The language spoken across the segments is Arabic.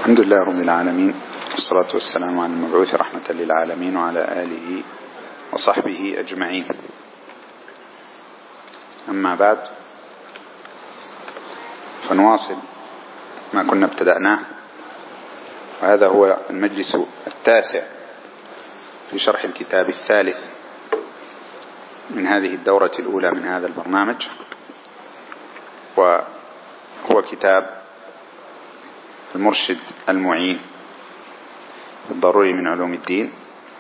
الحمد لله رب العالمين، والصلاة والسلام على المبعوث رحمة للعالمين وعلى آله وصحبه أجمعين. أما بعد، فنواصل ما كنا ابتدأناه، وهذا هو المجلس التاسع في شرح الكتاب الثالث من هذه الدورة الأولى من هذا البرنامج، وهو كتاب المرشد المعين الضروري من علوم الدين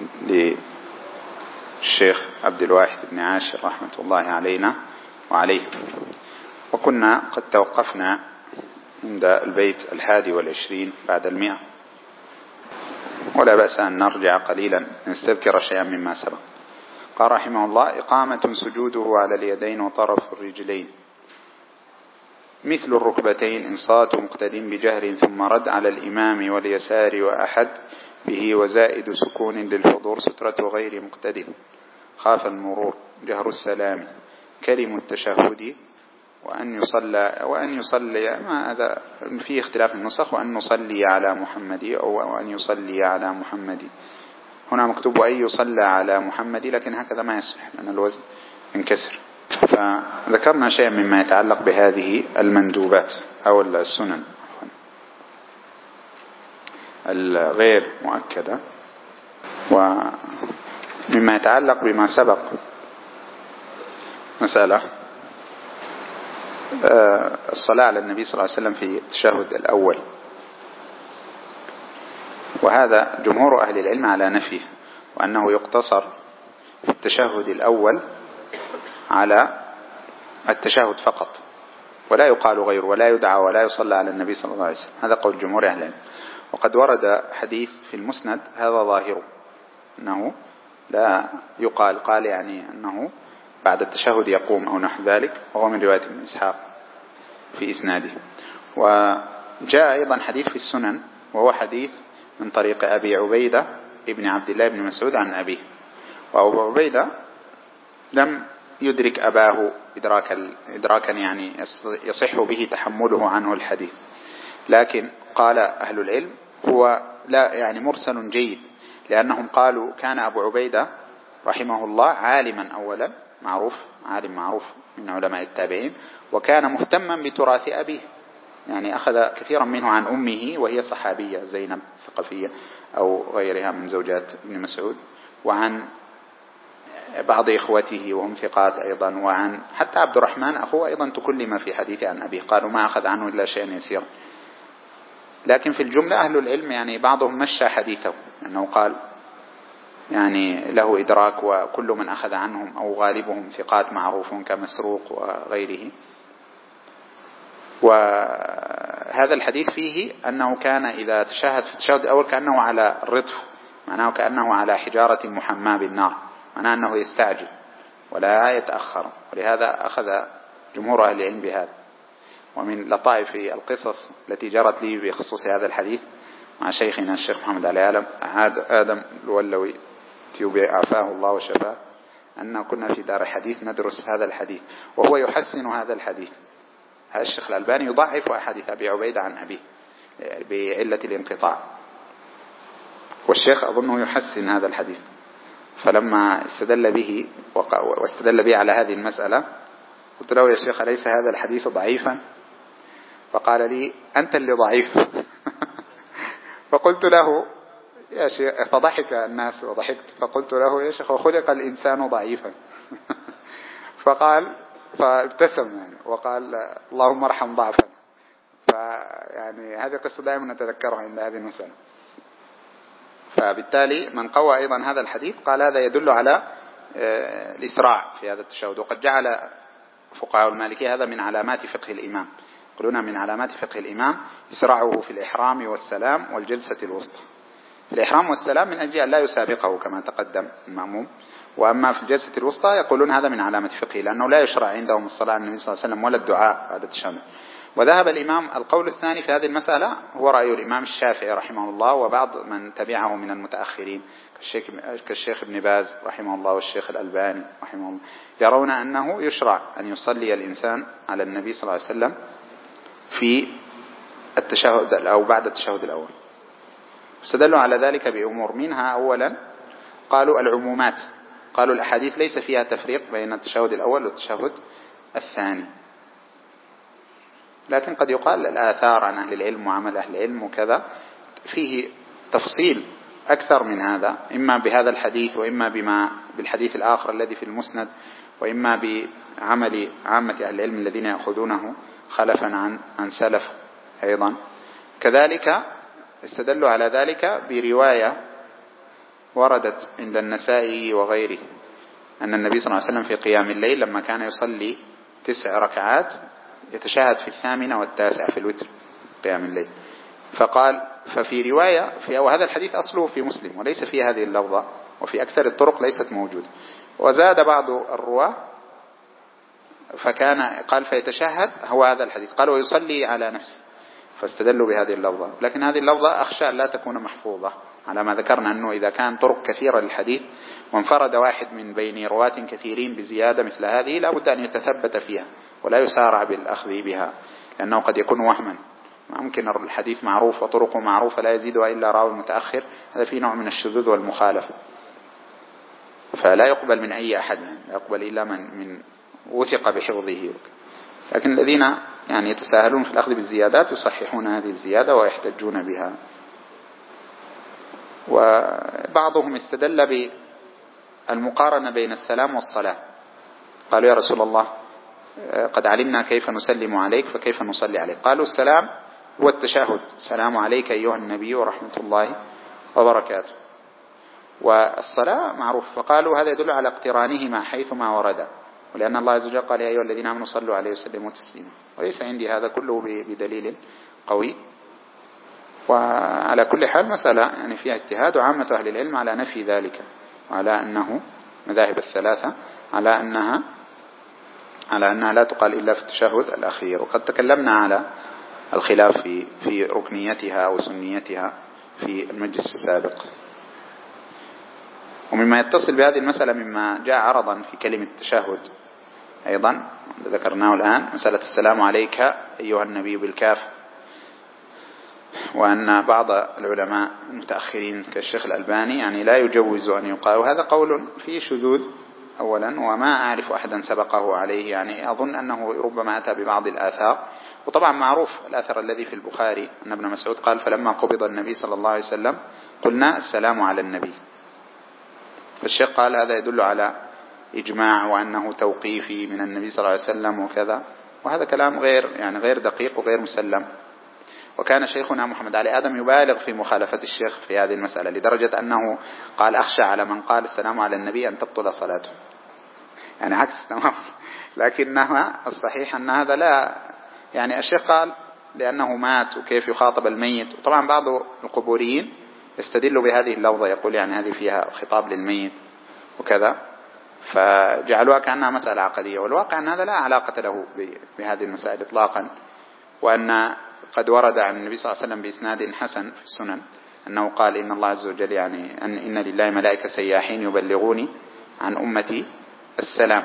للشيخ عبد الواحد بن عاشر رحمة الله علينا وعليه. وكنا قد توقفنا عند البيت 21 بعد 100، ولا بأس أن نرجع قليلا نستذكر شيئا مما سبق. قال رحمه الله: إقامة سجوده على اليدين وطرف الرجلين مثل الركبتين، إنصات مقتد بجهر ثم رد على الإمام واليسار وأحد به، وزائد سكون للحضور سترة غير مقتد، خاف المرور جهر السلام كلم التشهد، وأن يصلي ما هذا فيه اختلاف النسخ، وأن نصلي على محمد أو أن يصلي على محمد. هنا مكتوب أن يصلى على محمد، لكن هكذا ما يصح لأن الوزن ينكسر. فذكرنا شيئا مما يتعلق بهذه المندوبات أو السنن الغير مؤكدة، ومما يتعلق بما سبق مسألة الصلاة على النبي صلى الله عليه وسلم في التشهد الأول، وهذا جمهور أهل العلم على نفيه، وأنه يقتصر في التشهد الأول على التشهد فقط، ولا يقال غيره، ولا يدعى ولا يصلى على النبي صلى الله عليه وسلم. هذا قول جمهور أهل العلم. وقد ورد حديث في المسند هذا ظاهره، أنه لا يقال، قال يعني أنه بعد التشهد يقوم أو نحو ذلك، وهو من رواية ابن إسحاق في إسناده. وجاء أيضا حديث في السنن، وهو حديث من طريق أبي عبيدة ابن عبد الله بن مسعود عن أبيه، وأبو عبيدة لم يدرك أباه إدراكا يعني يصح به تحمله عنه الحديث، لكن قال أهل العلم هو لا يعني مرسل جيد، لأنهم قالوا كان أبو عبيدة رحمه الله عالما أولا، عالم معروف من علماء التابعين، وكان مهتما بتراث أبيه، يعني أخذ كثيرا منه عن أمه وهي صحابية زينب الثقفية أو غيرها من زوجات ابن مسعود، وعن بعض إخوته وهم ثقات أيضا، وعن حتى عبد الرحمن أخوه أيضا تكلم في حديث عن أبيه، قالوا ما أخذ عنه إلا شيئا يسيرا. لكن في الجملة أهل العلم يعني بعضهم مشى حديثه، أنه قال يعني له إدراك، وكل من أخذ عنهم أو غالبهم ثقات معروفون كمسروق وغيره. وهذا الحديث فيه أنه كان إذا تشهد في التشهد الأول كأنه على الرطف، معناه كأنه على حجارة محماة بالنار، معناه أنه يستعجل ولا يتأخر، ولهذا أخذ جمهور أهل العلم بهذا. ومن لطائف القصص التي جرت لي بخصوص هذا الحديث مع شيخنا الشيخ محمد علي آدم الولوي تيوبي عافاه الله وشفاه، أن كنا في دار الحديث ندرس هذا الحديث، وهو يحسن هذا الحديث. هذا الشيخ الألباني يضعف أحاديث أبي عبيدة عن أبيه بعلة الانقطاع، والشيخ أظنه يحسن هذا الحديث. فلما استدل به واستدل به على هذه المسألة، قلت له: يا شيخ أليس هذا الحديث ضعيفا؟ فقال لي: أنت اللي ضعيف. فقلت له: يا شيخ، فضحك الناس وضحكت، فقلت له: يا شيخ وخلق الإنسان ضعيفا. فابتسم يعني وقال: اللهم ارحم ضعفا. فيعني هذه قصة دائما نتذكرها عند هذه المسألة. فبالتالي من قوى أيضا هذا الحديث قال هذا يدل على الإسراع في هذا التشهد، وقد جعل فقهاء المالكية هذا من علامات فقه الإمام، يقولون من علامات فقه الإمام إسراعه في الإحرام والسلام والجلسة الوسطى. في الإحرام والسلام من أجل أن لا يسابقه كما تقدم المأموم، وأما في الجلسة الوسطى يقولون هذا من علامة فقه، لأنه لا يشرع عندهم الصلاة على النبي صلى الله عليه وسلم ولا الدعاء هذا التشهد. وذهب الإمام القول الثاني في هذه المسألة هو رأي الإمام الشافعي رحمه الله وبعض من تبعه من المتأخرين كالشيخ ابن باز رحمه الله والشيخ الألباني رحمه الله، يرون أنه يشرع أن يصلي الإنسان على النبي صلى الله عليه وسلم في التشهد أو بعد التشهد الأول. استدلوا على ذلك بأمور، منها أولا قالوا العمومات، قالوا الأحاديث ليس فيها تفريق بين التشهد الأول والتشهد الثاني، لكن قد يقال الآثار عن أهل العلم وعمل أهل العلم وكذا فيه تفصيل أكثر من هذا، إما بهذا الحديث وإما بالحديث الآخر الذي في المسند، وإما بعمل عامة أهل العلم الذين يأخذونه خلفا عن سلف أيضا. كذلك استدلوا على ذلك برواية وردت عند النسائي وغيره أن النبي صلى الله عليه وسلم في قيام الليل لما كان يصلي 9 ركعات يتشهد في 8 والتاسع في الوتر قيام الليل، ففي رواية وهذا الحديث أصله في مسلم وليس فيه هذه اللفظة، وفي أكثر الطرق ليست موجودة، وزاد بعض الرواة قال فيتشهد، هو هذا الحديث قال ويصلي على نفسه، فاستدلوا بهذه اللفظة. لكن هذه اللفظة أخشى أن لا تكون محفوظة، على ما ذكرنا أنه إذا كان طرق كثيرة للحديث وانفرد واحد من بين رواة كثيرين بزيادة مثل هذه لا بد أن يتثبت فيها ولا يسارع بالأخذ بها، لأنه قد يكون وهما، ممكن الحديث معروف وطرقه معروفة لا يزيدها إلا راوي متأخر، هذا فيه نوع من الشذوذ والمخالفة، فلا يقبل من أي أحد، لا يقبل إلا من وثق بحفظه. لكن الذين يتساهلون في الأخذ بالزيادات يصححون هذه الزيادة ويحتجون بها. وبعضهم استدل بالمقارنة بين السلام والصلاة، قالوا يا رسول الله قد علمنا كيف نسلم عليك فكيف نصلي عليك؟ قالوا السلام هو التشهد، السلام عليك أيها النبي ورحمة الله وبركاته، والصلاة معروف، فقالوا هذا يدل على اقترانهما حيثما ورد، ولأن الله عز وجل قال يا أيها الذين آمنوا صلوا عليه وسلموا تسليما، وليس عندي هذا كله بدليل قوي. وعلى كل حال مسألة فيها اجتهاد، وعامة أهل العلم على نفي ذلك، وعلى أنه مذاهب الثلاثة على أنها لا تقال إلا في التشهد الأخير. وقد تكلمنا على الخلاف في ركنيتها وسنيتها في المجلس السابق. ومما يتصل بهذه المسألة مما جاء عرضا في كلمة التشهد أيضا ذكرناه الآن، مسألة السلام عليك أيها النبي بالكاف، وأن بعض العلماء المتأخرين كالشيخ الألباني لا يجوز أن يقال، وهذا قول فيه شذوذ أولا، وما أعرف أحدا سبقه عليه، أظن أنه ربما أتى ببعض الآثار. وطبعا معروف الأثر الذي في البخاري أن ابن مسعود قال فلما قبض النبي صلى الله عليه وسلم قلنا السلام على النبي. الشيخ قال هذا يدل على إجماع وأنه توقيفي من النبي صلى الله عليه وسلم وكذا، وهذا كلام غير دقيق وغير مسلم. وكان شيخنا محمد علي آدم يبالغ في مخالفة الشيخ في هذه المسألة، لدرجة أنه قال أخشى على من قال السلام على النبي أن تبطل صلاته، عكس تمام. لكنها الصحيح أن هذا لا، الشيخ قال لأنه مات وكيف يخاطب الميت، وطبعا بعض القبوريين يستدلوا بهذه اللفظة، يقول هذه فيها خطاب للميت وكذا، فجعلوها كأنها مسألة عقدية، والواقع أن هذا لا علاقة له بهذه المسائل إطلاقا، وأن قد ورد عن النبي صلى الله عليه وسلم بإسناد حسن في السنن أنه قال إن الله عز وجل إن لله ملائكة سياحين يبلغوني عن أمتي السلام،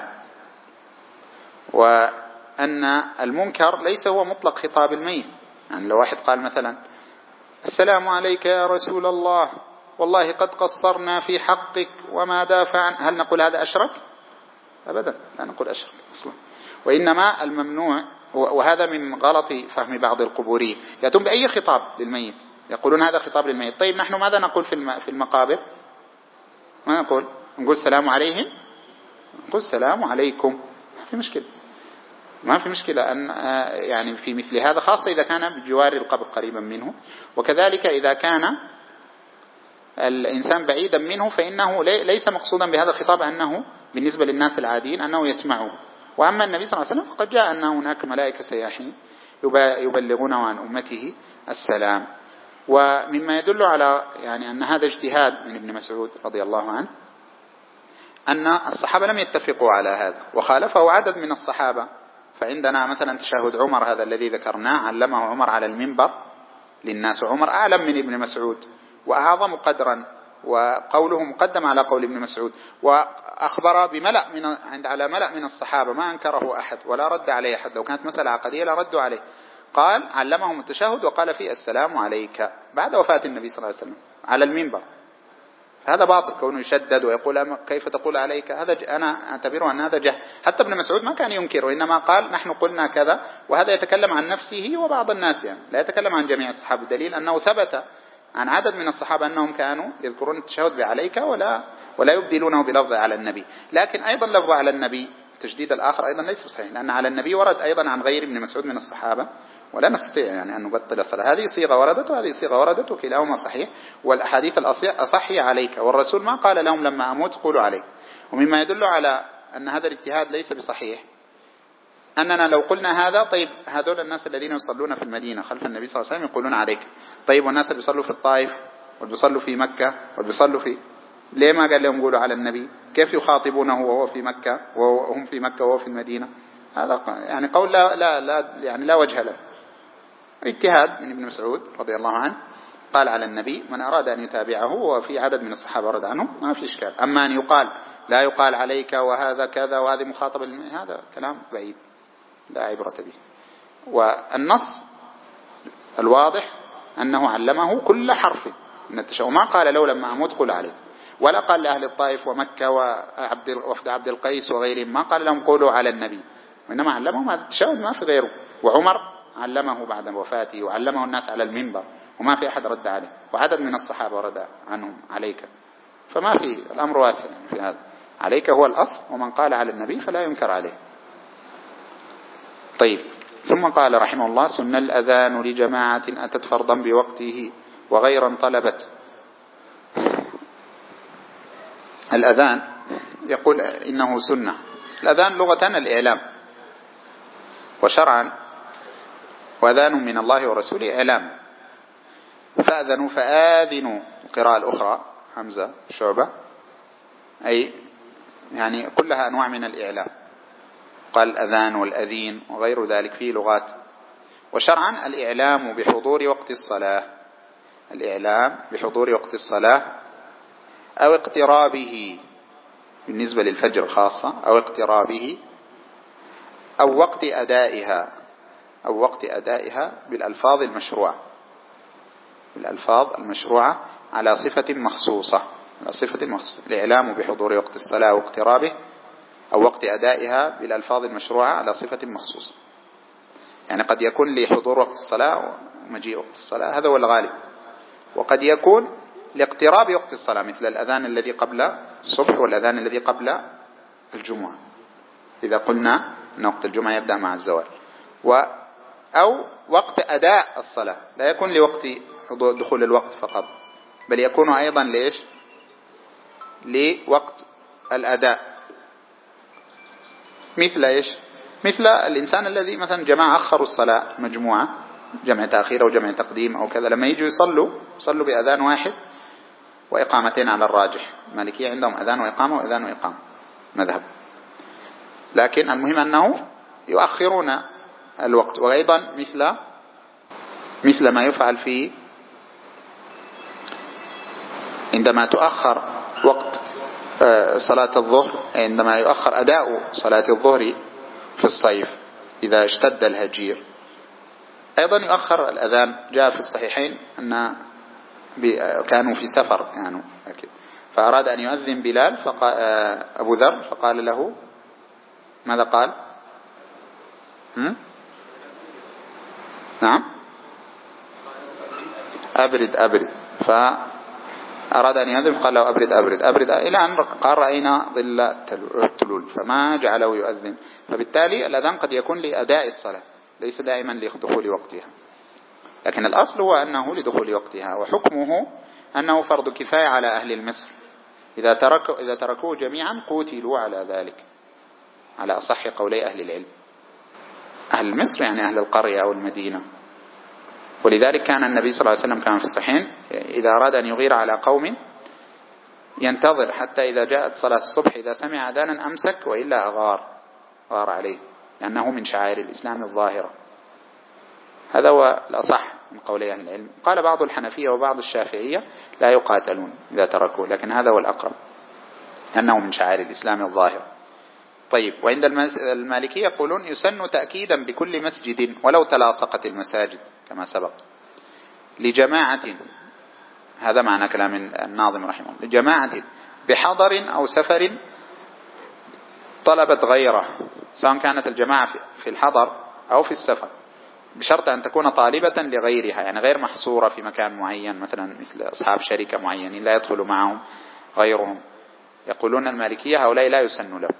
وأن المنكر ليس هو مطلق خطاب الميت. لو واحد قال مثلا السلام عليك يا رسول الله والله قد قصرنا في حقك وما دافع عن، هل نقول هذا أشرك؟ أبدا لا نقول أشرك أصلا. وإنما الممنوع، وهذا من غلط فهم بعض القبوريين، يأتون بأي خطاب للميت يقولون هذا خطاب للميت. طيب نحن ماذا نقول في المقابر؟ ما نقول السلام عليهم، نقول السلام عليكم، ما في مشكلة أن في مثل هذا، خاصة إذا كان بجوار القبر قريبا منه. وكذلك إذا كان الإنسان بعيدا منه فإنه ليس مقصودا بهذا الخطاب أنه بالنسبة للناس العاديين أنه يسمعه. وأما النبي صلى الله عليه وسلم فقد جاء أن هناك ملائكة سياحين يبلغونه عن أمته السلام. ومما يدل على أن هذا اجتهاد من ابن مسعود رضي الله عنه أن الصحابة لم يتفقوا على هذا، وخالفه عدد من الصحابة. فعندنا مثلا تشهد عمر هذا الذي ذكرناه، علمه عمر على المنبر للناس، وعمر أعلم من ابن مسعود وأعظم قدرا، وقوله مقدم على قول ابن مسعود، وأخبر على ملأ من الصحابة ما أنكره أحد ولا رد عليه أحد، لو كانت مسألة عقدية لا ردوا عليه. قال علمهم التشهد وقال فيه السلام عليك بعد وفاة النبي صلى الله عليه وسلم على المنبر. هذا باطل كونه يشدد ويقول كيف تقول عليك، هذا أنا أعتبره أن هذا جهل. حتى ابن مسعود ما كان ينكر، وإنما قال نحن قلنا كذا، وهذا يتكلم عن نفسه وبعض الناس، يعني لا يتكلم عن جميع الصحابة، دليل أنه ثبت عن عدد من الصحابة أنهم كانوا يذكرون التشهد بعليك ولا يبدلونه بلفظ على النبي. لكن أيضا لفظ على النبي تجديد الآخر أيضا ليس صحيح، لأن على النبي ورد أيضا عن غير ابن مسعود من الصحابة، ولا نستطيع يعني أن نبطل الصلاة. هذه صيغة وردت وهذه صيغة وردت وكلاهما صحيح، والأحاديث الأصح عليك، والرسول ما قال لهم لما أموت قولوا عليك. ومما يدل على أن هذا الاجتهاد ليس بصحيح أننا لو قلنا هذا، طيب هذول الناس الذين يصلون في المدينة خلف النبي صلى الله عليه وسلم يقولون عليك، طيب والناس اللي بيصلوا في الطائف والبيصلوا في مكة والبيصلوا في، ليه ما قال لهم قولوا على النبي؟ كيف يخاطبونه وهو في مكة وهم في مكة وهو في المدينة؟ هذا يعني قول لا يعني لا وجه له. اجتهاد من ابن مسعود رضي الله عنه قال على النبي، من أراد أن يتابعه وفي عدد من الصحابة ورد عنه ما في إشكال. أما أن يقال لا يقال عليك وهذا كذا وهذه مخاطبة، هذا كلام بعيد لا عبرة به. والنص الواضح أنه علمه كل حرف من التشهد، وما قال له لما أموت قل عليك، ولا قال لأهل الطائف ومكة ووفد عبد القيس وغيرهم ما قال لهم قولوا على النبي، وإنما علمهم هذا التشهد ما في غيره. وعمر علمه بعد وفاته وعلمه الناس على المنبر وما في أحد رد عليه، وعدد من الصحابة رد عنهم عليك، فما في الأمر واسع في هذا. عليك هو الأصل، ومن قال على النبي فلا ينكر عليه. طيب، ثم قال رحمه الله: سن الأذان لجماعة أتت فرضا بوقته وغيرا طلبت. الأذان يقول إنه سنة. الأذان لغة الإعلام، وشرعا وأذان من الله ورسوله إعلام. فأذنوا فآذنوا، القراءة الأخرى همزة شعبة، أي يعني كلها أنواع من الإعلام. قال الأذان والأذين وغير ذلك في لغات. وشرعا الإعلام بحضور وقت الصلاة، الإعلام بحضور وقت الصلاة أو اقترابه بالنسبة للفجر خاصة، أو اقترابه أو وقت أدائها، أو وقت أدائها بالألفاظ المشروعة، بالألفاظ المشروعة على صفة مخصوصة، على صفة مخصوصة. الإعلام بحضور وقت الصلاة واقترابه أو وقت أدائها بالألفاظ المشروعة على صفة مخصوصة. يعني قد يكون لحضور وقت الصلاة ومجيء وقت الصلاة، هذا هو الغالب، وقد يكون لاقتراب وقت الصلاة، مثل الأذان الذي قبل الصبح والأذان الذي قبل الجمعة، إذا قلنا أن وقت الجمعة يبدأ مع الزوال. أو وقت أداء الصلاة، لا يكون لوقت دخول الوقت فقط، بل يكون أيضا ليش؟ لوقت الأداء. مثل إيش؟ مثل الإنسان الذي مثلا جماعة أخروا الصلاة مجموعة، جمع تأخير أو جمع تقديم أو كذا، لما يجوا يصلوا بأذان واحد وإقامتين على الراجح. المالكية عندهم أذان وإقامة وأذان وإقامة مذهب، لكن المهم أنه يؤخرون الوقت. وأيضا مثل ما يفعل في عندما تؤخر وقت صلاة الظهر، عندما يؤخر أداء صلاة الظهر في الصيف إذا اشتد الهجير، أيضا يؤخر الأذان. جاء في الصحيحين أن كانوا في سفر يعني فأراد أن يؤذن بلال أبو ذر، فقال له ماذا قال؟ نعم، أبرد. فأراد أن يؤذن قال له أبرد إلى أن قال رأينا ظل التلول، فما جعله يؤذن. فبالتالي الأذان قد يكون لأداء الصلاة ليس دائما لدخول وقتها، لكن الأصل هو أنه لدخول وقتها. وحكمه أنه فرض كفاية على أهل مصر، إذا تركوه جميعا قوتلوا على ذلك، على أصح قولي أهل العلم. أهل مصر يعني أهل القرية أو المدينة. ولذلك كان النبي صلى الله عليه وسلم كان في الصحيحين إذا أراد أن يغير على قوم ينتظر حتى إذا جاءت صلاة الصبح، إذا سمع أذانا أمسك، وإلا غار عليه، لأنه من شعائر الإسلام الظاهرة. هذا هو الأصح من قولي أهل العلم. قال بعض الحنفية وبعض الشافعية لا يقاتلون إذا تركوه، لكن هذا هو الأقرب، أنه من شعائر الإسلام الظاهرة. طيب، وعند المالكية يقولون يسن تأكيدا بكل مسجد ولو تلاصقت المساجد كما سبق، لجماعة، هذا معنى كلام الناظم رحمه الله، لجماعة بحضر أو سفر طلبت غيره، سواء كانت الجماعة في الحضر أو في السفر، بشرط أن تكون طالبة لغيرها، يعني غير محصورة في مكان معين، مثلا مثل أصحاب شركة معينين لا يدخل معهم غيرهم. يقولون المالكية هؤلاء لا يسن له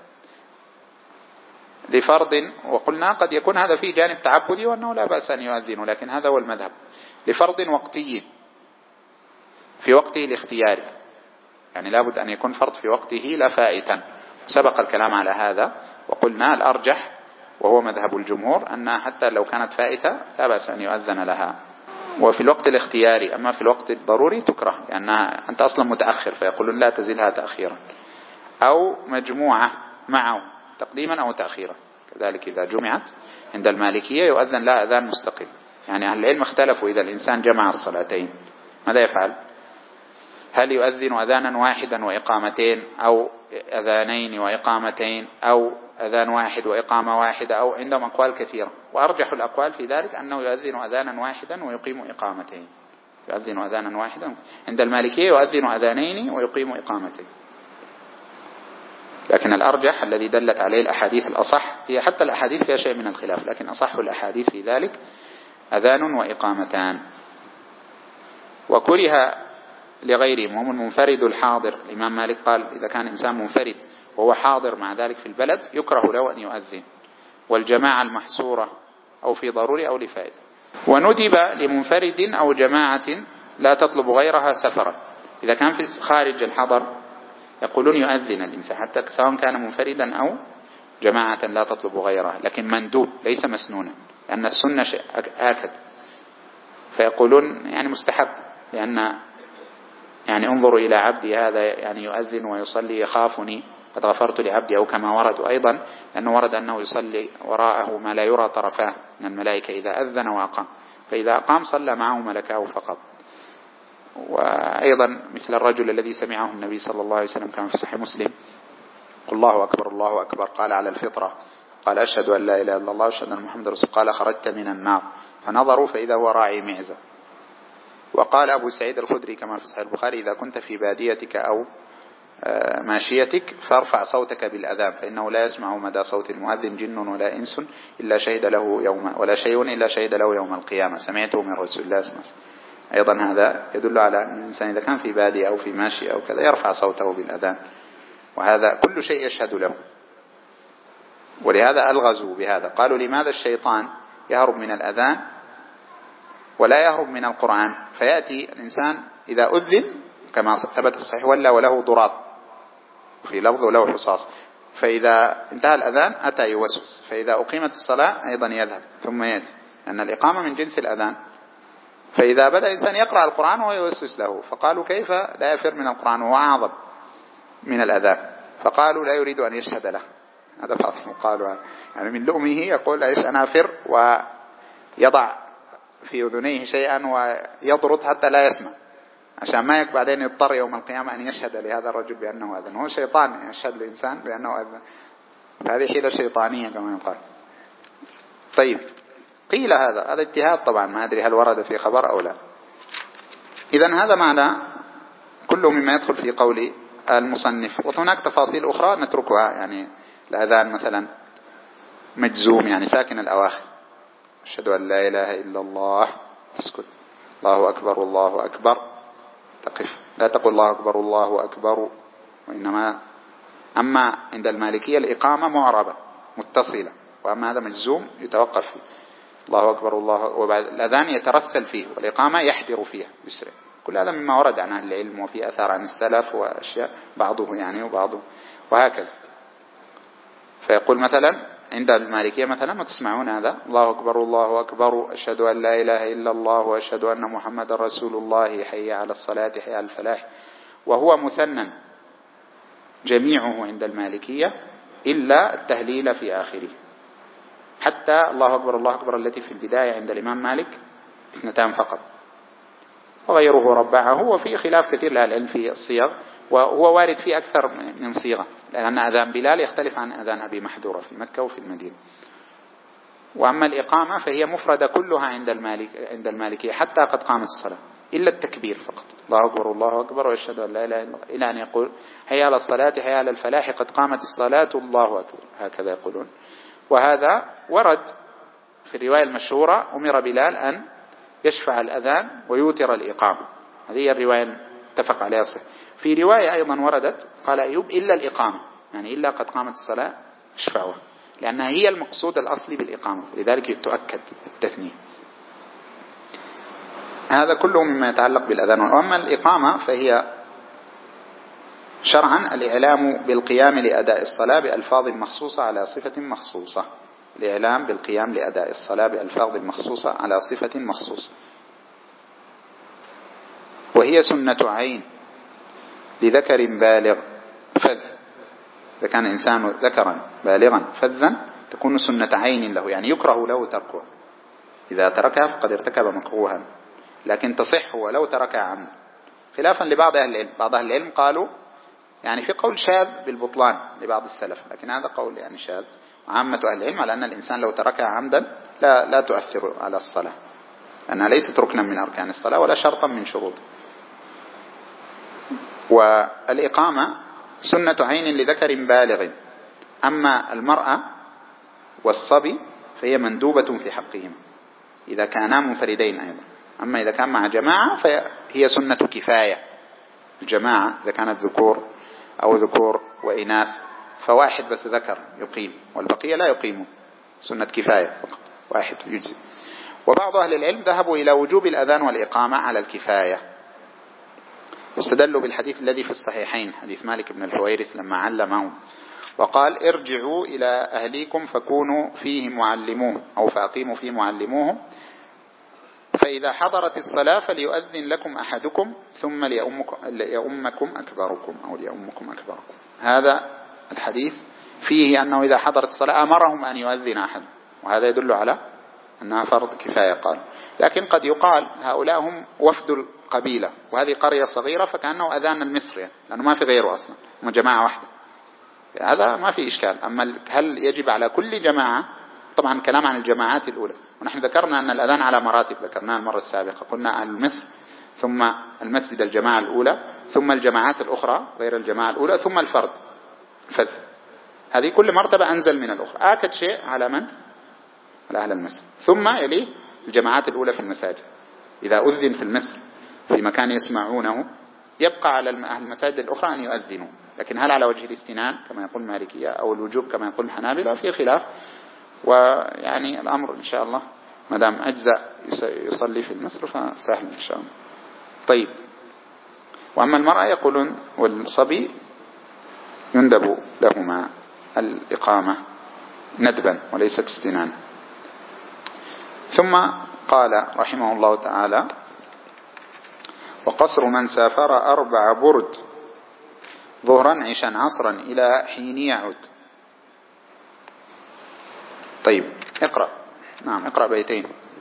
لفرض، وقلنا قد يكون هذا فيه جانب تعبدي وأنه لا بأس أن يؤذن، لكن هذا هو المذهب، لفرض وقتي في وقته الاختياري، يعني لابد أن يكون فرض في وقته لا فائتا. سبق الكلام على هذا وقلنا الأرجح وهو مذهب الجمهور أنها حتى لو كانت فائتة لا بأس أن يؤذن لها. وفي الوقت الاختياري، أما في الوقت الضروري تكره، لأنها أنت أصلا متأخر، فيقولون لا تزلها تأخيرا، أو مجموعة معه تقديما أو تأخيرا، كذلك إذا جمعت عند المالكية يؤذن لها أذان مستقل. يعني أهل العلم اختلفوا إذا الإنسان جمع الصلاتين ماذا يفعل؟ هل يؤذن أذانا واحدا وإقامتين، أو أذانين وإقامتين، أو أذان واحد وإقامة واحدة، أو عندهم أقوال كثيرة، وأرجح الأقوال في ذلك أنه يؤذن أذانا واحدا ويقيم إقامتين. يؤذن أذانا واحدا، عند المالكية يؤذن أذانين ويقيم إقامتين، لكن الأرجح الذي دلت عليه الأحاديث الأصح، هي حتى الأحاديث فيها شيء من الخلاف، لكن أصح الأحاديث في ذلك أذان وإقامتان. وكره لغيرهم، هم المنفرد الحاضر. الإمام مالك قال إذا كان إنسان منفرد وهو حاضر مع ذلك في البلد يكره له أن يؤذن، والجماعة المحصورة أو في ضروري أو لفائدة. وندب لمنفرد أو جماعة لا تطلب غيرها سفرا، إذا كان في خارج الحضر يقولون يؤذن الإنسان حتى سواء كان منفردا أو جماعة لا تطلب غيرها، لكن مندوب ليس مسنونا، لأن السنة آكد، فيقولون يعني مستحب، لأن يعني انظروا إلى عبدي هذا يعني يؤذن ويصلي يخافني قد غفرت لعبدي، أو كما ورد أيضا لأنه ورد أنه يصلي وراءه ما لا يرى طرفاه من الملائكة إذا أذن وأقام، فإذا أقام صلى معه ملكاه فقط. وأيضا مثل الرجل الذي سمعه النبي صلى الله عليه وسلم كما في صحيح مسلم قل الله أكبر الله أكبر، قال على الفطرة، قال أشهد أن لا إله إلا الله وأشهد أن محمد رسول، قال خرجت من النار، فنظروا فإذا هو راعي معزة. وقال أبو سعيد الخدري كما في صحيح البخاري إذا كنت في باديتك أو ماشيتك فارفع صوتك بالأذان، فإنه لا يسمع مدى صوت المؤذن جن ولا إنس إلا شهد له يوم ولا شيء إلا شهد له يوم القيامة، سمعته من رسول الله صلى الله عليه وسلم. أيضا هذا يدل على أن الإنسان إذا كان في بادية أو في ماشية أو كذا يرفع صوته بالأذان، وهذا كل شيء يشهد له. ولهذا ألغزوا بهذا، قالوا لماذا الشيطان يهرب من الأذان ولا يهرب من القرآن؟ فيأتي الإنسان إذا أذن كما ثبت في الصحيح وله ضراط في لفظ وله حصاص، فإذا انتهى الأذان أتى يوسوس، فإذا أقيمت الصلاة أيضا يذهب ثم يأتي، لأن الإقامة من جنس الأذان. فإذا بدأ الإنسان يقرأ القرآن وهو يوسوس له، فقالوا كيف لا يفر من القرآن وهو أعظم من الأذان؟ فقالوا لا يريد أن يشهد له، هذا فاصل. قالوا يعني من لؤمه يقول إيش أنا أفر، ويضع في أذنيه شيئا ويضرط حتى لا يسمع، عشان ما بعدين يضطر يوم القيامة أن يشهد لهذا الرجل بأنه أذن. هو شيطان يشهد للإنسان بأنه أذن، هذه حيلة شيطانية كما يقال. طيب، قيل هذا اجتهاد طبعا، ما أدري هل ورد في خبر أو لا. إذن هذا معنى كله مما يدخل في قول المصنف. وهناك تفاصيل أخرى نتركها، يعني الأذان مثلا مجزوم يعني ساكن الأواخر، أشهد أن لا إله إلا الله تسكت، الله أكبر الله أكبر تقف، لا تقول الله أكبر الله أكبر، وإنما أما عند المالكية الإقامة معربة متصلة، وأما هذا مجزوم يتوقف فيه الله أكبر الله، وبعد الأذان يترسل فيه والإقامة يحدر فيها يسرع. كل هذا مما ورد عن أهل العلم وفي أثار عن السلف وأشياء بعضه يعني وبعضه وهكذا. فيقول مثلا عند المالكية مثلا ما تسمعون هذا الله أكبر الله أكبر أشهد أن لا إله إلا الله وأشهد أن محمد رسول الله حي على الصلاة حي على الفلاح، وهو مثنى جميعه عند المالكية إلا التهليل في آخره، حتى الله أكبر التي في البداية عند الإمام مالك 2 فقط، وغيره ربعه. وفي خلاف كثير للعلم في الصيغ، وهو وارد فيه أكثر من صيغة، لأن أذان بلال يختلف عن أذان أبي محذورة في مكة وفي المدينة. وأما الإقامة فهي مفردة كلها عند المالكية حتى قد قامت الصلاة إلا التكبير فقط، الله أكبر الله أكبر ويشهد أن لا إله إلا الله، إلى أن يقول هيا على الصلاة هيا على الفلاح قد قامت الصلاة الله أكبر، هكذا يقولون. وهذا ورد في الرواية المشهورة أمر بلال أن يشفع الأذان ويوتر الإقامة، هذه الرواية اتفق عليها صحيح. في رواية أيضا وردت قال أيوب إلا الإقامة، يعني إلا قد قامت الصلاة اشفعوها، لأنها هي المقصود الأصلي بالإقامة، لذلك تؤكد التثنية. هذا كله مما يتعلق بالأذان. وأما الإقامة فهي شرعا الإعلام بالقيام لأداء الصلاة بألفاظ مخصوصة على صفة مخصوصة، الإعلام بالقيام لأداء الصلاة بألفاظ مخصوصة على صفة مخصوصة، وهي سنة عين لذكر بالغ فذ، إذا كان إنسان ذكرا بالغا فذا تكون سنة عين له، يعني يكره له تركها، إذا تركها فقد ارتكب مكروها، لكن تصح ولو تركها عمدا، خلافا لبعض أهل العلم. بعض أهل العلم قالوا يعني في قول شاذ بالبطلان لبعض السلف، لكن هذا قول يعني شاذ. عامة أهل العلم على أن الإنسان لو تركها عمدا لا تؤثر على الصلاة، لأنها ليست ركنا من أركان الصلاة ولا شرطا من شروط. والإقامة سنة عين لذكر بالغ، أما المرأة والصبي فهي مندوبة في حقهما إذا كانا منفردين أيضا، أما إذا كان مع جماعة فهي سنة كفاية. الجماعة إذا كانت ذكور أو ذكور وإناث فواحد بس ذكر يقيم والبقية لا يقيمون، سنة كفاية فقط، واحد يجزي. وبعض أهل العلم ذهبوا إلى وجوب الأذان والإقامة على الكفاية، واستدلوا بالحديث الذي في الصحيحين، حديث مالك بن الحويرث لما علمهم وقال ارجعوا إلى أهليكم فكونوا فيه معلموه أو فأقيموا فيه معلموه، فإذا حضرت الصلاة فليؤذن لكم أحدكم ثم ليؤمكم أكبركم أو ليؤمكم أكبركم. هذا الحديث فيه أنه إذا حضرت الصلاة أمرهم أن يؤذن أحد، وهذا يدل على أنها فرض كفاية. قال لكن قد يقال هؤلاء هم وفد القبيلة وهذه قرية صغيرة فكأنه أذان المصري، لأنه ما في غيره أصلا، هم جماعة واحدة، هذا ما في إشكال. أما هل يجب على كل جماعة؟ طبعا كلام عن الجماعات الأولى، ونحن ذكرنا أن الأذان على مراتب، ذكرناها المرة السابقة، قلنا أهل مصر ثم المسجد الجماعة الأولى ثم الجماعات الأخرى غير الجماعة الأولى ثم الفرد فذ، هذه كل مرتبة أنزل من الأخرى. آكد شيء على من؟ على أهل المسجد، ثم يليه الجماعات الأولى في المساجد. إذا أذن في المصر في مكان يسمعونه يبقى على أهل المساجد الأخرى أن يؤذنوا، لكن هل على وجه الاستنان كما يقول المالكية أو الوجوب كما يقول الحنابلة في خلاف، ويعني الأمر إن شاء الله ما دام أجزاء يصلي في المصر فسهل إن شاء الله. طيب، وأما المرأة يقولون والصبي يندب لهما الإقامة ندبا وليست استنانا. ثم قال رحمه الله تعالى وقصر من سافر 4 برد ظهرا عشا عصرا إلى حين يعود. طيب اقرأ. نعم اقرأ بيتين.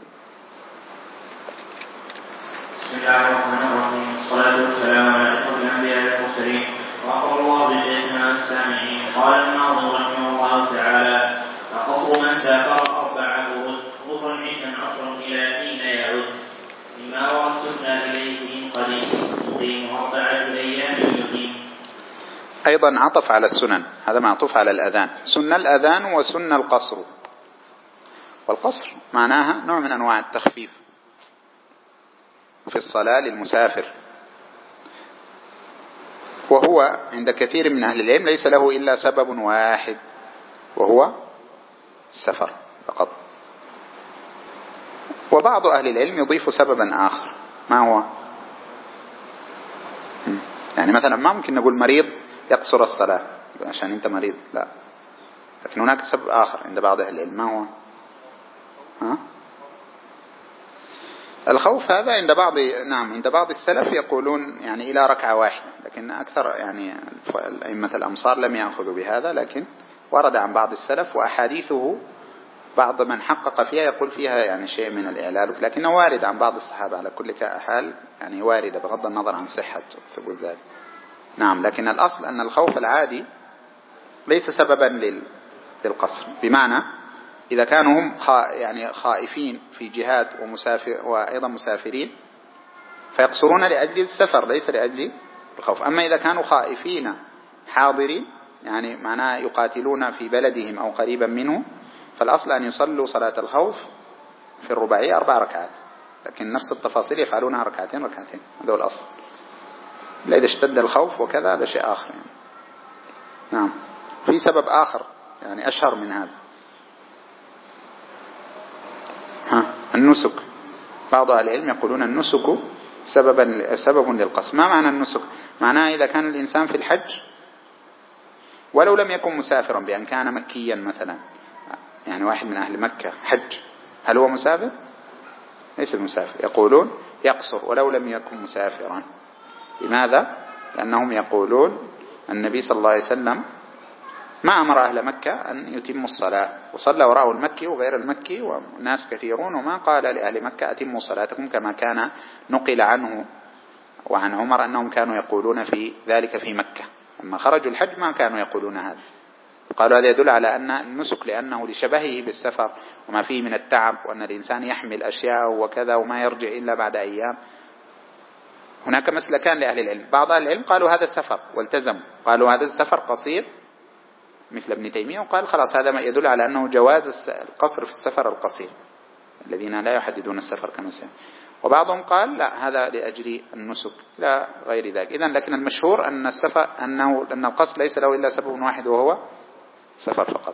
بسم الله الرحمن الرحيم، والصلاة والسلام على أشرف الأنبياء والمرسلين، وغفر الله لشيخنا السامعين. قال الناظم رحمه الله تعالى فقصر من سافر 4 برد ظهرا عشا عصرا إلى حين يعود، مما وصلنا إليه من قديم مقيم 4 أيام يقيم. أيضا عطف على السنن، هذا معطوف على الأذان، سن الأذان وسن القصر. والقصر معناها نوع من أنواع التخفيف في الصلاة للمسافر، وهو عند كثير من أهل العلم ليس له إلا سبب واحد وهو السفر فقط. وبعض أهل العلم يضيف سببا آخر، ما هو؟ يعني مثلا ما ممكن نقول مريض يقصر الصلاة عشان أنت مريض، لا، لكن هناك سبب آخر عند بعض أهل العلم، ما هو؟ الخوف. هذا عند بعض السلف يقولون يعني إلى 1 ركعة، لكن أكثر يعني أئمة الأمصار لم يأخذوا بهذا، لكن ورد عن بعض السلف، وأحاديثه بعض من حقق فيها يقول فيها يعني شيء من الإعلال، لكنه وارد عن بعض الصحابة على كل حال، يعني واردة بغض النظر عن صحة ثبوت ذلك. نعم، لكن الأصل أن الخوف العادي ليس سببا للقصر، بمعنى إذا كانوا هم يعني خائفين في جهاد وأيضا مسافرين فيقصرون لأجل السفر ليس لأجل الخوف. أما إذا كانوا خائفين حاضرين يعني معناه يقاتلون في بلدهم أو قريبا منه، فالأصل أن يصلوا صلاة الخوف في الرباعية 4 ركعات، لكن نفس التفاصيل يفعلونها ركعتين ركعتين، هذا هو الأصل. لا إذا اشتد الخوف وكذا هذا شيء آخر يعني. نعم، في سبب آخر يعني أشهر من هذا، النسك. بعض أهل العلم يقولون النسك سبب للقصر. ما معنى النسك؟ معناه إذا كان الإنسان في الحج ولو لم يكن مسافرا، بأن كان مكيا مثلا، يعني واحد من أهل مكة حج، هل هو مسافر؟ ليس مسافر، يقولون يقصر ولو لم يكن مسافرا. لماذا؟ لأنهم يقولون النبي صلى الله عليه وسلم ما أمر أهل مكة أن يتموا الصلاة، وصلى وراءه المكي وغير المكي وناس كثيرون، وما قال لأهل مكة أتموا صلاتكم، كما كان نقل عنه وعن عمر أنهم كانوا يقولون في ذلك في مكة. لما خرجوا الحج ما كانوا يقولون هذا، قالوا هذا يدل على أن النسك لأنه لشبهه بالسفر وما فيه من التعب، وأن الإنسان يحمل أشياء وكذا وما يرجع إلا بعد أيام. هناك مسلكان لأهل العلم، بعض أهل العلم قالوا هذا السفر والتزموا، قالوا هذا السفر قصير مثل ابن تيمية، وقال خلاص هذا ما يدل على أنه جواز القصر في السفر القصير الذين لا يحددون السفر كما سيأتي. وبعضهم قال لا، هذا لأجل النسك لا غير ذلك. إذن لكن المشهور أن السفر أن القصر ليس له إلا سبب واحد وهو سفر فقط.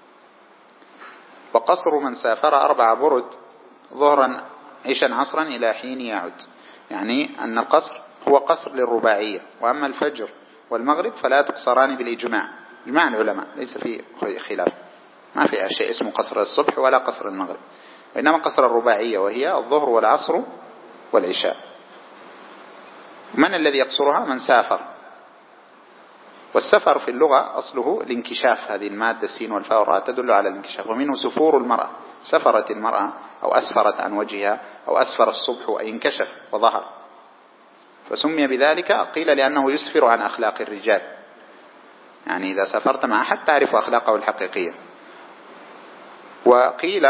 وقصر من سافر 4 برد ظهرا عشا عصرا إلى حين يعود، يعني أن القصر هو قصر للرباعية، وأما الفجر والمغرب فلا تقصران بالإجماع، إجماع العلماء ليس في خلاف، ما في شيء اسمه قصر الصبح ولا قصر المغرب، وإنما قصر الرباعية وهي الظهر والعصر والعشاء. من الذي يقصرها؟ من سافر. والسفر في اللغة أصله الانكشاف، هذه المادة السين والفاء والراء تدل على الانكشاف، ومنه سفور المرأة، سفرت المرأة أو أسفرت عن وجهها، أو أسفر الصبح أي انكشف وظهر، فسمي بذلك. قيل لأنه يسفر عن أخلاق الرجال، يعني إذا سافرت مع أحد تعرف أخلاقه الحقيقية. وقيل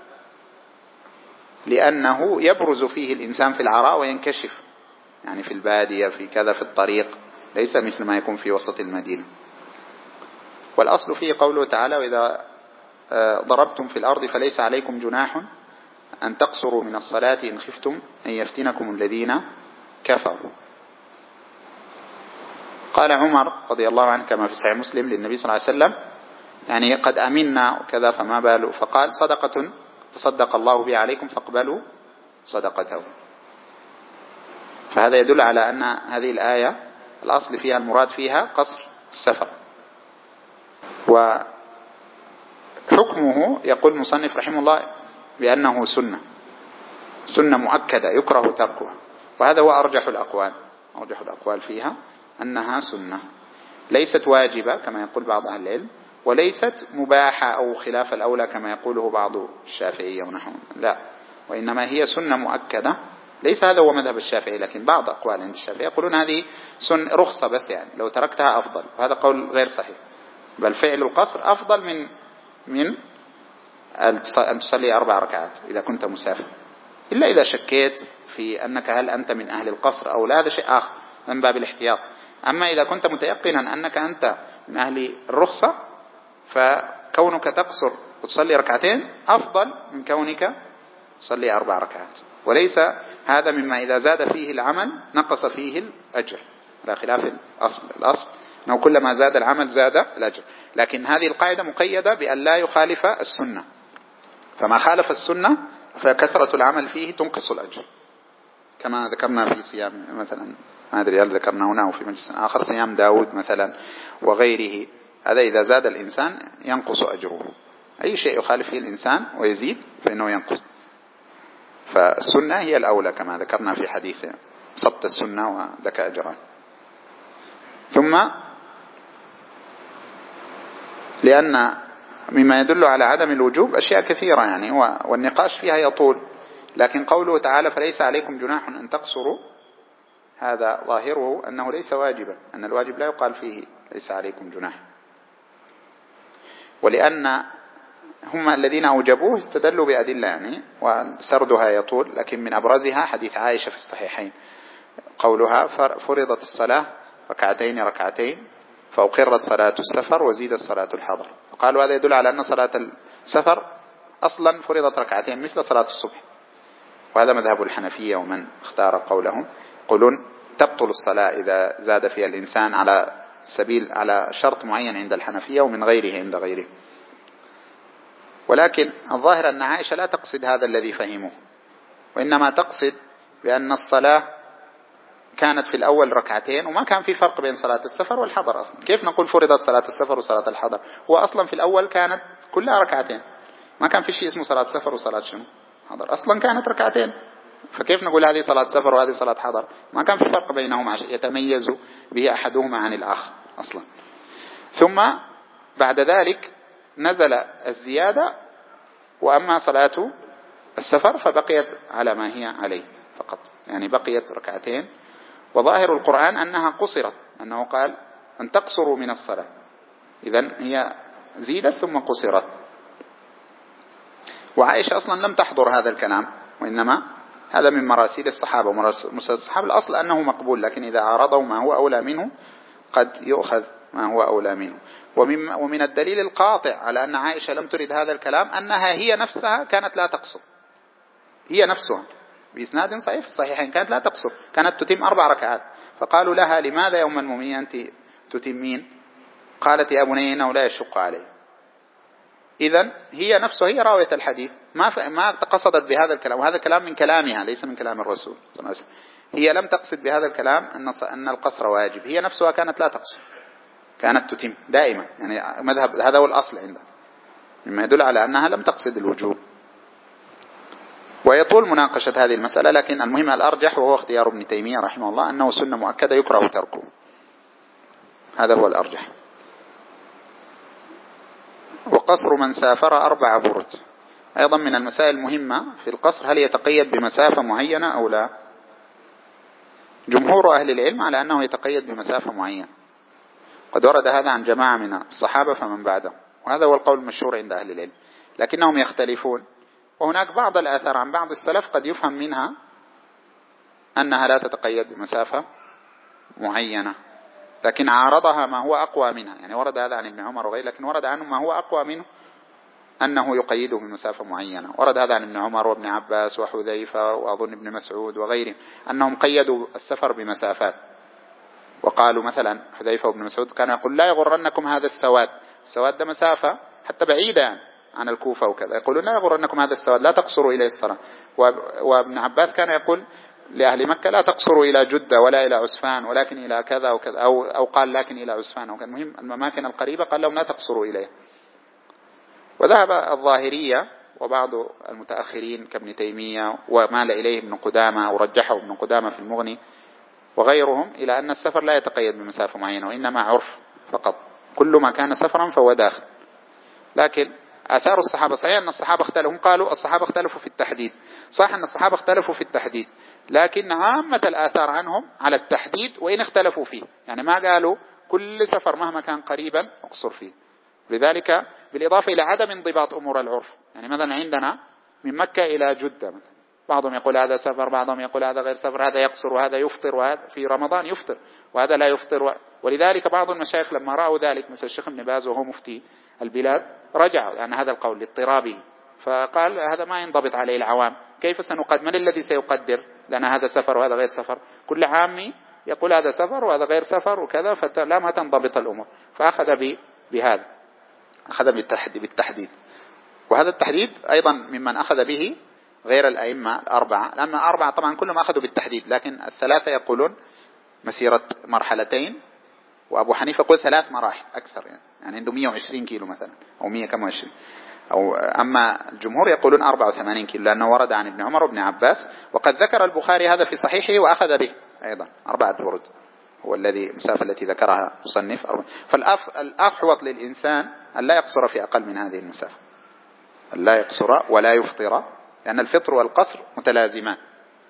لأنه يبرز فيه الإنسان في العراء وينكشف، يعني في البادية في كذا في الطريق، ليس مثل ما يكون في وسط المدينة. والأصل فيه قوله تعالى وإذا ضربتم في الأرض فليس عليكم جناح أن تقصروا من الصلاة إن خفتم أن يفتنكم الذين كفروا. قال عمر رضي الله عنه كما في صحيح مسلم للنبي صلى الله عليه وسلم يعني قد أمنا وكذا فما باله، فقال صدقة تصدق الله بها عليكم فاقبلوا صدقته. فهذا يدل على أن هذه الآية الأصل فيها المراد فيها قصر السفر. وحكمه يقول المصنف رحمه الله بأنه سنة مؤكدة يكره تركها، وهذا هو أرجح الأقوال فيها أنها سنة، ليست واجبة كما يقول بعض أهل العلم، وليست مباحة أو خلاف الأولى كما يقوله بعض الشافعية ونحوهم، لا، وإنما هي سنة مؤكدة. ليس هذا هو مذهب الشافعي، لكن بعض أقوال عند الشافعي يقولون هذه رخصة بس، يعني لو تركتها أفضل، وهذا قول غير صحيح، بل فعل القصر أفضل من أن تصلي 4 ركعات إذا كنت مسافر، إلا إذا شكيت في أنك هل أنت من أهل القصر أو لا، هذا شيء آخر من باب الاحتياط. أما إذا كنت متيقنا أنك أنت من أهل الرخصة، فكونك تقصر وتصلي 2 ركعتين أفضل من كونك تصلي 4 ركعات. وليس هذا مما إذا زاد فيه العمل نقص فيه الأجر، على خلاف الأصل أنه كلما زاد العمل زاد الأجر، لكن هذه القاعدة مقيدة بأن لا يخالف السنة، فما خالف السنة فكثرة العمل فيه تنقص الأجر، كما ذكرنا في صيام مثلا، ما أدري هل ذكرنا هنا أو في مجلس آخر، صيام داود مثلا وغيره، هذا إذا زاد الإنسان ينقص أجره، أي شيء يخالف فيه الإنسان ويزيد فإنه ينقص. فالسنة هي الأولى كما ذكرنا في حديث سبط السنة ولك أجران. ثم لأن مما يدل على عدم الوجوب أشياء كثيرة يعني، والنقاش فيها يطول، لكن قوله تعالى فليس عليكم جناح أن تقصروا هذا ظاهره أنه ليس واجبا، أن الواجب لا يقال فيه ليس عليكم جناح، ولأن هم الذين أوجبوه استدلوا بأدلة يعني وسردها يطول، لكن من أبرزها حديث عائشة في الصحيحين قولها فرضت الصلاة ركعتين ركعتين فأقرت صلاة السفر وزيدت صلاة الحضر، فقالوا هذا يدل على أن صلاة السفر أصلا فرضت ركعتين مثل صلاة الصبح، وهذا مذهب الحنفية ومن اختار قولهم، يقولون تبطل الصلاة إذا زاد فيها الإنسان على شرط معين عند الحنفية ومن غيره عند غيره. ولكن الظاهر أن عائشة لا تقصد هذا الذي فهموه، وإنما تقصد بأن الصلاة كانت في الأول ركعتين وما كان في فرق بين صلاة السفر والحضر أصلا. كيف نقول فرضت صلاة السفر وصلاة الحضر؟ هو أصلا في الأول كانت كلها ركعتين، ما كان في شيء اسمه صلاة سفر وصلاة شنو حضر، أصلا كانت ركعتين، فكيف نقول هذه صلاة سفر وهذه صلاة حضر؟ ما كان في فرق بينهم عشان يتميز به أحدهما عن الآخر أصلا. ثم بعد ذلك نزل الزيادة، وأما صلاة السفر فبقيت على ما هي عليه فقط، يعني بقيت ركعتين. وظاهر القرآن أنها قصرت، أنه قال أن تقصروا من الصلاة، إذن هي زيدت ثم قصرت. وعائشة أصلا لم تحضر هذا الكلام، وإنما هذا من مراسيل الصحابة، ومراسيل الصحابة الأصل أنه مقبول، لكن إذا عارضوا ما هو أولى منه قد يؤخذ ما هو أولى منه. ومن الدليل القاطع على أن عائشة لم ترد هذا الكلام أنها هي نفسها كانت لا تقصر، هي نفسها بإسناد صحيح في الصحيحين كانت لا تقصر، كانت تتم 4 ركعات، فقالوا لها لماذا يوم المؤمنين أنت تتمين؟ قالت يا بني إنه لا يشق علي. إذن هي نفسها هي راوية الحديث ما قصدت بهذا الكلام، وهذا كلام من كلامها ليس من كلام الرسول صلى الله عليه وسلم. هي لم تقصد بهذا الكلام أن القصر واجب، هي نفسها كانت لا تقصر، كانت تتم دائما، يعني مذهب هذا هو الأصل عندها، مما يدل على أنها لم تقصد الوجوب. ويطول مناقشة هذه المسألة، لكن المهم الأرجح وهو اختيار ابن تيمية رحمه الله أنه سنة مؤكدة يكره تركه، هذا هو الأرجح. وقصر من سافر 4 برد أيضا من المسائل المهمة في القصر، هل يتقيد بمسافة معينة أو لا؟ جمهور أهل العلم على أنه يتقيد بمسافة معينة، قد ورد هذا عن جماعة من الصحابة فمن بعدهم، وهذا هو القول المشهور عند أهل العلم، لكنهم يختلفون. وهناك بعض الآثار عن بعض السلف قد يفهم منها أنها لا تتقيد بمسافة معينة، لكن عارضها ما هو أقوى منها، يعني ورد هذا عن ابن عمر وغيره، لكن ورد عنه ما هو أقوى منه أنه يقيده بمسافة معينة. ورد هذا عن ابن عمر وابن عباس وحذيفة وأظن ابن مسعود وغيرهم أنهم قيدوا السفر بمسافات، وقالوا مثلا حذيفة وابن مسعود كان يقول لا يغرنكم هذا السواد، السواد ده مسافة حتى بعيدة عن الكوفة وكذا، يقولون لا يغرنكم هذا السواد لا تقصروا إليه الصلاة. وابن عباس كان يقول لأهل مكة لا تقصروا إلى جدة ولا إلى عسفان ولكن إلى كذا وكذا، أو قال لكن إلى عسفان، وكان مهم المماكن القريبة قال لهم لا تقصروا إليه. وذهب الظاهرية وبعض المتأخرين كابن تيمية ومال إليه ابن قدامة أو رجحه ابن قدامة في المغني وغيرهم إلى أن السفر لا يتقيد بمسافة معينة، وإنما عرف فقط، كل ما كان سفرا فهو داخل. لكن آثار الصحابة صحيح أن الصحابة اختلفوا، هم قالوا الصحابة اختلفوا في التحديد، صح أن الصحابة اختلفوا في التحديد، لكن عامة الآثار عنهم على التحديد وإن اختلفوا فيه، يعني ما قالوا كل سفر مهما كان قريبا اقصر فيه. لذلك بالإضافة إلى عدم انضباط أمور العرف، يعني مثلا عندنا من مكة إلى جدة مثلا، بعضهم يقول هذا سفر، بعضهم يقول هذا غير سفر، هذا يقصر وهذا يفطر، وهذا في رمضان يفطر وهذا لا يفطر. ولذلك بعض المشايخ لما رأوا ذلك مثل الشيخ ابن باز وهو مفتي البلاد رجعوا يعني هذا القول لاضطرابه، فقال هذا ما ينضبط عليه العوام، كيف سنقدر؟ من الذي سيقدر لنا هذا سفر وهذا غير سفر؟ كل عامي يقول هذا سفر وهذا غير سفر وكذا، فلا ما تنضبط الأمور. فأخذ بهذا، أخذ بالتحديد. وهذا التحديد أيضا ممن أخذ به غير الأئمة الأربعة، لأن الأربعة طبعا كلهم أخذوا بالتحديد، لكن الثلاثة يقولون مسيرة مرحلتين، وأبو حنيفة يقول 3 مراحل أكثر، يعني عنده 120 كيلو مثلا أو 100 كم 20، أو أما الجمهور يقولون 84 كيلو، لأنه ورد عن ابن عمر وابن عباس، وقد ذكر البخاري هذا في صحيحه وأخذ به أيضا 4 برد هو الذي المسافة التي ذكرها مصنف. فالأحوط للإنسان أن لا يقصر في أقل من هذه المسافة، أن لا يقصر ولا يفطر، لأن الفطر والقصر متلازمان،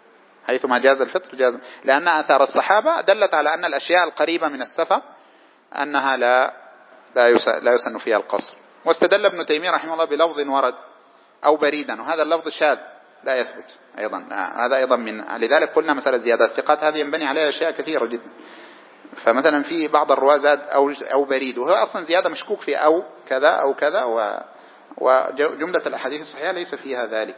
حيثما جاز الفطر جاز، لأن آثار الصحابة دلت على أن الأشياء القريبة من السفر أنها لا يسن فيها القصر. واستدل ابن تيمية رحمه الله بلفظ ورد أو بريدا، وهذا اللفظ شاذ لا يثبت أيضا، هذا أيضا لذلك قلنا مسألة زيادة الثقات هذه ينبني عليها أشياء كثيرة جدا. فمثلا في بعض الرواة زاد أو بريد، وهو أصلا زيادة مشكوك في أو كذا أو كذا، وجملة الأحاديث الصحيحة ليس فيها ذلك.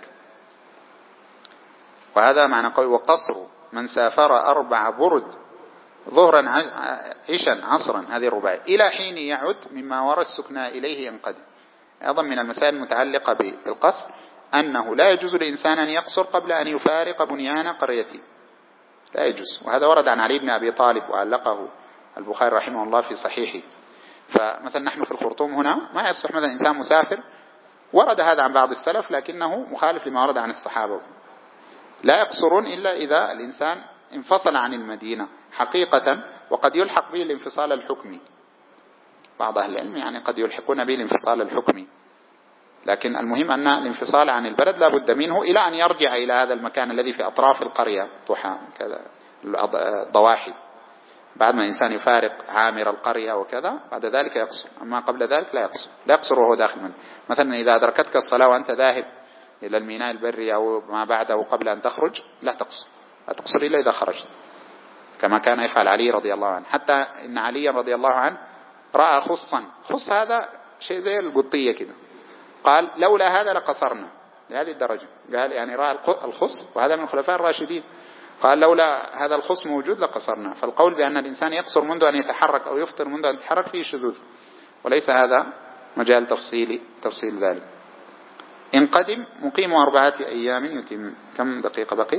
وهذا معنى قول وقصر من سافر 4 برد ظهرا عشا عصرا، هذه الرباعية، إلى حين يعد مما ورى السكنى إليه ينقدم. أيضا من المسائل المتعلقة بالقصر أنه لا يجوز للإنسان أن يقصر قبل أن يفارق بنيان قريته، لا يجوز. وهذا ورد عن علي بن أبي طالب وعلقه البخاري رحمه الله في صحيحه. فمثلا نحن في الخرطوم هنا ما يصح مثلا إنسان مسافر، ورد هذا عن بعض السلف لكنه مخالف لما ورد عن الصحابة، لا يقصرون إلا إذا الإنسان انفصل عن المدينة حقيقة، وقد يلحق به الانفصال الحكمي. بعض أهل العلم يعني قد يلحقون به الانفصال الحكمي، لكن المهم أن الانفصال عن البلد لا بد منه إلى أن يرجع إلى هذا المكان الذي في أطراف القرية، طحا كذا الضواحي. بعد ما الإنسان يفارق عامر القرية وكذا بعد ذلك يقصر، أما قبل ذلك لا يقصر وهو داخل المدينة. مثلا إذا أدركتك الصلاة وأنت ذاهب إلى الميناء البري أو ما بعده قبل أن تخرج لا تقصر إلا إذا خرجت، كما كان يفعل علي رضي الله عنه. حتى إن علي رضي الله عنه رأى خص هذا شيء زي القطية كده، قال لولا هذا لقصرنا، لهذه الدرجة. قال يعني رأى الخص، وهذا من الخلفاء الراشدين، قال لولا هذا الخص موجود لقصرنا. فالقول بأن الإنسان يقصر منذ أن يتحرك أو يفطر منذ أن يتحرك فيه شذوذ، وليس هذا مجال تفصيل ذلك. إن قدم مقيم 4 أيام يتم. كم دقيقة بقي؟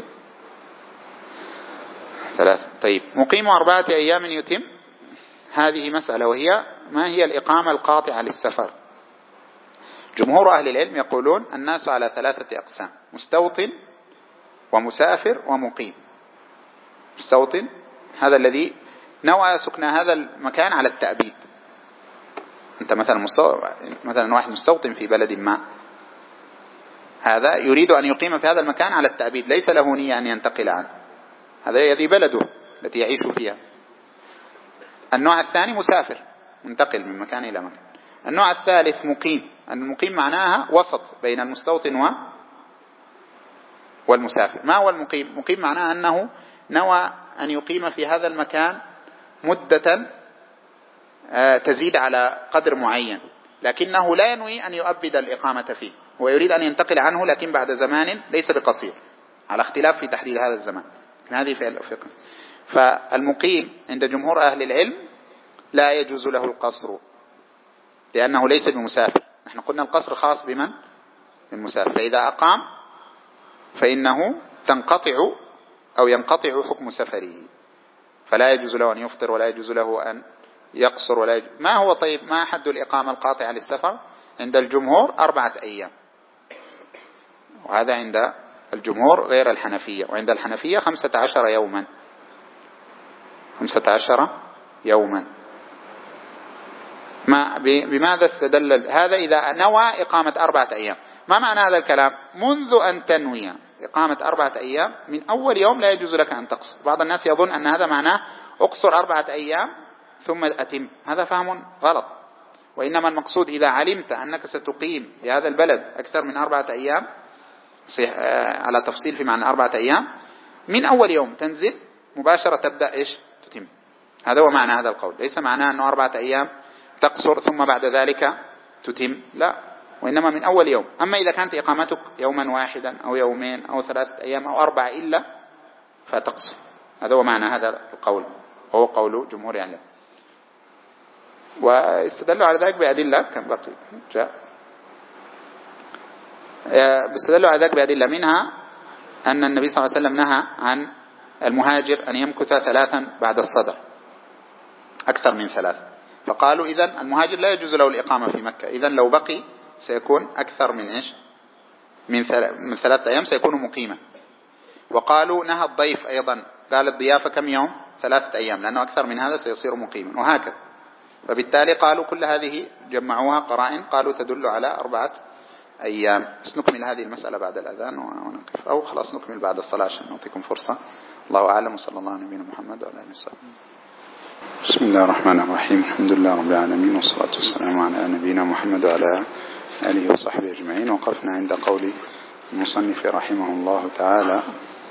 3. طيب، مقيم 4 أيام يتم، هذه مسألة، وهي ما هي الإقامة القاطعة للسفر؟ جمهور أهل العلم يقولون الناس على 3 أقسام: مستوطن ومسافر ومقيم. مستوطن هذا الذي نوى سكن هذا المكان على التأبيد. أنت مثلا واحد مستوطن في بلد ما، هذا يريد أن يقيم في هذا المكان على التأبيد، ليس له نية أن ينتقل عنه، هذا هذه بلده التي يعيش فيها. النوع الثاني مسافر، منتقل من مكان إلى مكان. النوع الثالث مقيم. المقيم معناها وسط بين المستوطن والمسافر. ما هو المقيم؟ مقيم معناها أنه نوى أن يقيم في هذا المكان مدة تزيد على قدر معين، لكنه لا ينوي أن يؤبد الإقامة فيه، ويريد أن ينتقل عنه لكن بعد زمان ليس بقصير، على اختلاف في تحديد هذا الزمان. هذه في الفقه. فالمقيم عند جمهور أهل العلم لا يجوز له القصر، لأنه ليس بمسافر. نحن قلنا القصر خاص بمن؟ بالمسافر. فإذا أقام فإنه ينقطع حكم سفره، فلا يجوز له أن يفطر ولا يجوز له أن يقصر ولا يجوز. ما هو طيب ما حد الإقامة القاطعة للسفر؟ عند الجمهور 4 أيام، وهذا عند الجمهور غير الحنفية. وعند الحنفية 15 يوما. 15 يوما. بماذا استدل هذا؟ إذا نوى إقامة 4 أيام. ما معنى هذا الكلام؟ منذ أن تنوي إقامة 4 أيام، من أول يوم لا يجوز لك أن تقصر. بعض الناس يظن أن هذا معناه أقصر 4 أيام ثم أتم، هذا فهم غلط. وإنما المقصود إذا علمت أنك ستقيم في هذا البلد أكثر من 4 أيام، على تفصيل في معنى 4 أيام، من أول يوم تنزل مباشرة تبدأ تتم. هذا هو معنى هذا القول. ليس معناه أنه 4 أيام تقصر ثم بعد ذلك تتم، لا، وإنما من أول يوم. أما إذا كانت إقامتك يوما واحدا أو يومين أو 3 أيام أو 4 إلا فتقصر. هذا هو معنى هذا القول، وهو قول جمهور أهل. واستدلوا على ذلك بأدلة. كم بقي جاء؟ استدلوا على ذلك بأدلة، منها أن النبي صلى الله عليه وسلم نهى عن المهاجر أن يمكث 3 بعد الصدر، أكثر من 3. فقالوا إذن المهاجر لا يجوز له الإقامة في مكة، إذن لو بقي سيكون أكثر من من 3 أيام سيكون مقيما. وقالوا نهى الضيف أيضا، قال الضيافة كم يوم؟ 3 أيام، لأنه أكثر من هذا سيصير مقيما، وهكذا. فبالتالي قالوا كل هذه جمعوها قرائن، قالوا تدل على 4 أيام. بس نكمل هذه المسألة بعد الأذان ونقف، أو خلاص نكمل بعد الصلاة عشان نعطيكم فرصة. الله أعلم، وصلى الله على نبينا محمد وعلى آله وصحبه. بسم الله الرحمن الرحيم. الحمد لله رب العالمين، والصلاة والسلام على نبينا محمد وعلى آله وصحبه أجمعين. وقفنا عند قول المصنف رحمه الله تعالى: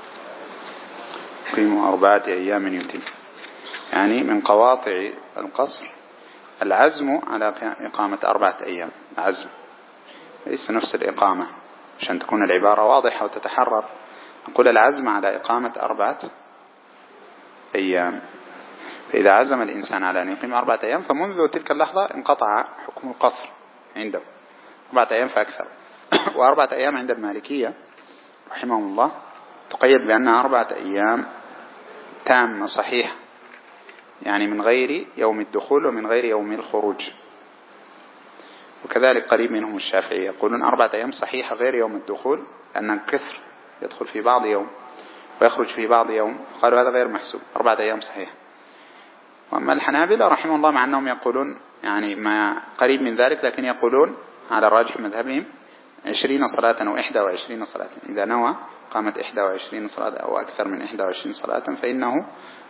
قيم 4 أيام يتم. يعني من قواطع القصر العزم على إقامة 4 أيام. عزم ليس نفس الإقامة، عشان تكون العبارة واضحة وتتحرر. نقول العزم على إقامة 4 أيام. فإذا عزم الإنسان على أن يقيم 4 أيام فمنذ تلك اللحظة انقطع حكم القصر عنده، 4 أيام فأكثر. و4 أيام عند المالكية رحمهم الله تقيد بأنها 4 أيام تامة صحيحة، يعني من غير يوم الدخول ومن غير يوم الخروج. وكذلك قريب منهم الشافعي يقولون 4 أيام صحيحة غير يوم الدخول، لأن الكسر يدخل في بعض يوم ويخرج في بعض يوم، قالوا هذا غير محسوب، 4 أيام صحيحة. وأما الحنابلة رحمه الله مع أنهم يقولون يعني ما قريب من ذلك، لكن يقولون على الراجح مذهبهم 20 صلاة أو 21 صلاة. إذا نوى قامت 21 صلاة أو أكثر من 21 صلاة فإنه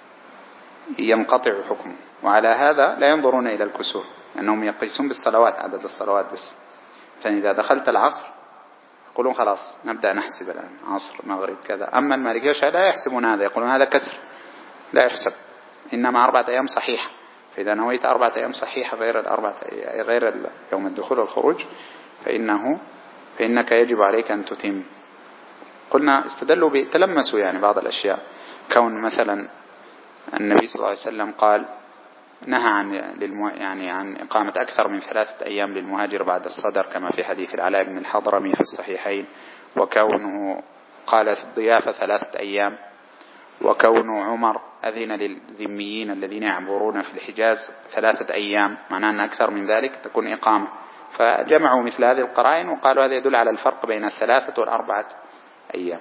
ينقطع حكمه. وعلى هذا لا ينظرون إلى الكسور، لأنهم يقيسون بالصلوات، عدد الصلوات بس. فإذا دخلت العصر يقولون خلاص نبدأ نحسب الآن عصر مغرب كذا. أما المالكية لا يحسبون هذا، يقولون هذا كسر لا يحسب، إنما 4 أيام صحيحة. فإذا نويت 4 أيام صحيحة غير يوم الدخول والخروج فإنك يجب عليك أن تتم. قلنا استدلوا تلمسوا يعني بعض الأشياء، كون مثلا النبي صلى الله عليه وسلم قال نهى عن إقامة أكثر من 3 أيام للمهاجر بعد الصدر، كما في حديث العلاء بن الحضرمي في الصحيحين. وكونه قال في الضيافة 3 أيام. وكون عمر أذن للذميين الذين يعبرون في الحجاز 3 أيام، معناه أن أكثر من ذلك تكون إقامة. فجمعوا مثل هذه القرائن وقالوا هذا يدل على الفرق بين 3 و4 أيام.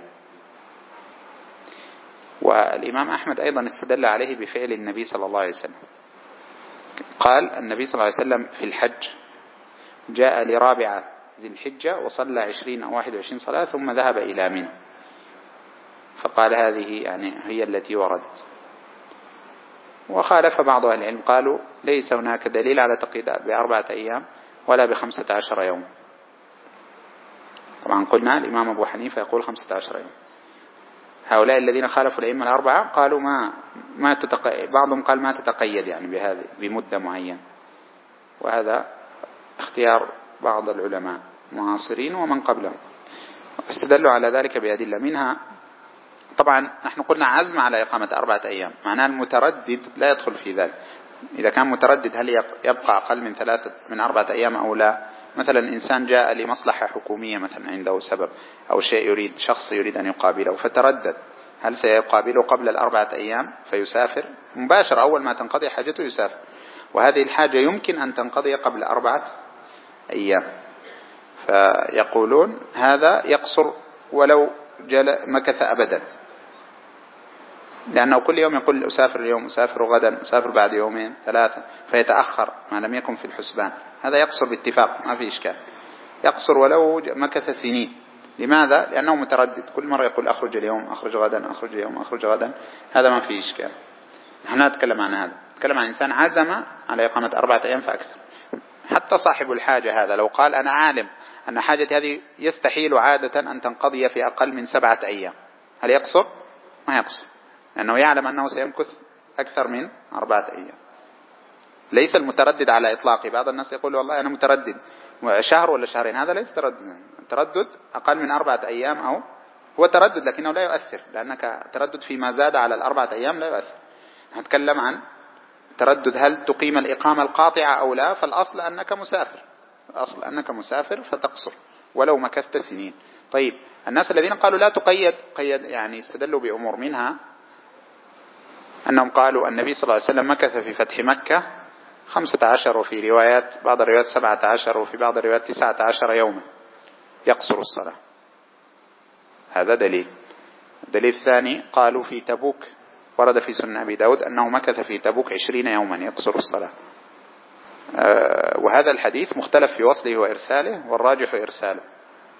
والإمام أحمد أيضا استدل عليه بفعل النبي صلى الله عليه وسلم. قال النبي صلى الله عليه وسلم في الحج جاء لرابعة ذي الحجة وصلى 20 أو 21 صلاة ثم ذهب إلى منى، فقال هذه يعني هي التي وردت. وخالف بعض أهل العلم قالوا ليس هناك دليل على تقييد ب4 أيام ولا ب15 يوم. طبعا قلنا الإمام أبو حنيفة يقول 15 يوم. هؤلاء الذين خالفوا الأئمة ال4 قالوا بعضهم قال ما تتقيد يعني بهذه بمدة معينة، وهذا اختيار بعض العلماء معاصرين ومن قبلهم. استدلوا على ذلك بأدلة منها. طبعا نحن قلنا عزم على إقامة 4 أيام، معناه المتردد لا يدخل في ذلك. إذا كان متردد هل يبقى أقل من 4 أيام أو لا. مثلا إنسان جاء لمصلحة حكومية مثلا، عنده سبب أو شيء شخص يريد أن يقابله فتردد، هل سيقابله قبل 4 أيام فيسافر مباشرة أول ما تنقضي حاجته يسافر، وهذه الحاجة يمكن أن تنقضي قبل 4 أيام. فيقولون هذا يقصر ولو مكث أبدا، لأنه كل يوم يقول أسافر اليوم، أسافر غدا، أسافر بعد 2 3 فيتأخر ما لم يكن في الحسبان. هذا يقصر باتفاق ما في إشكال، يقصر ولو مكث سنين. لماذا؟ لأنه متردد، كل مرة يقول أخرج اليوم، أخرج غدا، أخرج اليوم، أخرج غدا. هذا ما في إشكال. نحن نتكلم عن هذا، نتكلم عن إنسان عزم على إقامة 4 أيام فأكثر. حتى صاحب الحاجة هذا لو قال أنا عالم أن حاجتي هذه يستحيل عادة أن تنقضي في أقل من 7 أيام، هل يقصر؟ ما يقصر، لأنه يعلم أنه سيمكث أكثر من 4 أيام. ليس المتردد على إطلاقه. بعض الناس يقول والله أنا متردد شهر ولا شهرين، هذا ليس تردد. تردد أقل من 4 أيام أو هو تردد لكنه لا يؤثر، لأنك تردد فيما زاد على 4 أيام لا يؤثر. نتكلم عن تردد هل تقيم الإقامة القاطعة أو لا. فالأصل أنك مسافر، الأصل أنك مسافر فتقصر ولو مكثت سنين. طيب الناس الذين قالوا لا تقيد يعني استدلوا بأمور، منها أنهم قالوا النبي صلى الله عليه وسلم مكث في فتح مكة 15 وفي روايات بعض الروايات 17 وفي بعض الروايات 19 يوما يقصر الصلاة. هذا دليل. الدليل الثاني قالوا في تبوك ورد في سنن أبي داود أنه مكث في تبوك 20 يوما يقصر الصلاة. وهذا الحديث مختلف في وصله وإرساله، والراجح إرساله.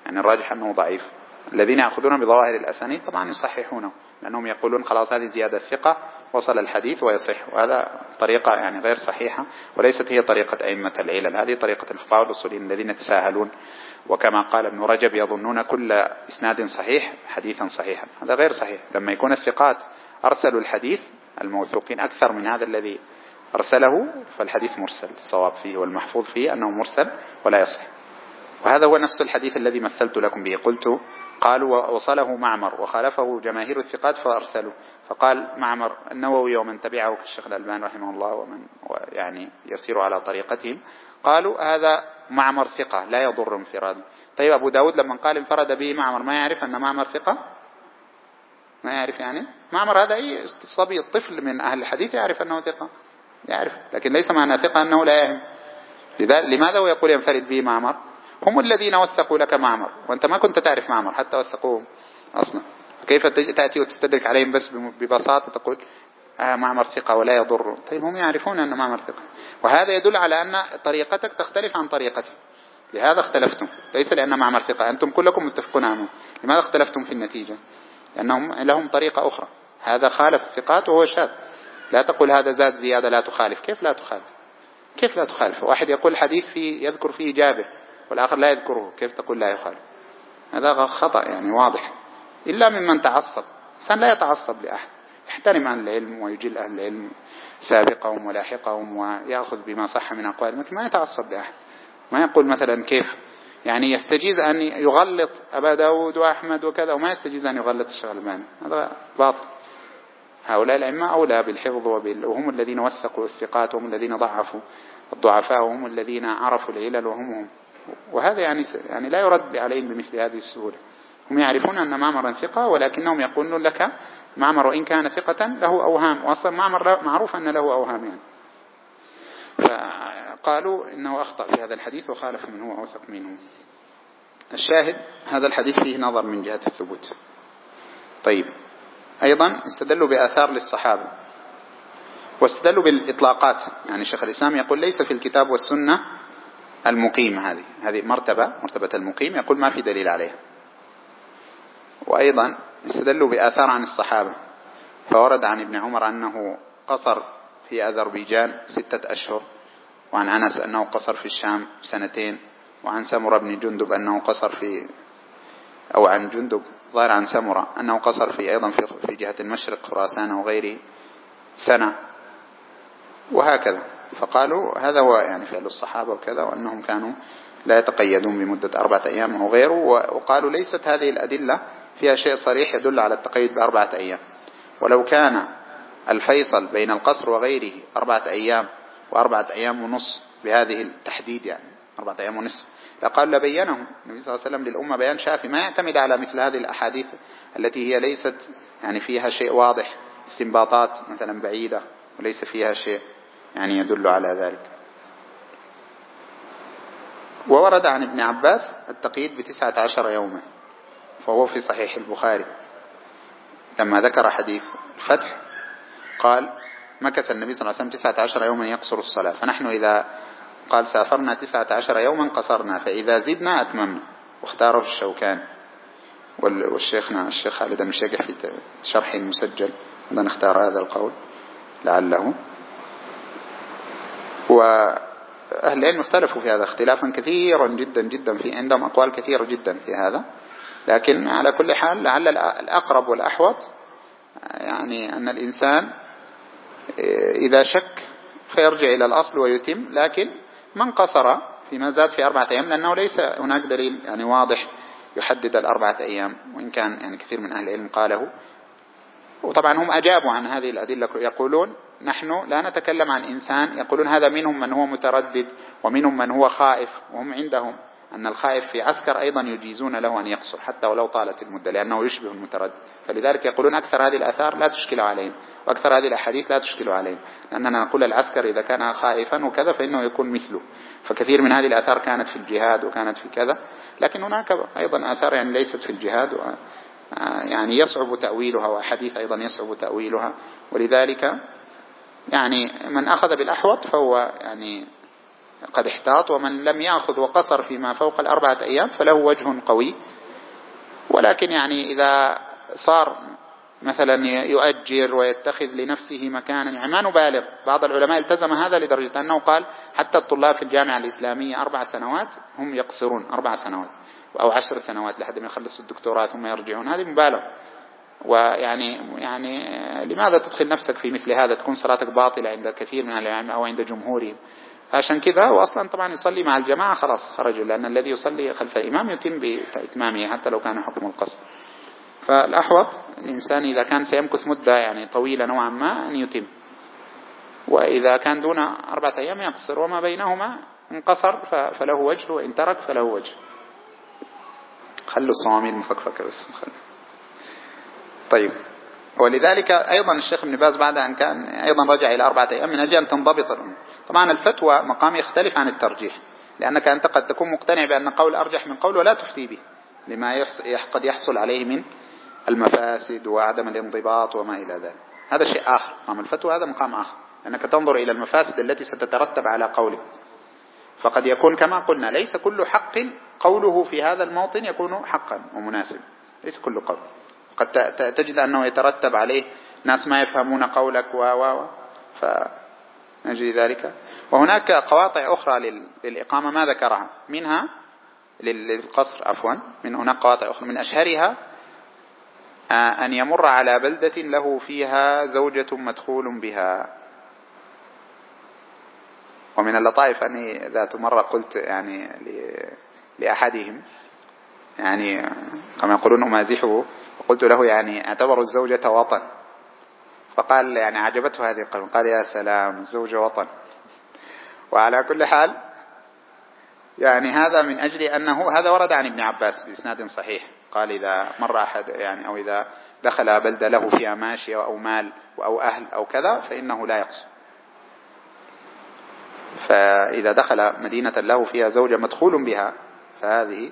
يعني الراجح أنه ضعيف. الذين يأخذون بظواهر الأسانيد طبعا يصححونه، لأنهم يقولون خلاص هذه زيادة ثقة وصل الحديث ويصح، وهذا طريقة يعني غير صحيحة، وليست هي طريقة أئمة العلل، هذه طريقة الفقهاء الأصوليين الذين يتساهلون، وكما قال ابن رجب يظنون كل إسناد صحيح حديثا صحيحا، هذا غير صحيح. لما يكون الثقات أرسلوا الحديث الموثوقين أكثر من هذا الذي أرسله فالحديث مرسل، الصواب فيه والمحفوظ فيه أنه مرسل ولا يصح. وهذا هو نفس الحديث الذي مثلت لكم به، قلت قالوا وصله معمر وخالفه جماهير الثقات فأرسلوا، فقال معمر النووي ومن تبعه كالشيخ الألباني رحمه الله ومن يعني يسير على طريقتهم، قالوا هذا معمر ثقة لا يضر انفراده. طيب أبو داود لما قال انفرد به معمر ما يعرف أن معمر ثقة؟ ما يعرف، يعني معمر هذا أي صبي طفل من أهل الحديث يعرف أنه ثقة، يعرف، لكن ليس معنى ثقة أنه لا يهم. لماذا هو يقول ينفرد به معمر؟ هم الذين وثقوا لك معمر، وأنت ما كنت تعرف معمر حتى وثقوهم أصلا، كيف تأتي وتستدرك عليهم بس ببساطة تقول معمر ثقة ولا يضر؟ طيب هم يعرفون أن معمر ثقة، وهذا يدل على أن طريقتك تختلف عن طريقتي، لهذا اختلفتم، ليس لأن معمر ثقة، أنتم كلكم متفقون عنه. لماذا اختلفتم في النتيجة؟ لأنهم لهم طريقة أخرى، هذا خالف الثقات وهو شاذ. لا تقول هذا زاد زيادة لا تخالف، كيف لا تخالف؟ كيف لا تخالف؟ واحد يقول حديث فيه يذكر فيه جابر والآخر لا يذكره، كيف تقول لا يخالف؟ هذا خطأ يعني واضح، إلا ممن تعصب. إنسان لا يتعصب لأحد، يحترم أهل العلم ويجل أهل العلم سابقهم ولاحقهم ويأخذ بما صح من أقوالهم، لكن ما يتعصب لأحد، ما يقول مثلا كيف يعني يستجيز أن يغلط أبا داود وأحمد وكذا وما يستجيز أن يغلط الشيخ الألباني، هذا باطل. هؤلاء الأئمة أولى بالحفظ وهم الذين وثقوا الثقات، وهم الذين ضعفوا الضعفاء، وهم الذين عرفوا العلل وهم وهذا يعني لا يرد عليهم بمثل هذه السهولة. هم يعرفون أن معمرا ثقة، ولكنهم يقولون لك معمر إن كان ثقة له أوهام، وأصلا معمر معروف أن له أوهام يعني. فقالوا إنه أخطأ في هذا الحديث وخالف من هو أوثق منه. الشاهد هذا الحديث فيه نظر من جهة الثبوت. طيب أيضا استدلوا بآثار للصحابة، واستدلوا بالإطلاقات، يعني شيخ الإسلام يقول ليس في الكتاب والسنة المقيم، هذه مرتبة المقيم، يقول ما في دليل عليها. وأيضا استدلوا بآثار عن الصحابة، فورد عن ابن عمر أنه قصر في أذربيجان 6 أشهر، وعن أنس أنه قصر في الشام 2 سنين، وعن سمرة بن جندب أنه قصر أو عن جندب ظاهر عن سمرة أنه قصر أيضا في جهة المشرق خراسان وغيره 1 سنة، وهكذا. فقالوا هذا هو يعني فعل الصحابة وكذا، وأنهم كانوا لا يتقيدون بمدة 4 أيام وغيره. وقالوا ليست هذه الأدلة فيها شيء صريح يدل على التقيد ب4 أيام، ولو كان الفيصل بين القصر وغيره 4 أيام و4 أيام ونص بهذه التحديد، يعني 4 أيام ونصف، لقال لبينه النبي صلى الله عليه وسلم للأمة بيان شافي، ما يعتمد على مثل هذه الأحاديث التي هي ليست يعني فيها شيء واضح، استنباطات مثلا بعيدة وليس فيها شيء يعني يدل على ذلك. وورد عن ابن عباس التقييد ب19 يوما، فهو في صحيح البخاري لما ذكر حديث الفتح قال مكث النبي صلى الله عليه وسلم 19 يوما يقصر الصلاة، فنحن إذا قال سافرنا 19 يوما قصرنا، فإذا زدنا أتممنا، واختاره الشوكاني والشيخ خالد بن شيخ في شرح المسجل أيضا نختار هذا القول لعله. وأهل العلم اختلفوا في هذا اختلافا كثيرا جدا جدا، في عندهم أقوال كثيرة جدا في هذا، لكن على كل حال لعل الأقرب والأحوط يعني أن الإنسان إذا شك فيرجع إلى الأصل ويتم، لكن من قصر فيما زاد في 4 أيام، لأنه ليس هناك دليل يعني واضح يحدد 4 أيام، وإن كان يعني كثير من أهل العلم قاله. وطبعا هم أجابوا عن هذه الأدلة، يقولون نحن لا نتكلم عن إنسان، يقولون هذا منهم من هو متردد ومنهم من هو خائف، وهم عندهم أن الخائف في عسكر أيضا يجيزون له أن يقصر حتى ولو طالت المدة، لأنه يشبه المتردد. فلذلك يقولون أكثر هذه الآثار لا تشكل عليهم، وأكثر هذه الأحاديث لا تشكل عليهم، لأننا نقول العسكر إذا كان خائفا وكذا فإنه يكون مثله. فكثير من هذه الآثار كانت في الجهاد وكانت في كذا، لكن هناك أيضا آثار يعني ليست في الجهاد يعني يصعب تأويلها، وأحاديث أيضا يصعب تأويلها. ولذلك يعني من أخذ بالأحوط فهو يعني قد احتاط، ومن لم يأخذ وقصر فيما فوق 4 أيام فله وجه قوي. ولكن يعني إذا صار مثلا يؤجر ويتخذ لنفسه مكانا، يعني ما نبالغ، بعض العلماء التزم هذا لدرجة أنه قال حتى الطلاب في الجامعة الإسلامية 4 سنوات هم يقصرون 4 سنوات أو 10 سنوات لحد ما يخلصوا الدكتوراه ثم يرجعون، هذه مبالغ. ويعني لماذا تدخل نفسك في مثل هذا؟ تكون صلاتك باطلة عند كثير من العلماء أو عند جمهورهم. عشان كذا وأصلا طبعا يصلي مع الجماعة خلاص خرج، لأن الذي يصلي خلف الإمام يتم بإتمامه حتى لو كان حكم القصر. فالأحوط الإنسان إذا كان سيمكث مدة يعني طويلة نوعا ما أن يتم، وإذا كان دون 4 أيام يقصر، وما بينهما انقصر فله وجه، وإن ترك فله وجه. خلوا الصواميل مفكفكة بس خلوا. طيب، ولذلك أيضا الشيخ ابن باز بعد أن كان أيضا رجع إلى 4 أيام من أجل أن تنضبط الأمور. طبعا الفتوى مقام يختلف عن الترجيح، لأنك أنت قد تكون مقتنع بأن قول أرجح من قول ولا تفتي به لما قد يحصل عليه من المفاسد وعدم الانضباط وما إلى ذلك. هذا شيء آخر. مقام الفتوى هذا مقام آخر، لأنك تنظر إلى المفاسد التي ستترتب على قولك. فقد يكون كما قلنا ليس كل حق قوله في هذا الموطن يكون حقا ومناسب، ليس كل قول. قد تجد أنه يترتب عليه ناس ما يفهمون قولك فنجد ذلك. وهناك قواطع أخرى للإقامة ما ذكرها، منها للقصر عفوا، من هناك قواطع أخرى من أشهرها أن يمر على بلدة له فيها زوجة مدخول بها. ومن اللطائف أني ذات مرة قلت يعني لأحدهم يعني كما يقولون أمازحه، وقلت له يعني اعتبروا الزوجة وطن، فقال يعني عجبته هذه القول، قال يا سلام الزوجة وطن. وعلى كل حال يعني هذا من أجل أنه هذا ورد عن ابن عباس بإسناد صحيح، قال إذا مر أحد يعني أو إذا دخل بلدة له فيها ماشية أو مال أو أهل أو كذا فإنه لا يقصر. فإذا دخل مدينة له فيها زوجة مدخول بها فهذه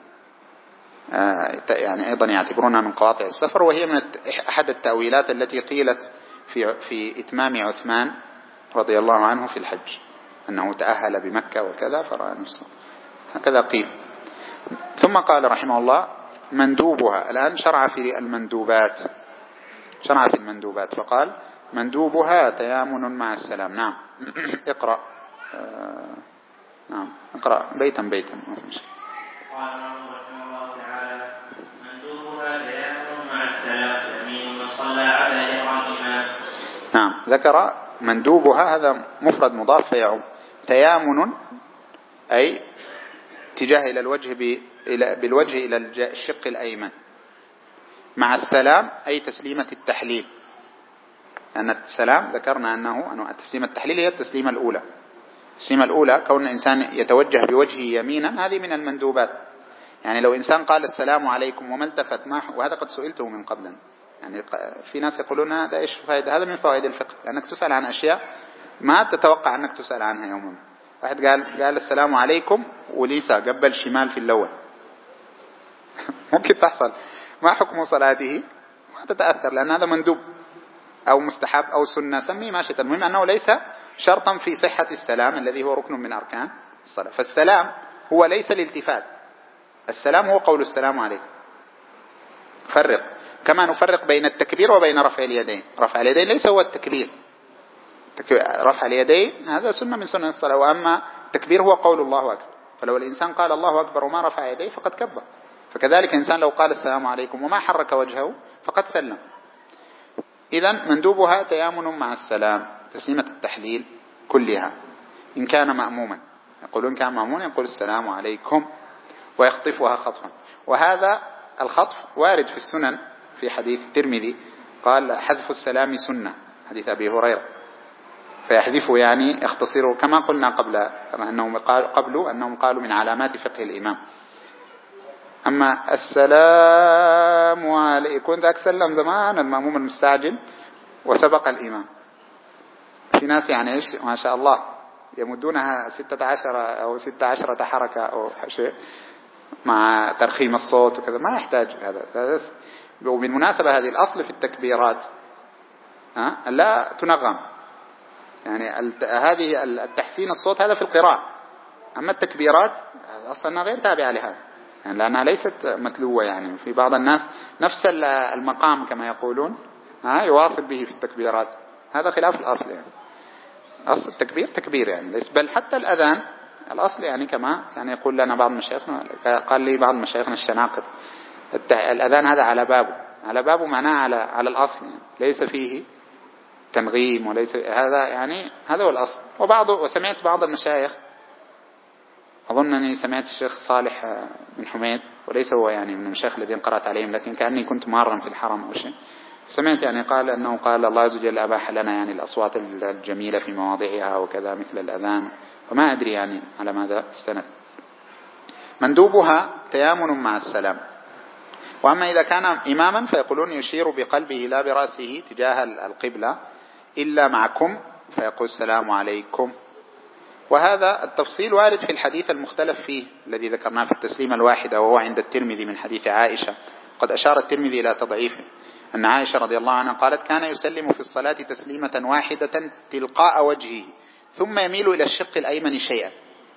يعني أيضا يعتبرونها من قواطع السفر، وهي من أحد التأويلات التي قيلت في إتمام عثمان رضي الله عنه في الحج، أنه تأهل بمكة وكذا فرأى نفسه، هكذا قيل. ثم قال رحمه الله مندوبها. الآن شرع في المندوبات، شرع في المندوبات فقال مندوبها تيامن مع السلام. نعم اقرأ. نعم اقرأ بيتا بيتا. قال رحمه الله تعالى مندوبها تيامن مع السلام يمين من صلى على إبراهيم. نعم ذكر مندوبها، هذا مفرد مضاف فيعم. تيامن أي اتجاه إلى الوجه بالوجه إلى الشق الأيمن، مع السلام أي تسليمة التحليل، لأن السلام ذكرنا أنه التسليمة التحليل هي التسليمة الأولى. التسليمة الأولى كون الإنسان يتوجه بوجهه يمينا، هذه من المندوبات. يعني لو إنسان قال السلام عليكم وما التفت، وهذا قد سئلته من قبل، يعني في ناس يقولون هذا إيش فائدة، هذا من فوائد الفقه، لأنك تسأل عن أشياء ما تتوقع أنك تسأل عنها يوما. واحد قال السلام عليكم وليسا قبل شمال في الأول ممكن تحصل، ما حكم صلاته؟ ما تتأثر، لأن هذا مندوب أو مستحب أو سنة، سميه ما شئت، المهم أنه ليس شرطا في صحة السلام الذي هو ركن من أركان الصلاة. فالسلام هو ليس الالتفات، السلام هو قول السلام عليكم. فرق كما نفرق بين التكبير وبين رفع اليدين. رفع اليدين ليس هو التكبير، رفع اليدين هذا سنة من سنن الصلاة، وأما التكبير هو قول الله أكبر. فلو الإنسان قال الله أكبر وما رفع يديه فقد كبر. فكذلك الإنسان لو قال السلام عليكم وما حرك وجهه فقد سلم. إذن مندوبها تيامن مع السلام، تسليمة التحليل كلها إن كان مأموما. يقولون كان مأموما يقول السلام عليكم ويخطفها خطفا. وهذا الخطف وارد في السنن، في حديث الترمذي قال حذف السلام سنة، حديث أبي هريرة، فيحذفه يعني يختصره، كما قلنا كما أنهم قالوا من علامات فقه الإمام. أما السلام عليكم ذاك سلم زمان المأموم المستعجل وسبق الإمام. في ناس يعني إيش ما شاء الله يمدونها 16 أو 16 حركة أو شيء مع ترخيم الصوت وكذا، ما يحتاج هذا. وبالمناسبة هذه الأصل في التكبيرات لا تنغم، يعني هذه التحسين الصوت هذا في القراءة، أما التكبيرات أصلا غير تابعة لهذا، يعني لأنها ليست متلوة. يعني في بعض الناس نفس المقام كما يقولون يواصل به في التكبيرات، هذا خلاف الأصل. يعني أصل التكبير تكبير يعني ليس، بل حتى الأذان الأصل يعني كما يعني يقول لنا بعض مشايخنا، قال لي بعض مشايخنا الشناقط الأذان هذا على بابه معناه على الأصل، يعني ليس فيه تنغيم وليس هذا، يعني هذا هو الأصل. وسمعت بعض المشايخ، أظنني سمعت الشيخ صالح بن حميد، وليس هو يعني من المشايخ الذين قرأت عليهم، لكن كأني كنت مارا في الحرم أو شيء، سمعت يعني قال أنه قال الله عز وجل أباح لنا يعني الأصوات الجميلة في مواضعها وكذا مثل الأذان، فما أدري يعني على ماذا استند. مندوبها تيامن مع السلام. وأما إذا كان إماما فيقولون يشير بقلبه لا برأسه تجاه القبلة إلا معكم، فيقول السلام عليكم. وهذا التفصيل وارد في الحديث المختلف فيه الذي ذكرناه في التسليمة الواحدة، وهو عند الترمذي من حديث عائشة، قد أشار الترمذي إلى تضعيفه، أن عائشة رضي الله عنها قالت كان يسلم في الصلاة تسليمة واحدة تلقاء وجهه ثم يميل إلى الشق الأيمن شيئا،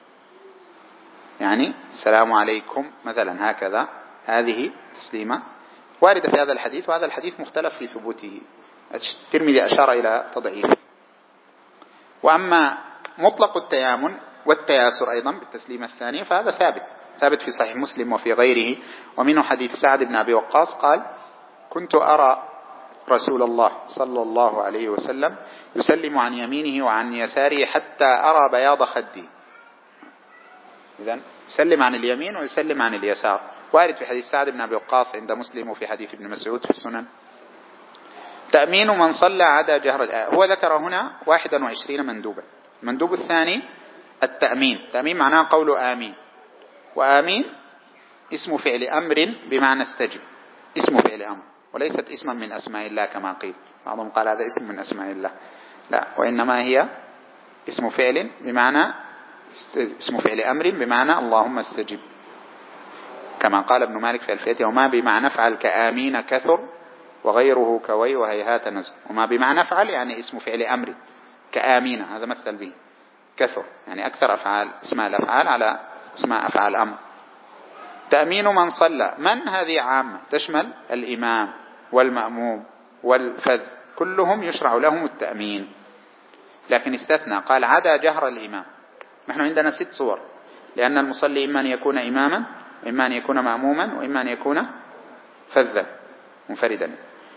يعني السلام عليكم مثلا هكذا. هذه تسليمة واردة في هذا الحديث، وهذا الحديث مختلف في ثبوته، الترمذي أشار إلى تضعيفه. وأما مطلق التيامن والتياسر أيضا بالتسليمة الثانية فهذا ثابت في صحيح مسلم وفي غيره، ومنه حديث سعد بن أبي وقاص قال كنت أرى رسول الله صلى الله عليه وسلم يسلم عن يمينه وعن يساره حتى أرى بياض خدي. إذن يسلم عن اليمين ويسلم عن اليسار، وارد في حديث سعد بن أبي وقاص عند مسلم وفي حديث ابن مسعود في السنن. تأمين من صلى عدا جهر الآية، هو ذكر هنا 21 مندوبا. المندوب الثاني التأمين معناه قول آمين، وآمين اسم فعل أمر بمعنى استجب، اسم فعل أمر وليست اسما من أسماء الله كما قيل، بعضهم قال هذا اسم من أسماء الله، لا، وإنما هي اسم فعل أمر بمعنى اللهم استجب، كما قال ابن مالك في الفيت وما بمعنى فعل كآمين كثر وغيره كوي وهيهات نزل. وما بمعنى فعل يعني اسم فعل أمر كآمين، هذا مثل به كثر يعني أكثر أفعال اسماء الأفعال على اسماء أفعال أمر. تأمين من صلى، من هذه عامة تشمل الإمام والمأموم والفذ، كلهم يشرع لهم التأمين، لكن استثنى قال عدا جهر الإمام. نحن عندنا 6 صور، لأن المصلي إما أن يكون إماما وإما أن يكون مأموما وإما أن يكون فذا منفردا،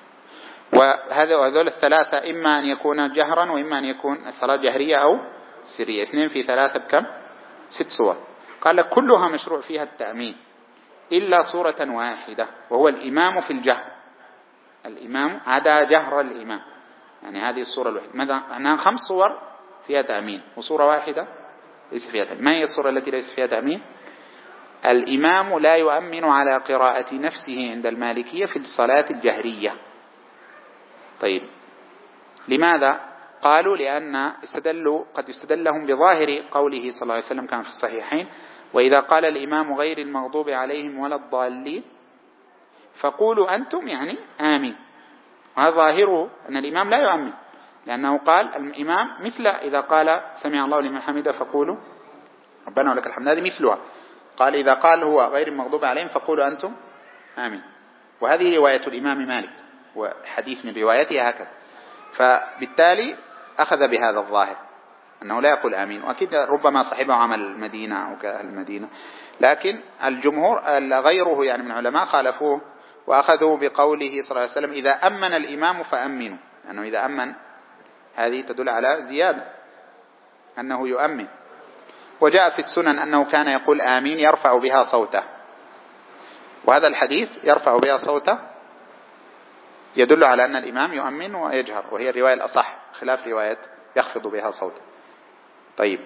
وهذول الثلاثة إما أن يكون جهرا وإما أن يكون الصلاة جهرية أو سرية، 2 في 3 بكم؟ 6 صور. قال كلها مشروع فيها التأمين إلا صورة واحدة وهو الإمام في الجهر، الإمام عدا جهر الإمام، يعني هذه الصورة الواحدة. ماذا معناها؟ 5 صور فيها تأمين وصورة واحدة ليس فيها تأمين. ما هي الصورة التي ليس فيها تأمين؟ الإمام لا يؤمن على قراءة نفسه عند المالكية في الصلاة الجهرية. طيب لماذا؟ قالوا لأن قد يستدل لهم بظاهر قوله صلى الله عليه وسلم كان في الصحيحين وإذا قال الإمام غير المغضوب عليهم ولا الضالين فقولوا أنتم يعني آمين، وهذا ظاهره أن الإمام لا يؤمن، لأنه قال الإمام مثل إذا قال سمع الله لمن حمده فقولوا ربنا ولك الحمد، هذه مثلها. قال إذا قال هو غير المغضوب عليهم فقولوا أنتم آمين، وهذه رواية الإمام مالك وحديث من روايته هكذا، فبالتالي أخذ بهذا الظاهر أنه لا يقول آمين، وأكيد ربما صاحبه عمل المدينة أو كأهل المدينة، لكن الجمهور غيره يعني من العلماء خالفوه وأخذوا بقوله صلى الله عليه وسلم إذا أمن الإمام فأمنوا، أنه إذا أمن هذه تدل على زيادة أنه يؤمن. وجاء في السنن أنه كان يقول آمين يرفع بها صوته، وهذا الحديث يرفع بها صوته يدل على أن الإمام يؤمن ويجهر، وهي الرواية الأصح خلاف رواية يخفض بها صوته. طيب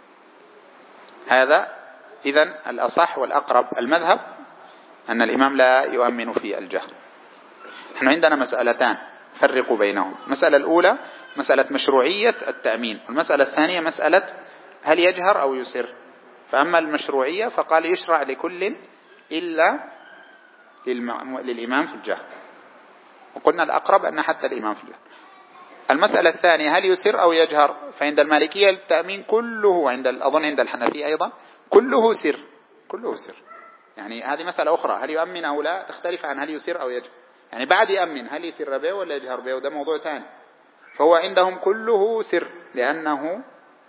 هذا إذن الأصح والأقرب المذهب أن الإمام لا يؤمن في الجهر. نحن عندنا مسألتان فرقوا بينهم، المسألة الأولى مسألة مشروعية التأمين، والمسألة الثانية مسألة هل يجهر أو يسر. فأما المشروعية فقال يشرع لكل إلا للإمام في الجهر، وقلنا الأقرب أن حتى الإمام في الجهر. المسألة الثانية هل يسر أو يجهر؟ فعند المالكية التأمين كله، أظن عند الحنفية أيضا كله سر، كله سر. يعني هذه مسألة أخرى، هل يؤمن أو لا تختلف عن هل يسر أو يجهر. يعني بعد يأمن هل يسر به ولا يجهر به، وده موضوع ثاني. فهو عندهم كله سر لأنه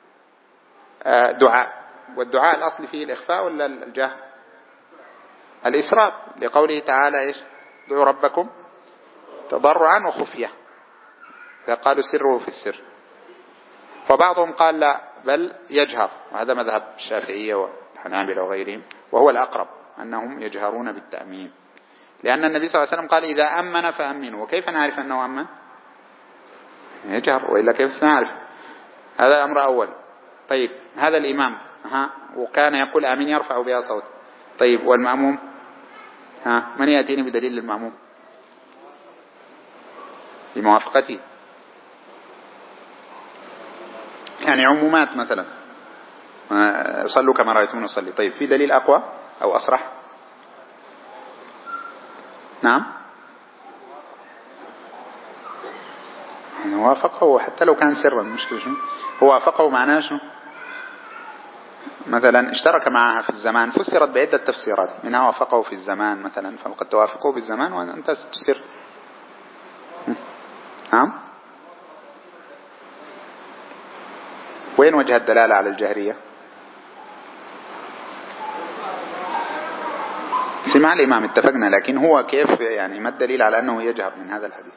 دعاء، والدعاء الأصل فيه الإخفاء ولا الجهر؟ الإسراء، لقوله تعالى إيش؟ ادعوا ربكم تضرعا وخفية، فقالوا سره في السر. وبعضهم قال لا بل يجهر، وهذا مذهب الشافعية والحنابلة وغيرهم، وهو الأقرب أنهم يجهرون بالتأمين، لأن النبي صلى الله عليه وسلم قال إذا أمن فأمنوا. وكيف نعرف أنه أمن؟ يجهر، وإلا كيف سنعرف؟ هذا الأمر أول. طيب هذا الإمام وكان يقول آمين يرفع بها صوت. طيب والمأموم؟ من يأتيني بدليل المأموم بموافقته؟ يعني عمومات مثلا صلوا كما رأيتمون نصلي. طيب في دليل أقوى أو أصرح؟ نعم، وافقه حتى لو كان سرا. المشكلة شو هو وافقه؟ معناه شو؟ مثلا اشترك معها في الزمان، فسرت بعدة تفسيرات، منها وافقه في الزمان مثلا، فقد توافقه بالزمان وأنت تسر. نعم، وين وجه الدلالة على الجهرية؟ سمع الإمام اتفقنا، لكن هو كيف يعني ما الدليل على أنه يجهر من هذا الحديث؟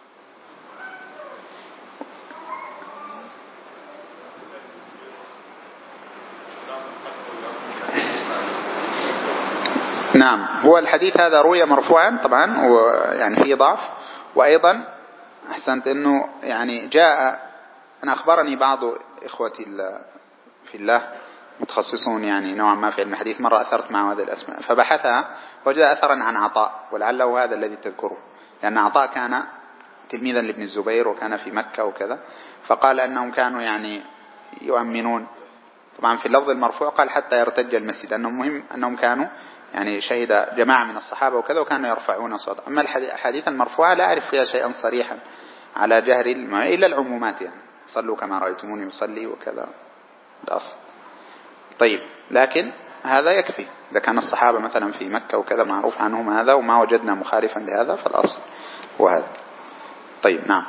نعم، هو الحديث هذا روي مرفوعا طبعا، ويعني فيه ضعف. وأيضا أحسنت أنه يعني جاء، أنا أخبرني بعض إخوتي في الله متخصصون يعني نوعا ما في علم الحديث، مرة أثرت معه هذه الأسماء فبحثها وجد أثرا عن عطاء، ولعله هذا الذي تذكره، لأن عطاء كان تلميذا لابن الزبير وكان في مكة وكذا، فقال أنهم كانوا يعني يؤمنون. طبعا في اللفظ المرفوع قال حتى يرتج المسجد، أنهم مهم أنهم كانوا يعني شهد جماعة من الصحابة وكذا وكانوا يرفعون صوت. أما الحديث المرفوعة لا أعرف فيها شيئا صريحا على جهر إلا العمومات، يعني صلوا كما رأيتموني يصلي وكذا الأصل. طيب لكن هذا يكفي إذا كان الصحابة مثلا في مكة وكذا معروف عنهم هذا، وما وجدنا مخالفا لهذا فالأصل وهذا. طيب نعم.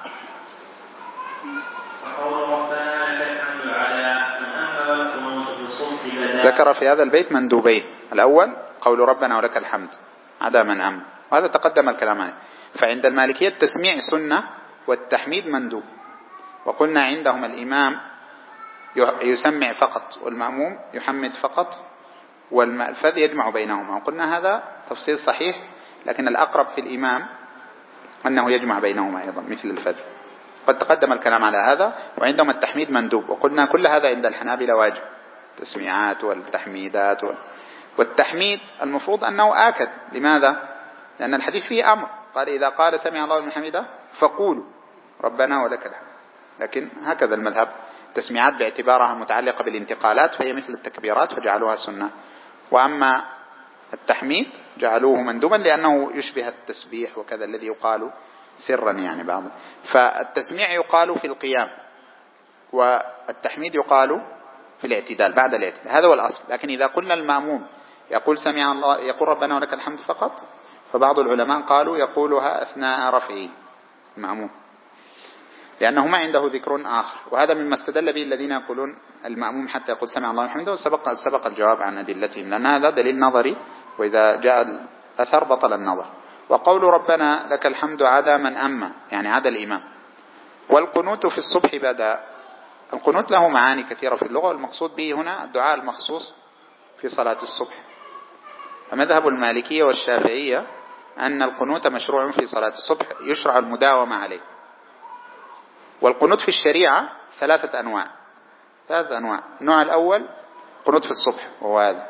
ذكر في هذا البيت مندوبين، الأول قول ربنا ولك الحمد عدا من أمن، وهذا تقدم الكلام عليه. فعند المالكية التسميع سنة والتحميد مندوب، وقلنا عندهم الإمام يسمع فقط والمأموم يحمد فقط، والفذ يجمع بينهما، وقلنا هذا تفصيل صحيح، لكن الأقرب في الإمام أنه يجمع بينهما أيضا مثل الفذ. قد تقدم الكلام على هذا. وعندهم التحميد مندوب، وقلنا كل هذا عند الحنابلة واجب، التسميعات والتحميدات والتحميد المفروض أنه آكد. لماذا؟ لأن الحديث فيه أمر، قال إذا قال سمع الله لمن حمده فقولوا ربنا ولك الحمد. لكن هكذا المذهب، التسميعات باعتبارها متعلقة بالانتقالات فهي مثل التكبيرات فجعلوها سنة، وأما التحميد جعلوه مندوبا لأنه يشبه التسبيح وكذا الذي يقال سرا يعني بعض. فالتسميع يقال في القيام، والتحميد يقال في الاعتدال بعد الاعتدال، هذا هو الأصل. لكن إذا قلنا المأموم يقول سمع الله يقول ربنا ولك الحمد فقط، فبعض العلماء قالوا يقولها أثناء رفعه المأموم، لأنه ما عنده ذكر آخر. وهذا مما استدل به الذين يقولون المأموم حتى يقول سمع الله الحمد، وسبق الجواب عن أدلتهم، لأن هذا دليل نظري، وإذا جاء الأثر بطل النظر. وقول ربنا لك الحمد عدا من أما، يعني عدا الإمام. والقنوت في الصبح بدأ. القنوت له معاني كثيرة في اللغة، والمقصود به هنا الدعاء المخصوص في صلاة الصبح. فمذهب المالكية والشافعية أن القنوت مشروع في صلاة الصبح، يشرع المداومة عليه. والقنوت في الشريعة ثلاثة أنواع. النوع الأول قنوت في الصبح وهو هذا.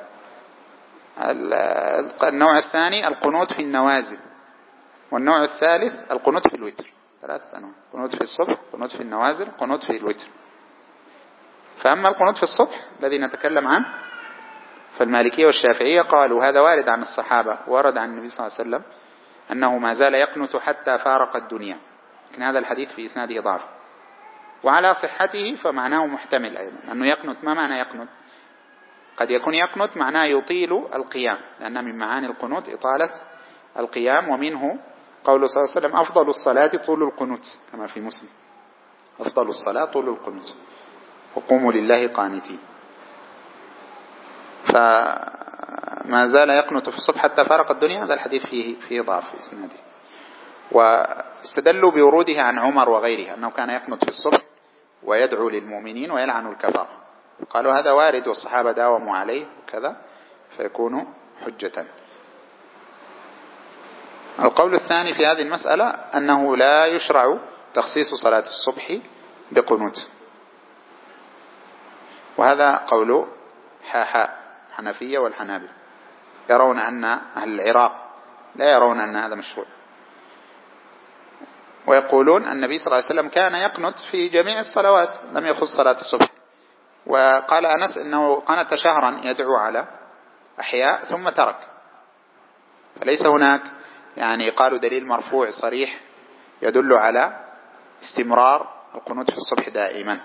النوع الثاني القنوت في النوازل، والنوع الثالث القنوت في الوتر. ثلاثة أنواع: قنوت في الصبح، قنوت في النوازل، قنوت في الوتر. فأما القنوت في الصبح الذي نتكلم عنه، فالمالكية والشافعية قالوا هذا وارد عن الصحابة، ورد عن النبي صلى الله عليه وسلم أنه ما زال يقنت حتى فارق الدنيا، لكن هذا الحديث في إسناده ضعف. وعلى صحته فمعناه محتمل أيضا، أنه يقنت. ما معنى يقنت؟ قد يكون يقنت معناه يطيل القيام، لأن من معاني القنوت إطالة القيام، ومنه قوله صلى الله عليه وسلم أفضل الصلاة طول القنوت، كما في مسلم أفضل الصلاة طول القنوت وقوموا لله قانتين. فما زال يقنت في الصبح حتى فارق الدنيا. هذا الحديث فيه ضعف في إسناده. واستدلوا بوروده عن عمر وغيره أنه كان يقنت في الصبح ويدعو للمؤمنين ويلعن الكفار، قالوا هذا وارد والصحابة داوموا عليه وكذا، فيكون حجة. القول الثاني في هذه المسألة أنه لا يشرع تخصيص صلاة الصبح بقنوت، وهذا قول حنفية والحنابلة، يرون أن أهل العراق لا يرون أن هذا مشروع، ويقولون النبي صلى الله عليه وسلم كان يقنت في جميع الصلوات لم يخص صلاة الصبح. وقال أنس إنه قنت شهرا يدعو على أحياء ثم ترك، فليس هناك يعني قالوا دليل مرفوع صريح يدل على استمرار القنوت في الصبح دائما،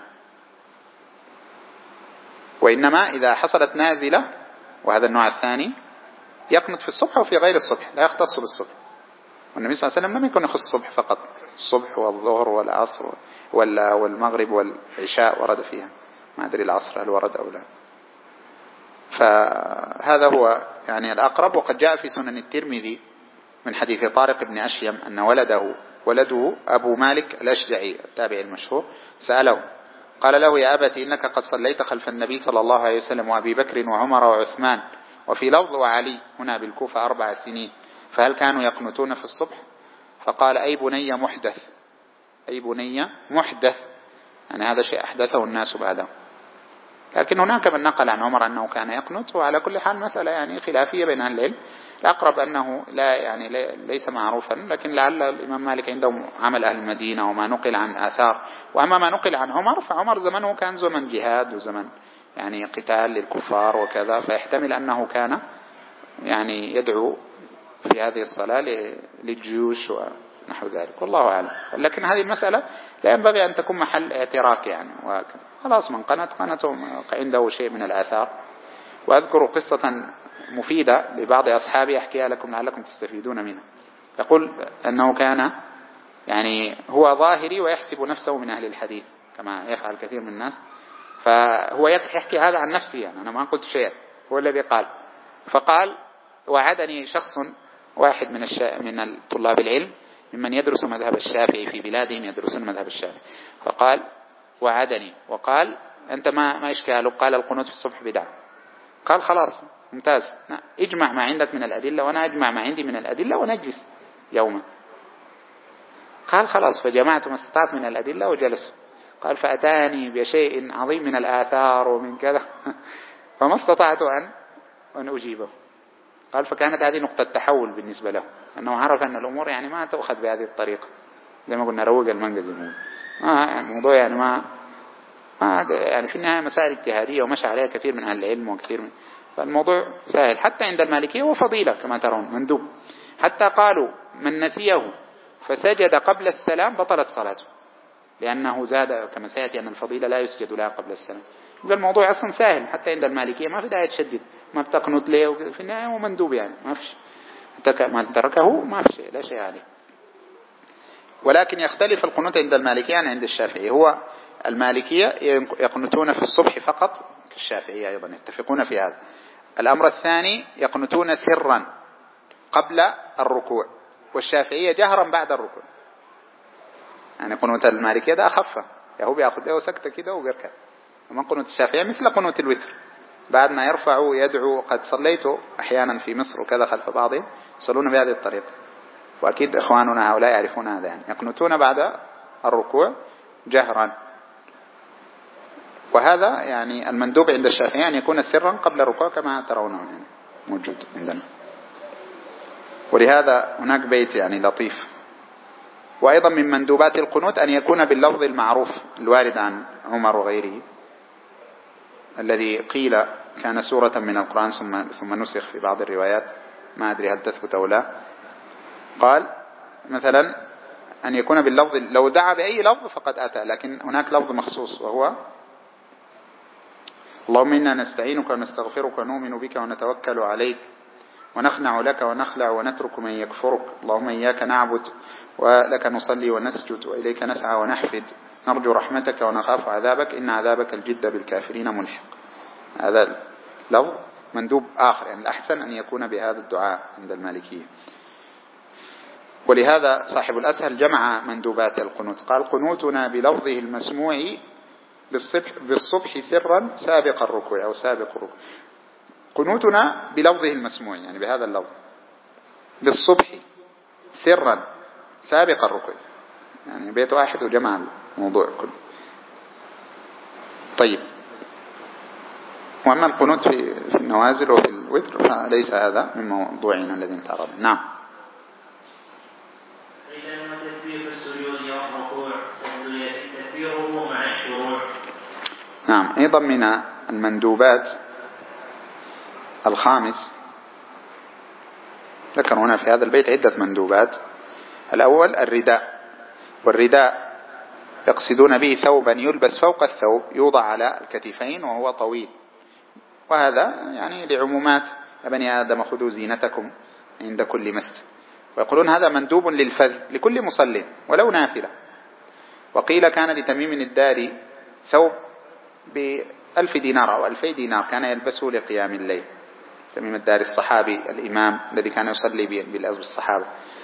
وإنما إذا حصلت نازلة، وهذا النوع الثاني، يقنت في الصبح وفي غير الصبح، لا يختص بالصبح. والنبي صلى الله عليه وسلم لم يكن يخص الصبح فقط، الصبح والظهر والعصر والمغرب والعشاء ورد فيها، ما أدري العصر هل ورد أو لا. فهذا هو يعني الأقرب. وقد جاء في سنن الترمذي من حديث طارق بن أشيم أن ولده أبو مالك الأشجعي التابعي المشهور سأله قال له يا أبت إنك قد صليت خلف النبي صلى الله عليه وسلم وأبي بكر وعمر وعثمان وفي لفظ وعلي هنا بالكوفة 4 سنين، فهل كانوا يقنتون في الصبح؟ فقال أي بني محدث، أي بني محدث، يعني هذا شيء أحدثه الناس بعده. لكن هناك من نقل عن عمر أنه كان يقنت، وعلى كل حال مسألة يعني خلافية بين أهل العلم. الأقرب أنه لا يعني ليس معروفا، لكن لعل الإمام مالك عنده عمل أهل المدينة وما نقل عن آثار. وأما ما نقل عن عمر فعمر زمنه كان زمن جهاد وزمن يعني قتال للكفار وكذا، فيحتمل أنه كان يعني يدعو في هذه الصلاة للجيوش ونحو ذلك، والله أعلم. لكن هذه المسألة لا ينبغي أن تكون محل اعتراك يعني، خلاص من قنتهم عنده شيء من الآثار. وأذكر قصة مفيدة لبعض أصحابي أحكيها لكم لعلكم تستفيدون منها. يقول أنه كان يعني هو ظاهري ويحسب نفسه من أهل الحديث كما يفعل كثير من الناس، فهو يحكي هذا عن نفسه، يعني أنا ما قلت شيء، هو الذي قال. فقال وعدني شخص واحد من طلاب العلم ممن يدرس مذهب الشافعي في بلادهم، يدرسون مذهب الشافعي، فقال وعدني وقال أنت ما إشكالك؟ قال القنوت في الصبح بدعة. قال خلاص ممتاز، اجمع ما عندك من الأدلة وأنا أجمع ما عندي من الأدلة ونجلس يوما. قال خلاص، فجمعت ما استطعت من الأدلة وجلسوا. قال فأتاني بشيء عظيم من الآثار ومن كذا فما استطعت أن أجيبه. قال فكانت هذه نقطة تحول بالنسبة له، أنه عرف أن الأمور يعني ما تأخذ بهذه الطريقة، زي ما قلنا روج المنجز الموضوع يعني ما يعني في النهاية مسائل اجتهادية ومشى عليها كثير من أهل العلم وكثير من، فالموضوع سهل. حتى عند المالكية وفضيلة كما ترون مندوب، حتى قالوا من نسيه فسجد قبل السلام بطلت صلاته، لأنه زاد كما سيأتي أن الفضيلة لا يسجد لها قبل السلام. يبقى الموضوع أصلا سهل حتى عند المالكية، ما في داعي تشدد، ما بتقنط ليه، في النهاية هو مندوب يعني ما فيش، ما تركه ما في شيء، لا شيء عليه. ولكن يختلف القنوت عند المالكية عن عند الشافعي. هو المالكية يقنتون في الصبح فقط كالشافعية أيضا، يتفقون في هذا. الأمر الثاني يقنتون سرا قبل الركوع، والشافعية جهرا بعد الركوع. يعني قنوت المالكية ده أخفة، هو بيأخذ له سكتة كده وبيركع. أما قنوت الشافعية مثل قنوت الوتر، بعد ما يرفع يدعو. قد صليت أحيانا في مصر وكذا خلف بعضهم يصلون بهذه الطريقة، وأكيد إخواننا هؤلاء يعرفون هذا، يعني يقنتون بعد الركوع جهرا. وهذا يعني المندوب عند الشافعي أن يكون سرا قبل الركوع كما ترونه يعني موجود عندنا. ولهذا هناك بيت يعني لطيف. وأيضا من مندوبات القنوت أن يكون باللفظ المعروف الوارد عن عمر وغيره، الذي قيل كان سورة من القرآن ثم نسخ في بعض الروايات، ما أدري هل تثبت أو لا. قال مثلا أن يكون باللفظ، لو دعا بأي لفظ فقد أتى، لكن هناك لفظ مخصوص وهو اللهم إنا نستعينك ونستغفرك ونؤمن بك ونتوكل عليك ونخنع لك ونخلع ونترك من يكفرك، اللهم إياك نعبد ولك نصلي ونسجد وإليك نسعى ونحفد نرجو رحمتك ونخاف عذابك إن عذابك الجد بالكافرين ملحق. هذا لفظ مندوب آخر، يعني الأحسن أن يكون بهذا الدعاء عند المالكية. ولهذا صاحب الأسهل جمع مندوبات القنوت، قال قنوتنا بلفظه المسموع بالصبح سرا سابق الركوع أو سابق الركوع. قنوتنا بلفظه المسموع يعني بهذا اللفظ بالصبح سرا سابق الركوع، يعني بيت واحد وجمع الموضوع كله. طيب، وأما القنوت في النوازل وفي الوتر فليس هذا من موضوعنا الذي انتعرض. نعم. نعم. أيضا من المندوبات الخامس، ذكر هنا في هذا البيت عدة مندوبات. الأول الرداء، والرداء يقصدون به ثوبا يلبس فوق الثوب يوضع على الكتفين وهو طويل، وهذا يعني لعمومات يا بني آدم خذوا زينتكم عند كل مسجد، ويقولون هذا مندوب للفذ لكل مصل ولو نافلة. وقيل كان لتميم الداري ثوب ب1000 دينار أو 2000 دينار كان يلبسه لقيام الليل. تميم الداري الصحابي الإمام الذي كان يصلي بالصحابة،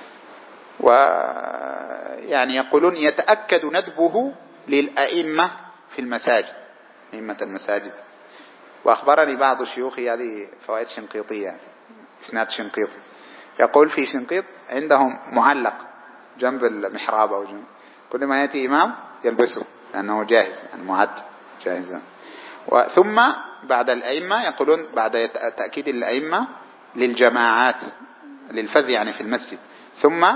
ويعني يقولون يتأكد ندبه للأئمة في المساجد، أئمة المساجد. وأخبرني بعض شيوخي، هذه فوائد شنقيطية، إسناد شنقيط، يقول في شنقيط عندهم معلق جنب المحراب أو جنب، كل ما يأتي إمام يلبسه لأنه جاهز، يعني معد جاهزا. ثم بعد الأئمة يقولون بعد تأكيد الأئمة للجماعات للفذ يعني في المسجد، ثم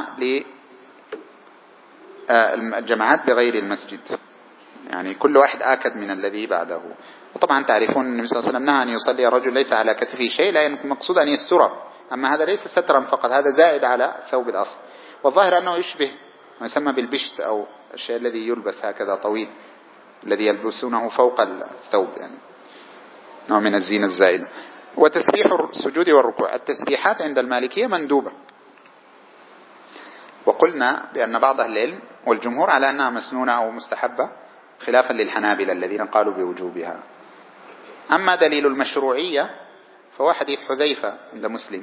للجماعات بغير المسجد، يعني كل واحد آكد من الذي بعده. وطبعا تعرفون النبي صلى الله عليه وسلم نهى أن يصلي الرجل ليس على كتفه شيء، لأن المقصود أن يستره، أما هذا ليس سترا فقط، هذا زائد على الثوب الأصل. والظاهر أنه يشبه ما يسمى بالبشت أو الشيء الذي يلبس هكذا طويل الذي يلبسونه فوق الثوب، يعني نوع من الزينة الزائدة. وتسبيح السجود والركوع، التسبيحات عند المالكية مندوبة، وقلنا بأن بعض أهل العلم والجمهور على أنها مسنونة أو مستحبة، خلافا للحنابلة الذين قالوا بوجوبها. أما دليل المشروعية فهو حديث حذيفة عند مسلم،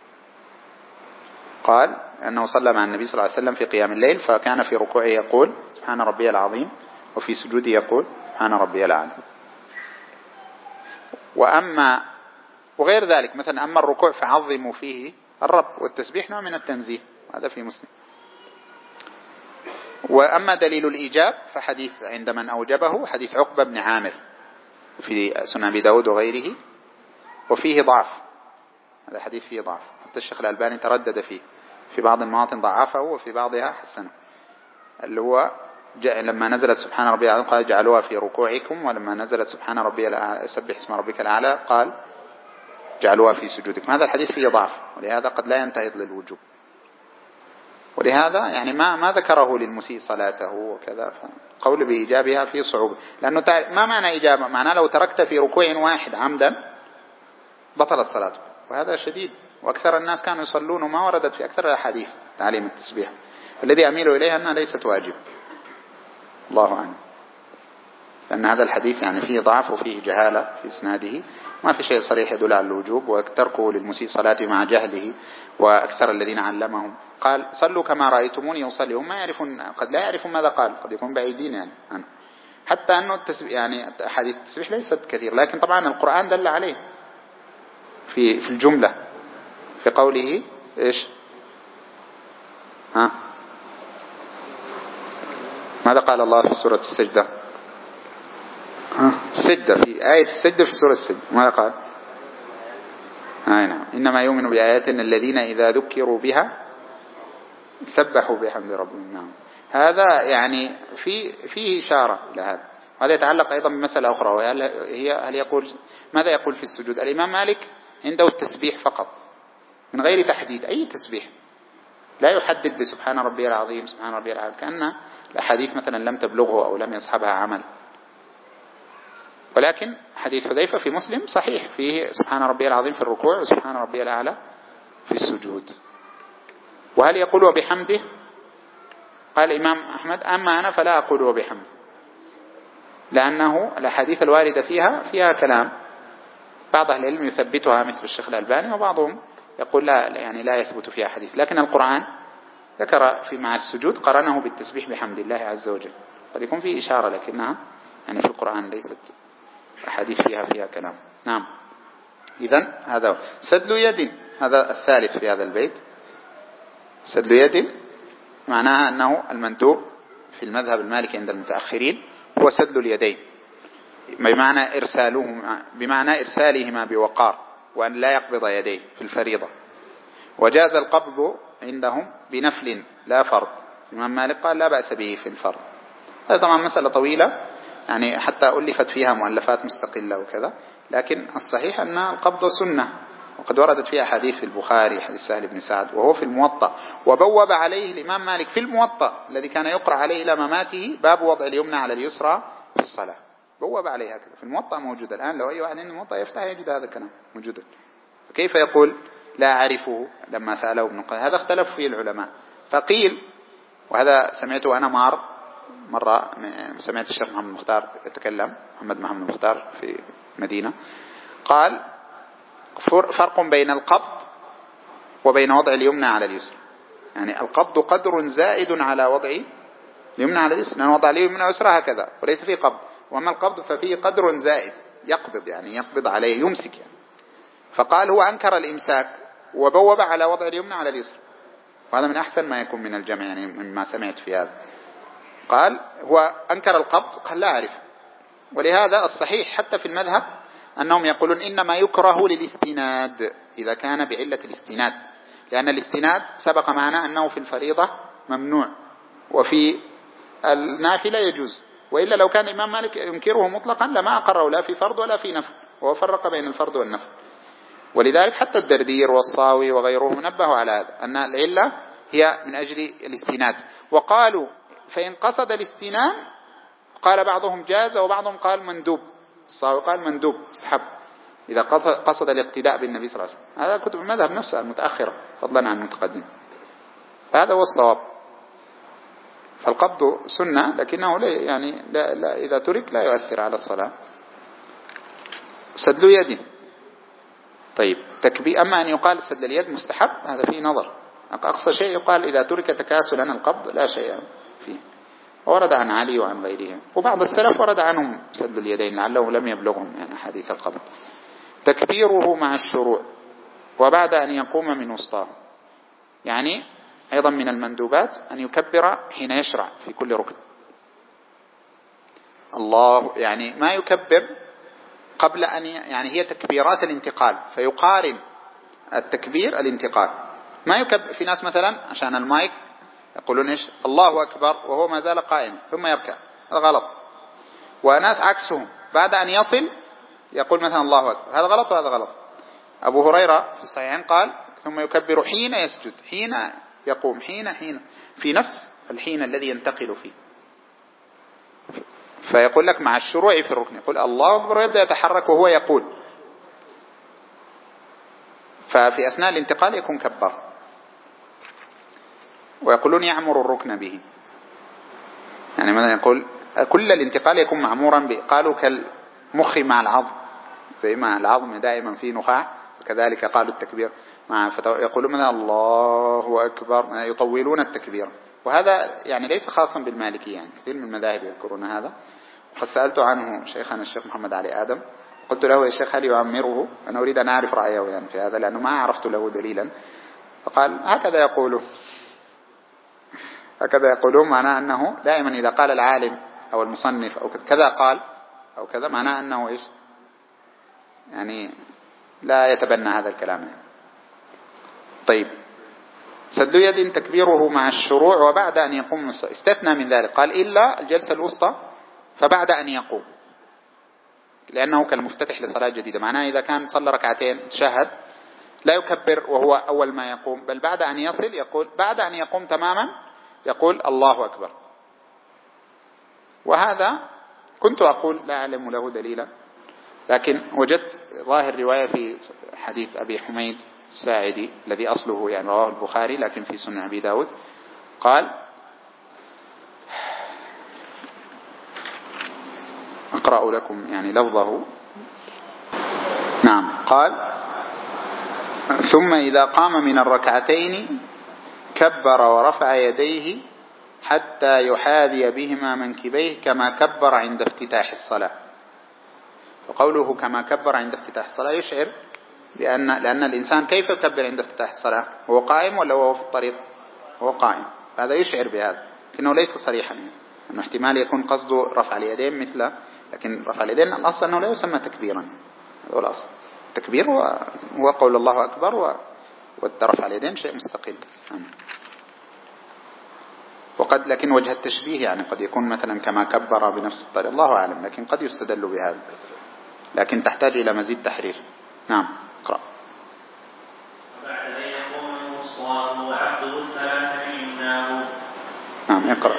قال أنه صلى مع النبي صلى الله عليه وسلم في قيام الليل، فكان في ركوعه يقول سبحان ربي العظيم، وفي سجوده يقول سبحان ربي الأعلى. وغير ذلك مثلا أما الركوع فعظموا فيه الرب، والتسبيح نوع من التنزيه، هذا في مسلم. وأما دليل الإيجاب فحديث عند من أوجبه حديث عقبة بن عامر في سنن أبي داود وغيره، وفيه ضعف، هذا حديث فيه ضعف، حتى الشيخ الألباني تردد فيه، في بعض المواطن ضعفه وفي بعضها حسنه، اللي هو لما نزلت سبحان ربي العظيم قال جعلوها في ركوعكم، ولما نزلت سبحان ربي الأعلى سبح اسم ربك الأعلى قال جعلوها في سجودكم. هذا الحديث فيه ضعف، ولهذا قد لا ينتهض للوجوب، ولهذا يعني ما ذكره للمسيء صلاته وكذا، فقول بإيجابها فيه صعوبة، لأنه ما معنى إجابة؟ معناه لو تركت في ركوع واحد عمدا بطلت صلاته، وهذا شديد، وأكثر الناس كانوا يصلون وما وردت في أكثر الأحاديث تعليم التسبيح. الذي أميل إليها أنها ليست واجب، الله أعلم، لأن هذا الحديث يعني فيه ضعف وفيه جهالة في إسناده، ما في شيء صريح يدل على الوجوب، وتركه للمسيء صلاته مع جهله، وأكثر الذين علمهم قال صلوا كما رأيتموني يصلي، هم ما يعرفون، قد لا يعرفون ماذا قال، قد يكون بعيدين يعني عنه. حتى أنه التسبيح يعني حديث التسبيح ليست كثير، لكن طبعا القرآن دل عليه في الجملة في قوله إيش؟ ماذا قال الله في سورة السجدة؟ السجدة، في آية السجدة في سورة السجدة ماذا قال؟ نعم، إنما يؤمن بآياتنا الذين إذا ذكروا بها سبحوا بحمد ربهم. نعم، هذا يعني فيه إشارة إلى هذا. وهذا يتعلق أيضا بمسألة أخرى، هل يقول ماذا يقول في السجود؟ الإمام مالك عنده التسبيح فقط من غير تحديد أي تسبيح، لا يحدد بسبحان ربي العظيم سبحان ربي العظيم، كأن الأحاديث مثلا لم تبلغه أو لم يصحبها عمل. ولكن حديث حذيفة في مسلم صحيح فيه سبحان ربي العظيم في الركوع وسبحان ربي الأعلى في السجود. وهل يقول وبحمده؟ قال الإمام أحمد أما أنا فلا أقول وبحمده، لأنه الأحاديث الواردة فيها كلام، بعض أهل العلم يثبتها مثل الشيخ الألباني، وبعضهم يقول لا يعني لا يثبت فيها حديث. لكن القرآن ذكر في مع السجود قرنه بالتسبيح بحمد الله عز وجل، قد يكون فيه إشارة لكنها يعني في القرآن ليست أحاديث فيها كلام. نعم. إذن هذا سدل يد، هذا الثالث في هذا البيت. سدل يد معناها أنه المندوب في المذهب المالكي عند المتأخرين هو سدل اليدين، بمعنى إرسالهما بوقار، وأن لا يقبض يديه في الفريضة. وجاز القبض عندهم بنفل لا فرض، الإمام مالك قال لا بأس به في الفرض. هذا طبعا مسألة طويلة يعني حتى ألفت فيها مؤلفات مستقلة وكذا، لكن الصحيح أن القبض سنة، وقد وردت فيها حديث في البخاري حديث سهل بن سعد وهو في الموطأ، وبوب عليه الإمام مالك في الموطأ الذي كان يقرأ عليه إلى مماته باب وضع اليمنى على اليسرى في الصلاة، بوب عليه هكذا في الموطأ موجود الآن، لو أي واحد عنده الموطأ يفتح يجد هذا الكلام موجودا. فكيف يقول لا أعرفه لما سأله ابن القيم؟ هذا اختلف فيه العلماء. فقيل، وهذا سمعته أنا مرة سمعت الشيخ محمد المختار يتكلم، محمد المختار في مدينة، قال فرق بين القبض وبين وضع اليمنى على اليسرى. يعني القبض قدر زائد على وضع اليمنى على اليسرى، لأن وضع اليمنى على اليسرى هكذا وليس فيه قبض، وأما القبض ففيه قدر زائد يقبض، يعني يقبض عليه يمسك يعني. فقال هو أنكر الإمساك وبوب على وضع اليمنى على اليسرى، وهذا من أحسن ما يكون من الجمع يعني مما سمعت في هذا. قال هو أنكر القبض، قال لا أعرف. ولهذا الصحيح حتى في المذهب أنهم يقولون إنما يكره للاستناد إذا كان بعلة الاستناد، لأن الاستناد سبق معنا أنه في الفريضة ممنوع وفي النافلة يجوز، وإلا لو كان الإمام مالك ينكره مطلقا لما أقره لا في فرض ولا في نفل، وهو فرق بين الفرض والنفل. ولذلك حتى الدردير والصاوي وغيرهم نبهوا على هذا، أن العلة هي من أجل الاستناد. وقالوا فإن قصد الاستنان قال بعضهم جاز وبعضهم قال مندوب، الصاوي قال مندوب استحب إذا قصد الاقتداء بالنبي صلى الله عليه وسلم. هذا كتب المذهب نفسها المتأخرة فضلا عن المتقدم، فهذا هو الصواب. فالقبض سنة لكنه لا إذا ترك لا يؤثر على الصلاة. سدل يد طيب تكبير. أما أن يقال سدل اليد مستحب هذا فيه نظر، أقصى شيء يقال إذا ترك تكاسلا القبض لا شيء فيه، ورد عن علي وعن غيرهم، وبعض السلف ورد عنهم سدل اليدين لعله لم يبلغهم يعني حديث القبض. تكبيره مع الشروع وبعد أن يقوم من وسطاه، يعني أيضا من المندوبات أن يكبر حين يشرع في كل ركن. الله يعني ما يكبر قبل أن يعني هي تكبيرات الانتقال، فيقارن التكبير الانتقال. ما يكبر في ناس مثلا عشان المايك يقولون إيش الله أكبر وهو ما زال قائم ثم يركع، هذا غلط. وناس عكسهم بعد أن يصل يقول مثلا الله أكبر، هذا غلط وهذا غلط. أبو هريرة في الصحيحين قال ثم يكبر حين يسجد حين يقوم حين في نفس الحين الذي ينتقل فيه. فيقول لك مع الشروع في الركن يقول الله أكبر ويبدأ يتحرك وهو يقول، ففي أثناء الانتقال يكون كبر. ويقولون يعمر الركن به، يعني مثلا يقول كل الانتقال يكون معمورا قالوا كالمخ مع العظم، زي ما العظم دائما فيه نخاع كذلك قالوا التكبير يقولون مثلا الله أكبر يطولون التكبير. وهذا يعني ليس خاصا بالمالكي، يعني كثير من المذاهب يذكرون هذا. وقد سألت عنه شيخنا الشيخ محمد علي آدم، قلت له يا شيخ هل يعمره؟ أنا أريد أن أعرف رأيه يعني في هذا لأنه ما عرفت له دليلا. فقال هكذا يقولون معناه أنه دائما إذا قال العالم أو المصنف أو كذا قال أو كذا معناه أنه إيش يعني لا يتبنى هذا الكلام يعني. طيب سد يد تكبيره مع الشروع وبعد أن يقوم، استثنى من ذلك قال إلا الجلسة الوسطى فبعد أن يقوم، لأنه كالمفتتح لصلاة جديدة. معناه إذا كان صلى ركعتين تشهد لا يكبر وهو أول ما يقوم، بل بعد أن يصل يقول، بعد أن يقوم تماما يقول الله أكبر. وهذا كنت أقول لا أعلم له دليلا، لكن وجدت ظاهر رواية في حديث أبي حميد الساعدي الذي أصله يعني رواه البخاري لكن في سنن أبي داود، قال أقرأ لكم يعني لفظه. نعم، قال ثم إذا قام من الركعتين كبر ورفع يديه حتى يحاذي بهما منكبيه كما كبر عند افتتاح الصلاة. وقوله كما كبر عند افتتاح الصلاة يشعر لأن الإنسان كيف يكبر عند افتتاح الصلاة؟ هو قائم ولا هو في الطريق؟ هو قائم، هذا يشعر بهذا، لكنه ليس صريحا يعني. أنه احتمال يكون قصده رفع اليدين مثله، لكن رفع اليدين الأصل أنه لا يسمى تكبيرا، هذا هو الأصل. التكبير هو قول الله أكبر، والرفع اليدين شيء مستقل. وقد لكن وجه التشبيه يعني قد يكون مثلا كما كبر بنفس الطريقة، الله أعلم، لكن قد يستدل بهذا، لكن تحتاج إلى مزيد تحرير. نعم، اقرأ. وبعد أن يقوم الوسطى وعقده الثلاثة من يمناه. نعم، اقرأ.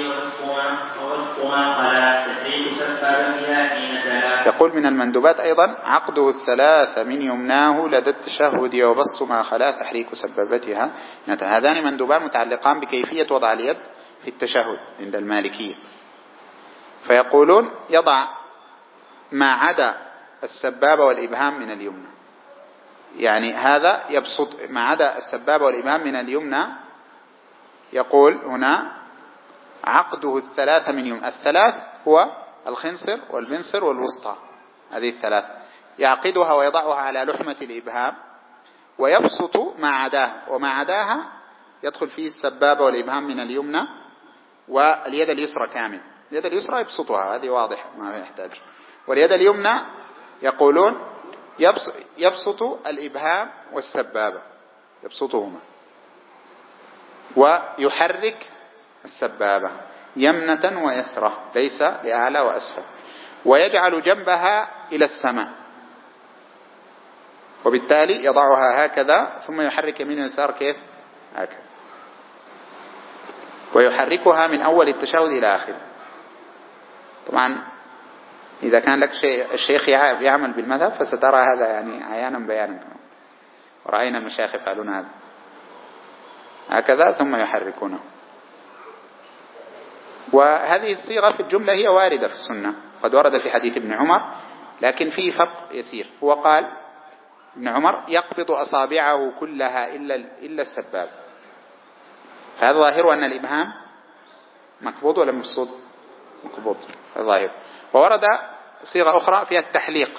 يقول من المندوبات أيضا عقده الثلاثة من يمناه لدى التشهد وبسط ما خلا تحريك سبابتها. هذان مندوبان متعلقان بكيفية وضع اليد في التشهد عند المالكية، فيقولون يضع ما عدا السبابة والإبهام من اليمنى، يعني هذا يبسط ما عدا السبابة والإبهام من اليمنى. يقول هنا عقده الثلاثة من يمنى، الثلاث هو الخنصر والبنصر والوسطى، هذه الثلاث يعقدها ويضعها على لحمة الإبهام ويبسط ما عداها، وما عداها يدخل فيه السبابة والإبهام من اليمنى واليد اليسرى كامل. اليد اليسرى يبسطها، هذه واضح ما يحتاج. واليد اليمنى يقولون يبسط الإبهام والسبابة، يبسطهما ويحرك السبابة يمنة ويسرى، ليس لأعلى وأسفل، ويجعل جنبها إلى السماء، وبالتالي يضعها هكذا ثم يحرك يمين ويسار كيف؟ هكذا، ويحركها من أول التشهد إلى آخره. طبعا إذا كان لك الشيخ يعمل بالمذهب فسترى هذا يعني عيانا بيانا، ورأينا المشايخ يفعلون هذا هكذا ثم يحركونه. وهذه الصيغة في الجملة هي واردة في السنة، قد ورد في حديث ابن عمر، لكن فيه فرق يسير. هو قال ابن عمر يقبض أصابعه كلها إلا السباب، فهذا ظاهر أن الإبهام مقبوض ولا مبسوط؟ مقبوض، الظاهر. وورد صيغة أخرى فيها التحليق،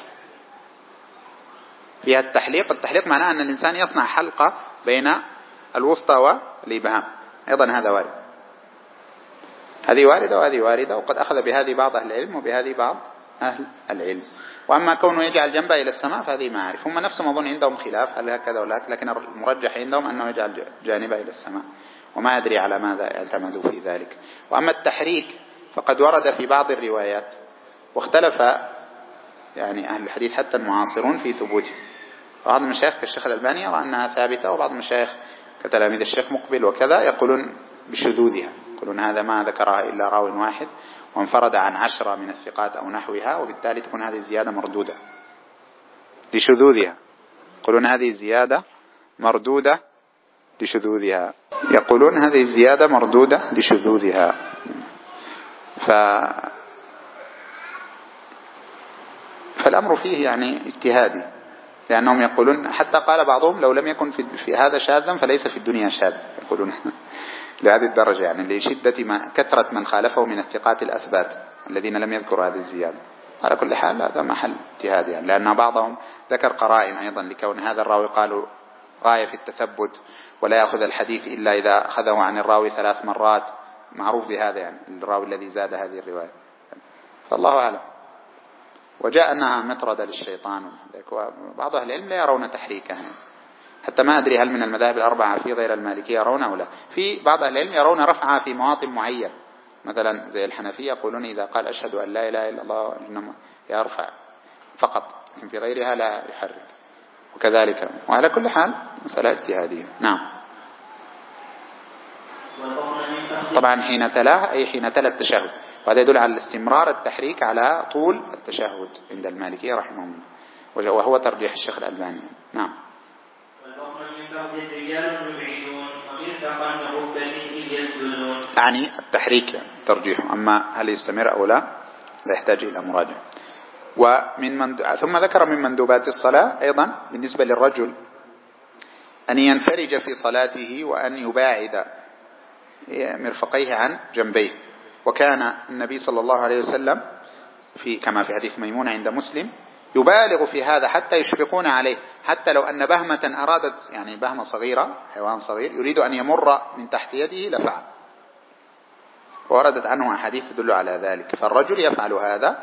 فيها التحليق معناه أن الإنسان يصنع حلقة بين الوسطى والإبهام، أيضا هذا وارد. هذه واردة وهذه واردة، وقد أخذ بهذه بعض أهل العلم وبهذه بعض أهل العلم. وأما كونه يجعل جنبه إلى السماء فهذه ما أعرف، هم نفسهم أظن عندهم خلاف هل هكذا ولا هكذا، لكن المرجح عندهم أنه يجعل جانبه إلى السماء، وما أدري على ماذا اعتمدوا في ذلك. وأما التحريك فقد ورد في بعض الروايات، واختلف يعني أهل الحديث حتى المعاصرون في ثبوته. بعض المشايخ كالشيخ الألباني يرى أنها ثابتة، وبعض المشايخ كتلاميذ الشيخ مقبل وكذا يقولون بشذوذها، يقولون هذا ما ذكرها إلا راو واحد وانفرد عن 10 من الثقات أو نحوها، وبالتالي تكون هذه الزيادة مردودة لشذوذها. يقولون هذه الزيادة مردودة لشذوذها، يقولون هذه الزيادة مردودة لشذوذها. فالأمر فيه يعني اجتهادي، لأنهم يقولون حتى قال بعضهم لو لم يكن في هذا شاذا فليس في الدنيا شاذ، يقولون لهذه الدرجة، يعني لشدة كثرة من خالفه من الثقات الأثبات الذين لم يذكروا هذه الزيادة. على كل حال هذا محل اجتهاد يعني، لأن بعضهم ذكر قرائن أيضا لكون هذا الراوي قالوا غاية في التثبت ولا يأخذ الحديث إلا إذا أخذه عن الراوي 3 مرات، معروف بهذا يعني الراوي الذي زاد هذه الرواية، فالله أعلم. وجاء أنها مطردة للشيطان، وبعض أهل العلم لا يرون تحريكها، حتى ما أدري هل من المذاهب الأربعة في غير المالكية يرون أو لا. في بعض أهل العلم يرون رفعها في مواطن معين، مثلا زي الحنفية يقولون إذا قال أشهد أن لا إله إلا الله إنما يرفع فقط، لكن في غيرها لا يحرك. وكذلك. وعلى كل حال مسألة اجتهادية. نعم. طبعا حين تلاه أي حين تلا التشهد، وهذا يدل على الاستمرار التحريك على طول التشهد عند المالكية رحمهم الله، وهو ترجيح الشيخ الألباني. نعم. يعني التحريك يعني ترجيحه، أما هل يستمر أو لا لا يحتاج إلى مراجعة. ثم ذكر من مندوبات الصلاة أيضا بالنسبة للرجل أن ينفرج في صلاته وأن يباعد مرفقيه عن جنبيه. وكان النبي صلى الله عليه وسلم كما في حديث ميمونة عند مسلم يبالغ في هذا حتى يشفقون عليه، حتى لو أن بهمة أرادت، يعني بهمة صغيرة حيوان صغير يريد أن يمر من تحت يده لفعل، ووردت عنه أحاديث تدل على ذلك. فالرجل يفعل هذا،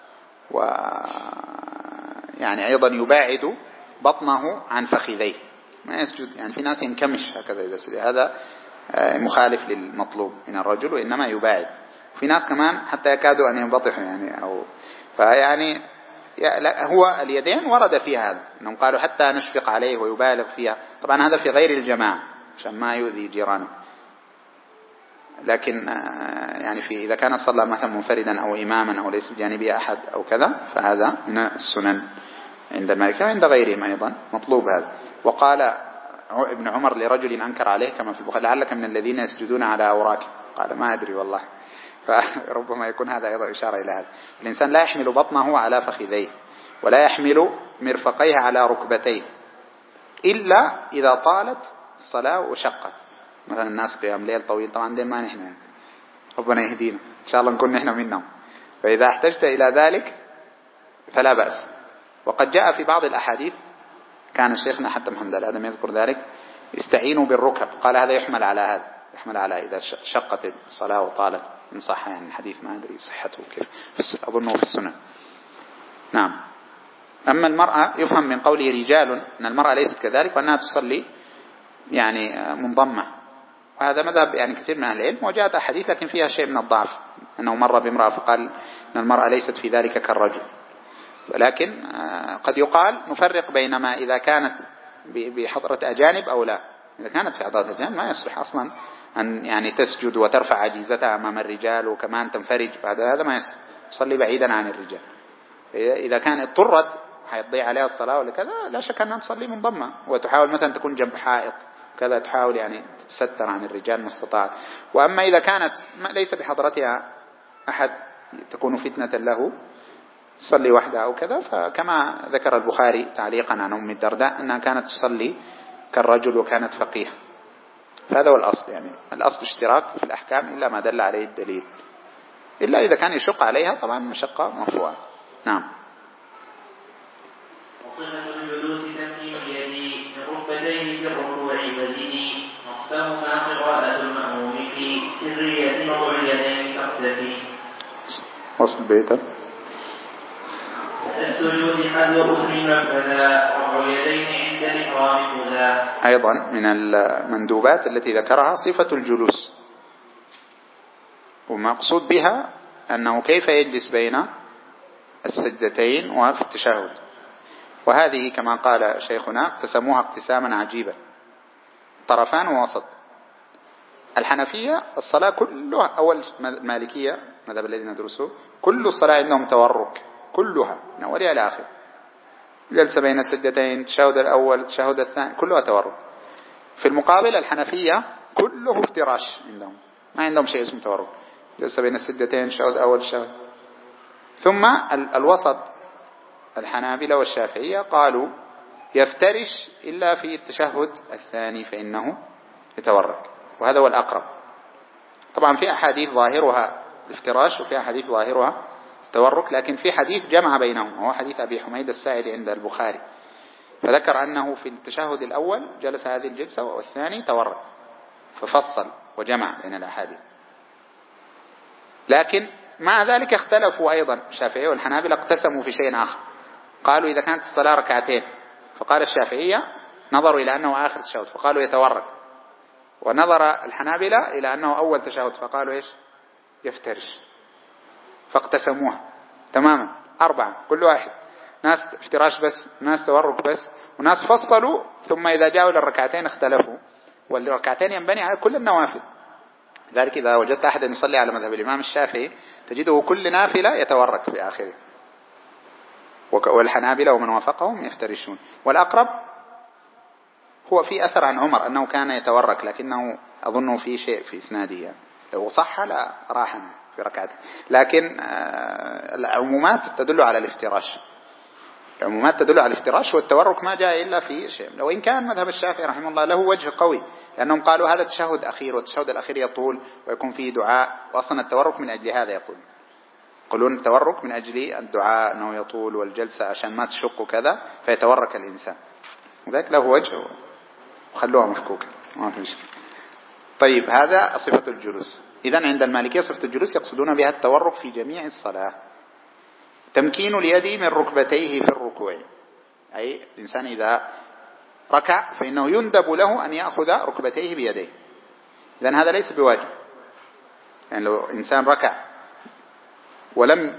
يعني أيضا يباعد بطنه عن فخذيه، ما يسجد. يعني في ناس ينكمش هكذا إذا سجد، هذا مخالف للمطلوب من الرجل، وإنما يباعد. في ناس كمان حتى يكادوا أن ينبطحوا يعني، أو فيعني هو اليدين ورد فيها هذا، أنهم قالوا حتى نشفق عليه ويبالغ فيها. طبعا هذا في غير الجماعة عشان ما يؤذي جيرانه، لكن يعني إذا كان صلى مثلا منفردا أو إماما أو ليس بجانبه أحد أو كذا، فهذا من السنن عند المالكية وعند غيرهم أيضا مطلوب هذا. وقال ابن عمر لرجل أنكر عليه كما في البخاري: لعلك من الذين يسجدون على أوراك. قال: ما أدري والله. فربما يكون هذا أيضا إشارة إلى هذا. الإنسان لا يحمل بطنه على فخذيه، ولا يحمل مرفقيه على ركبتيه، إلا إذا طالت الصلاة وشقت. مثلا الناس قيام ليل طويل، طبعا دين ما نحن، ربنا يهدينا إن شاء الله نكون نحن منهم. فإذا احتجت إلى ذلك فلا بأس. وقد جاء في بعض الأحاديث، كان شيخنا حتى محمد الآدم يذكر ذلك: استعينوا بالركب. قال هذا يحمل على هذا، يحمل على إذا شقت الصلاة وطالت، إن صح يعني الحديث، ما أدري صحته كيف، أظنه في السنن. نعم. أما المرأة يفهم من قوله رجال أن المرأة ليست كذلك، وأنها تصلي يعني منضمة، وهذا مذهب يعني كثير من أهل العلم. وجاءت أحاديث لكن فيها شيء من الضعف، أنه مر بامرأة فقال أن المرأة ليست في ذلك كالرجل. ولكن قد يقال نفرق بين ما إذا كانت بحضرة أجانب أو لا. إذا كانت في حضرة أجانب ما يصلح أصلا أن يعني تسجد وترفع عجيزتها أمام الرجال وكمان تنفرج، هذا ما يصلح، تصلي بعيدا عن الرجال. إذا كانت اضطرت حيضيع عليها الصلاة ولا كذا، لا شك أنها تصلي منضمة، وتحاول مثلا تكون جنب حائط كذا، تحاول يعني تتستر عن الرجال ما استطاعت. وأما إذا كانت ليس بحضرتها أحد تكون فتنة له، تصلي وحدها أو كذا. فكما ذكر البخاري تعليقا عن أم الدرداء أنها كانت تصلي كالرجل وكانت فقيه. فهذا هو الأصل، يعني الأصل اشتراك في الأحكام إلا ما دل عليه الدليل، إلا إذا كان يشق عليها طبعا مشقة مرفوعة. نعم. وصفة الجلوس تمكين اليدين من ركبتيه في الركوع وزني، نصفهما قراءة المأموم في سرية وضع اليدين تقتفي. وصل بيتا السجود حذو أخر منفذا، رفع اليدين عند الإكرام خذا. أيضا من المندوبات التي ذكرها صفة الجلوس، ومقصود بها أنه كيف يجلس بين السجدتين وفي التشهد. وهذه كما قال شيخنا اقتسموها اقتساما عجيبا: طرفان ووسط. الحنفية الصلاة كلها، أول مالكية مذهب الذين ندرسوه، كل الصلاة عندهم تورك كلها من أولها إلى آخر، جلسة بين السجدتين، التشهد الأول التشهد الثاني، كلها تورك. في المقابل الحنفية كله افتراش، عندهم ما عندهم شيء اسمه تورك، جلسة بين السجدتين، التشهد الأول التشهد. ثم الوسط الحنابلة والشافعية قالوا يفترش إلا في التشهد الثاني فإنه يتورك، وهذا هو الأقرب. طبعا في أحاديث ظاهرها الافتراش وفي أحاديث ظاهرها التورك، لكن في حديث جمع بينهم، وهو حديث أبي حميد السائل عند البخاري، فذكر أنه في التشهد الأول جلس هذه الجلسة والثاني تورك، ففصل وجمع بين الأحاديث. لكن مع ذلك اختلفوا أيضا، الشافعية والحنابلة اقتسموا في شيء آخر. قالوا إذا كانت الصلاة ركعتين، فقال الشافعية نظروا إلى أنه آخر تشهد فقالوا يتورك، ونظر الحنابلة إلى أنه أول تشهد فقالوا إيش؟ يفترش. فاقتسموها تماما 4، كل واحد، ناس افتراش بس، ناس تورك بس، وناس فصلوا ثم إذا جاءوا للركعتين اختلفوا، والركعتين ينبني على كل النوافل. لذلك إذا وجدت أحدا يصلي على مذهب الإمام الشافعي تجده كل نافلة يتورك في آخره، والحنابلة ومن وافقهم يفترشون. والأقرب هو في أثر عن عمر أنه كان يتورك، لكنه أظنه في شيء في إسناده يعني، لو صح لا راح في ركعته، لكن العمومات تدل على الافتراش، العمومات تدل على الافتراش، والتورك ما جاء إلا في شيء. وإن كان مذهب الشافعي رحمه الله له وجه قوي، لأنهم قالوا هذا تشهد أخير، والتشهد الأخير يطول ويكون فيه دعاء، وأصلا التورك من أجل هذا يقولون التورك من أجل الدعاء أنه يطول، والجلسة عشان ما تشق كذا فيتورك الإنسان، وذلك له وجه، وخلوها مفكوكة ما في مشكلة. طيب هذا صفة الجلوس. إذن عند المالكية صفة الجلوس يقصدون بها التورك في جميع الصلاة. تمكين اليد من ركبتيه في الركوع، أي الإنسان إذا ركع فإنه يندب له أن يأخذ ركبتيه بيديه. إذن هذا ليس بواجب، يعني لو إنسان ركع ولم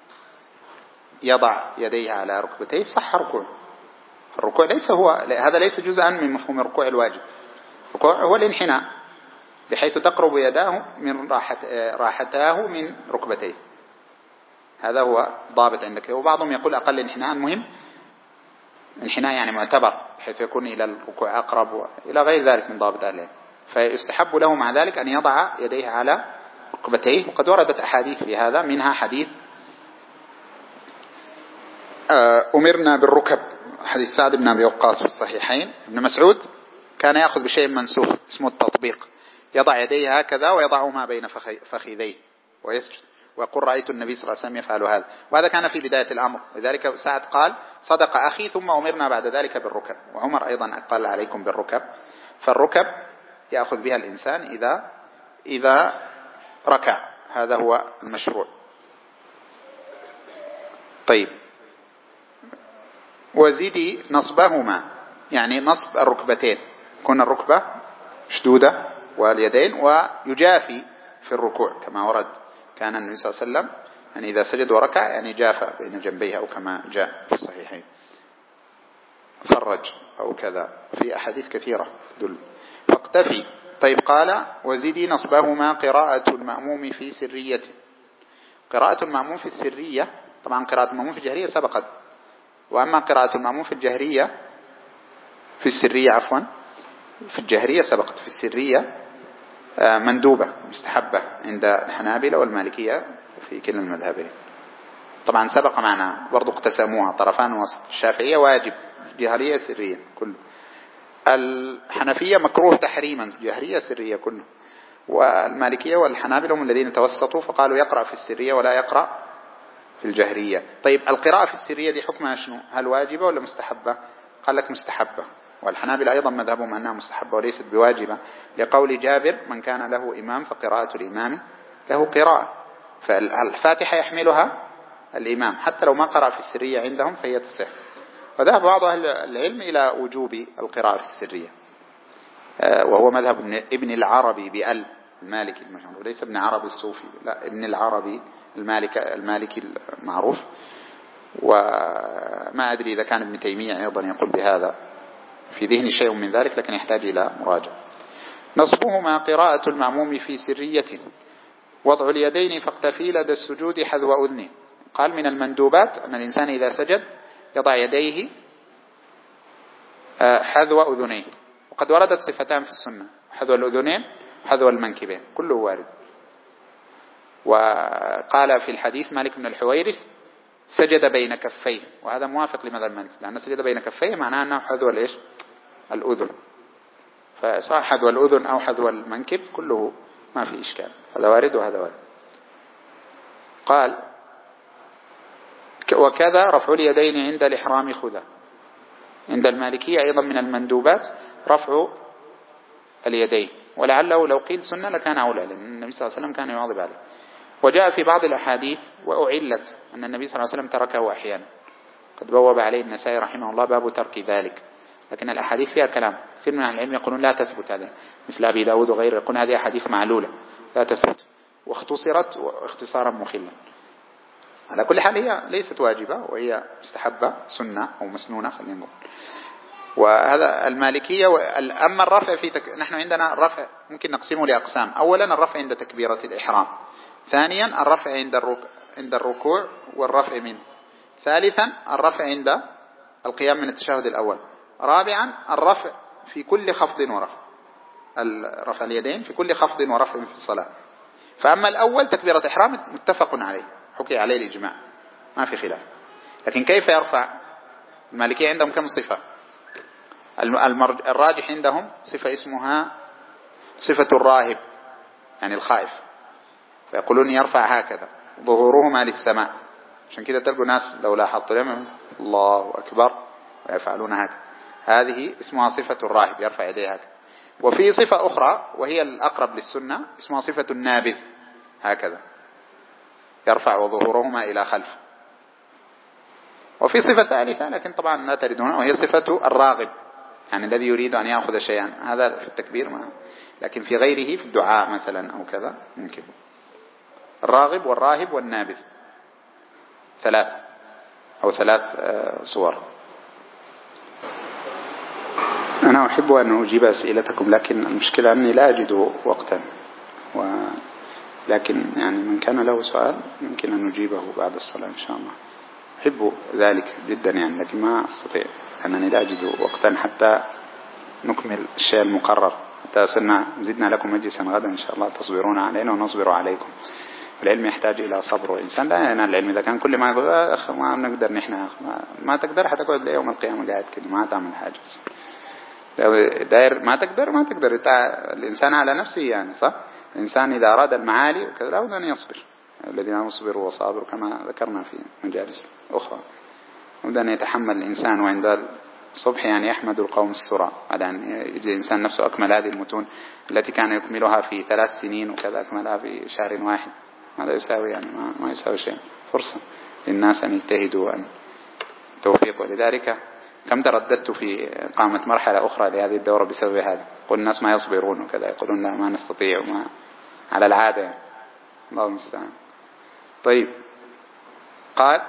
يضع يديه على ركبتيه صح ركوع. الركوع ليس هذا ليس جزءا من مفهوم الركوع الواجب. الركوع هو الانحناء بحيث تقرب يداه من راحتاه من ركبتيه، هذا هو ضابط عندك. وبعضهم يقول أقل انحناء، المهم انحناء يعني معتبر بحيث يكون إلى الركوع أقرب إلى غير ذلك من ضابط أهله. فيستحب له مع ذلك أن يضع يديه على ركبتيه، وقد وردت أحاديث في هذا، منها حديث أمرنا بالركب، حديث سعد بن أبي وقاص في الصحيحين. ابن مسعود كان يأخذ بشيء منسوخ اسمه التطبيق، يضع يديه هكذا ويضعهما بين فخذيه ويسجد، ويقول رأيت النبي صلى الله عليه وسلم يفعل هذا، وهذا كان في بداية الأمر. لذلك سعد قال صدق أخي ثم أمرنا بعد ذلك بالركب. وعمر أيضا قال عليكم بالركب. فالركب يأخذ بها الإنسان إذا ركع، هذا هو المشروع. طيب وزيدي نصبهما، يعني نصب الركبتين، كون الركبة شدودة واليدين، ويجافي في الركوع كما ورد. كان النبي صلى الله عليه وسلم يعني إذا سجد وركع يعني جافى بين جنبيه، أو كما جاء في الصحيحين فرج أو كذا، في أحاديث كثيرة تدل. فاقتفي. طيب قال وزيدي نصبهما قراءة المأموم في سريته. قراءة المأموم في السرية، طبعا قراءة المأموم في الجهرية سبقت، وأما قراءة المأموم في الجهرية في السرية عفوا في الجهرية سبقت، في السرية مندوبة مستحبة عند الحنابلة والمالكية في كلا المذهبين. طبعا سبق معنا برضو اقتسموها طرفان وسط، الشافعية واجب جهرية سرية كله، الحنفية مكروه تحريما جهرية سرية كله، والمالكية والحنابلة هم الذين توسطوا فقالوا يقرأ في السرية ولا يقرأ في الجهرية. طيب القراءة في السرية دي حكمها شنو؟ هل واجبة ولا مستحبة؟ قال لك مستحبة، والحنابلة أيضا مذهبهم أنها مستحبة وليست بواجبة، لقول جابر من كان له إمام فقراءة الإمام له قراءة، فالفاتحة يحملها الإمام حتى لو ما قرأ في السرية عندهم فهي تصح. وذهب بعض أهل العلم إلى وجوب القراءة في السرية، وهو مذهب ابن العربي بأل المالكي المشهور، وليس ابن عربي الصوفي، لا ابن العربي المالكي المعروف. وما أدري إذا كان ابن تيمية أيضا يقول بهذا، في ذهني شيء من ذلك لكن يحتاج إلى مراجعة. نصبهما قراءة المأموم في سرية، وضع اليدين فاقتفي لدى السجود حذو أذنه. قال من المندوبات أن الإنسان إذا سجد يضع يديه حذو أذنيه، وقد وردت صفتان في السنة، حذو الأذنين حذو المنكبين، كله وارد. وقال في الحديث مالك بن الحويرث سجد بين كفيه، وهذا موافق لمذهب مالك، لأن سجد بين كفيه معناه أنه حذو الأذن، فسواء حذو الأذن أو حذو المنكب كله ما في إشكال، هذا وارد وهذا وارد. قال وكذا رفع اليدين عند الإحرام خذا. عند المالكية أيضا من المندوبات رفع اليدين، ولعله لو قيل سنة لكان أولى، لأن النبي صلى الله عليه وسلم كان يواظب عليه. وجاء في بعض الأحاديث وأعلت أن النبي صلى الله عليه وسلم تركه أحيانا، قد بوب عليه النسائي رحمه الله باب ترك ذلك، لكن الأحاديث فيها كلام. كثير من العلم يقولون لا تثبت هذا، مثل أبي داود وغيره يقولون هذه أحاديث معلولة لا تثبت، واختصرت اختصارا مخلا. على كل حال هي ليست واجبة، وهي مستحبة سنة أو مسنونة خلينا نقول. وهذا المالكية. أما الرفع نحن عندنا الرفع ممكن نقسمه لأقسام. أولا الرفع عند تكبيرة الإحرام، ثانيا الرفع عند الركوع والرفع منه، ثالثا الرفع عند القيام من التشهد الأول، رابعا الرفع في كل خفض ورفع، رفع اليدين في كل خفض ورفع في الصلاة. فأما الأول تكبيرة إحرام متفق عليه، حكي عليه الإجماع، ما في خلاف. لكن كيف يرفع؟ المالكية عندهم كم صفة؟ الراجح عندهم صفة اسمها صفة الراهب، يعني الخائف، فيقولون يرفع هكذا ظهورهما للسماء. عشان كده تلقوا ناس لو لاحظتوا لهم الله أكبر ويفعلون هكذا، هذه اسمها صفة الراهب، يرفع يديه هكذا. وفي صفة أخرى وهي الأقرب للسنة اسمها صفة النابذ، هكذا يرفع ظهورهما إلى خلف. وفي صفة ثالثة لكن طبعا لا ترد هنا، وهي صفة الراغب، يعني الذي يريد أن يأخذ شيئا، هذا في التكبير ما. لكن في غيره في الدعاء مثلا أو كذا ممكن. الراغب والراهب والنابذ ثلاث صور. أنا أحب أن أجيب أسئلتكم، لكن المشكلة أني لا أجد وقتا، لكن يعني من كان له سؤال يمكن أن نجيبه بعد الصلاة إن شاء الله. أحب ذلك جدا يعني، لكن ما أستطيع أنني لا أجد وقتا حتى نكمل الشيء المقرر، حتى زدنا لكم مجلسا غدا إن شاء الله تصبرون علينا ونصبر عليكم. العلم يحتاج إلى صبر، والإنسان لا ينال العلم إذا كان كل ما يقول أخ ما نقدر نحن، ما تقدر حتقعد ليوم القيامة قاعد كده ما تعمل حاجة. داير ما تقدر الإنسان على نفسه يعني، صح؟ الإنسان إذا أراد المعالي وكذا لابد أن يصبر. الذين يصبروا وصابروا كما ذكرنا في مجالس أخرى. لابد أن يتحمل الإنسان، وعند الصبح يعني يحمد القوم السرى على أن يجي الإنسان نفسه أكمل هذه المتون التي كان يكملها في 3 سنين وكذا أكملها في شهر واحد. ماذا يساوي يعني؟ ما يساوي شيء. فرصة للناس أن يجتهدوا وأن توفيق. ولذلك كم ترددت في إقامة مرحلة أخرى لهذه الدورة بسبب هذا. قل الناس ما يصبرون وكذا، يقولون لا ما نستطيع وما على العادة يعني. الله المستعان. طيب، قال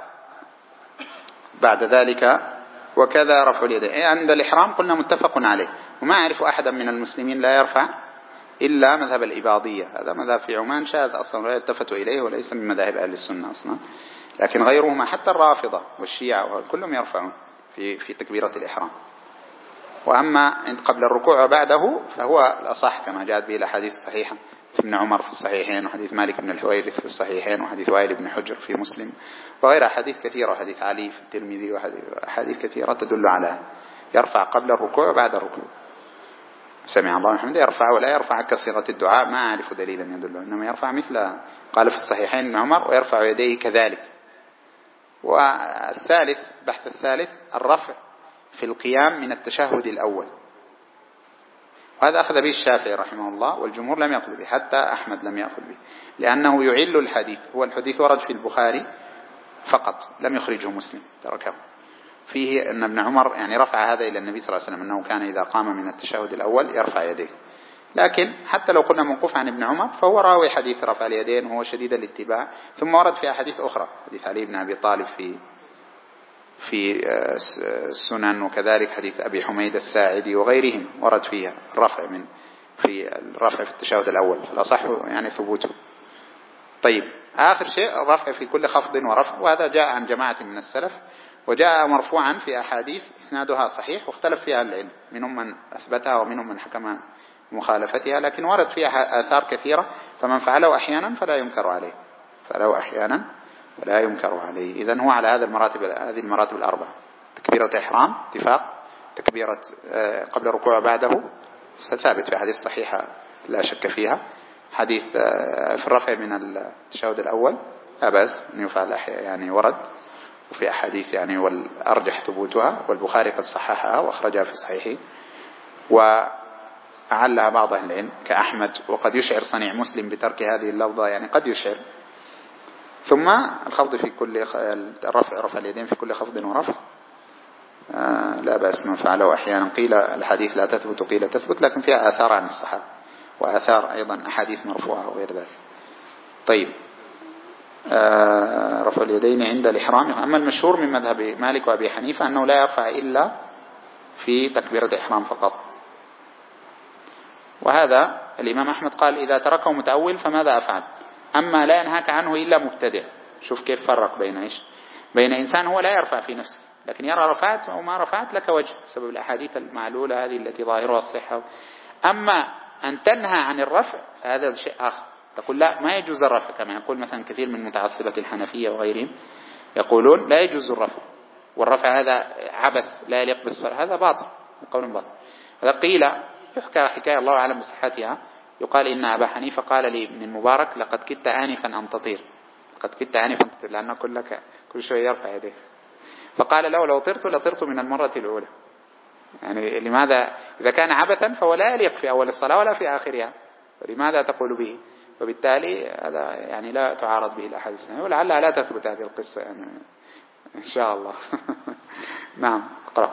بعد ذلك وكذا رفع اليدين عند الإحرام قلنا متفق عليه، وما أعرف أحدا من المسلمين لا يرفع إلا مذهب الإباضية. هذا مذهب في عمان شاذ أصلا لا يلتفت إليه، وليس من مذاهب أهل السنة أصلا. لكن غيرهما حتى الرافضة والشيعة كلهم يرفعون في تكبيرة الإحرام. وأما قبل الركوع وبعده فهو الأصح كما جاءت به الأحاديث الصحيحة، ابن عمر في الصحيحين، وحديث مالك بن الحويرث في الصحيحين، وحديث وائل بن حجر في مسلم، وغير أحاديث كثيرة، وحديث علي في الترمذي، وأحاديث كثيرة تدل على يرفع قبل الركوع وبعد الركوع. سمع الله الحمد يرفع، ولا يرفع كصيغة الدعاء، ما أعرف دليلا يدل، إنما يرفع مثل قال في الصحيحين ابن عمر ويرفع يديه كذلك. والثالث بحث الثالث الرفع في القيام من التشهد الأول، وهذا أخذ به الشافعي رحمه الله، والجمهور لم يأخذ به، حتى أحمد لم يأخذ به، لأنه يعل الحديث. هو الحديث ورد في البخاري فقط، لم يخرجه مسلم، تركه. فيه أن ابن عمر يعني رفع هذا إلى النبي صلى الله عليه وسلم، أنه كان إذا قام من التشهد الأول يرفع يديه. لكن حتى لو قلنا موقوف عن ابن عمر فهو راوي حديث رفع اليدين وهو شديد الاتباع. ثم ورد في أحاديث أخرى، حديث علي بن أبي طالب في السنن، وكذلك حديث أبي حميد الساعدي وغيرهم ورد فيها الرفع في التشهد الأول، فالأصح يعني ثبوته. طيب، آخر شيء الرفع في كل خفض ورفع، وهذا جاء عن جماعة من السلف، وجاء مرفوعا في أحاديث إسنادها صحيح، واختلف فيها العلم، منهم من أثبتها ومنهم من حكم مخالفتها، لكن ورد فيها آثار كثيرة، فمن فعله أحيانا فلا ينكر عليه، ولا ينكر عليه. إذن هو على هذه المراتب الأربعة: تكبيرة إحرام اتفاق، تكبيرة قبل الركوع وبعده ثابت في حديث صحيحة لا شك فيها، حديث في الرفع من التشهد الأول لا بأس أن يفعل يعني ورد، وفي أحاديث يعني والأرجح ثبوتها، والبخاري قد صححها وأخرجها في صحيحه، وأعلها بعض أهل العلم كأحمد، وقد يشعر صنيع مسلم بترك هذه اللفظة، يعني قد يشعر. ثم الخفض في كل رفع اليدين في كل خفض ورفع لا بأس من فعله أحيانا. قيل الحديث لا تثبت، قيل تثبت، لكن فيها آثار عن الصحابة، وآثار أيضا أحاديث مرفوعة وغير ذلك. طيب، رفع اليدين عند الإحرام. أما المشهور من مذهب مالك وأبي حنيفة أنه لا يرفع إلا في تكبيرة الإحرام فقط. وهذا الإمام أحمد قال إذا تركه متأول فماذا أفعل؟ أما لا ينهاك عنه إلا مبتدع. شوف كيف فرق بين إيش؟ بين إنسان هو لا يرفع في نفسه لكن يرى رفعت أو ما رفعت لك وجه بسبب الأحاديث المعلولة هذه التي ظاهرها الصحة. أما أن تنهى عن الرفع فهذا شيء آخر، تقول لا ما يجوز الرفع، كما يقول مثلا كثير من متعصبة الحنفية وغيرهم يقولون لا يجوز الرفع، والرفع هذا عبث لا يليق بالصلاة، هذا باطل، قول باطل. هذا قيل يحكى حكاية الله أعلم بصحتها، يقال إن أبا حنيفة قال لي ابن المبارك لقد كدت آنفا أن تطير، لقد كدت آنفا أن تطير، لأنه كل شوية يرفع يديه، فقال لو طرت لطرت من المرة الأولى. يعني لماذا إذا كان عبثا فهو لا يليق في أول الصلاة ولا في آخرها، لماذا تقول به؟ وبالتالي هذا يعني لا تعارض به الأحاديث، ولعلها لا تثبت هذه القصة يعني إن شاء الله. نعم اقرأ.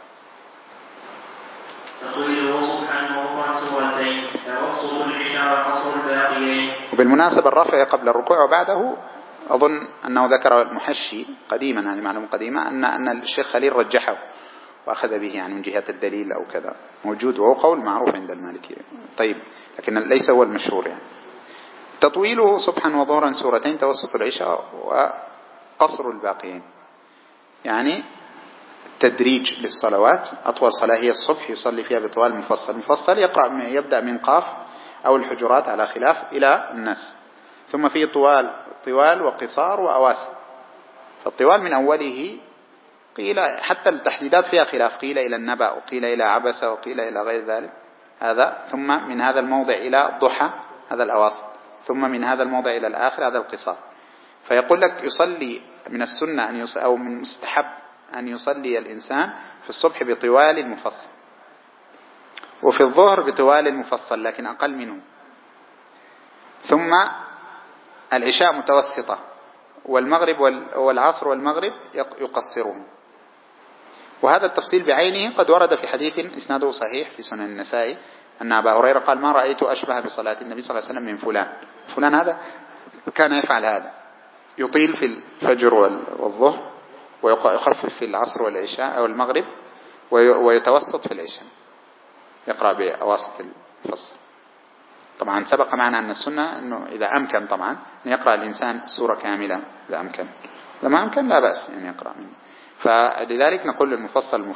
تطويله سبحانه وتعالى سورتين توسط العشاء وقصر الباقيين. وبالمناسبة الرفع قبل الركوع وبعده أظن أنه ذكر المحشي قديما، هذه معلومة قديمة، أن الشيخ خليل رجحه وأخذ به يعني من جهة الدليل أو كذا موجود، وهو قول معروف عند المالكية. طيب لكن ليس هو المشهور يعني. تطويله صبحا وظهرا سورتين توسط العشاء وقصر الباقيين، يعني تدريج للصلوات. أطول صلاة هي الصبح يصلي فيها بطوال مفصل يقرأ يبدأ من قاف أو الحجرات على خلاف إلى الناس، ثم فيه طوال وقصار وأواسط. فالطوال من أوله قيل حتى التحديدات فيها خلاف، قيل إلى النبأ وقيل إلى عبس وقيل إلى غير ذلك، هذا ثم من هذا الموضع إلى الضحى هذا الأواسط، ثم من هذا الموضع إلى الآخر هذا القصار. فيقول لك يصلي من السنة أو من مستحب أن يصلي الإنسان في الصبح بطوال مفصل، وفي الظهر بطوال مفصل لكن أقل منه، ثم العشاء متوسطة، والمغرب والعصر والمغرب يقصرون. وهذا التفصيل بعينه قد ورد في حديث إسناده صحيح في سنن النسائي أن أبا هريرة قال ما رأيت أشبه بصلاة النبي صلى الله عليه وسلم من فلان هذا كان يفعل هذا، يطيل في الفجر والظهر ويخفف في العصر والعشاء أو المغرب ويتوسط في العشاء، يقرأ بأواسط الفصل. طبعا سبق معنا أن السنة أنه إذا أمكن طبعا أن يقرأ الإنسان سورة كاملة إذا أمكن، إذا ما أمكن لا بأس يعني يقرأ منه. فلذلك نقول المفصل.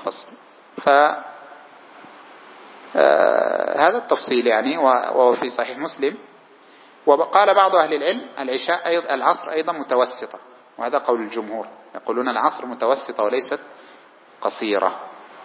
هذا التفصيل يعني وهو في صحيح مسلم. وقال بعض أهل العلم العصر أيضا متوسطة، وهذا قول الجمهور، يقولون العصر متوسطة وليست قصيرة.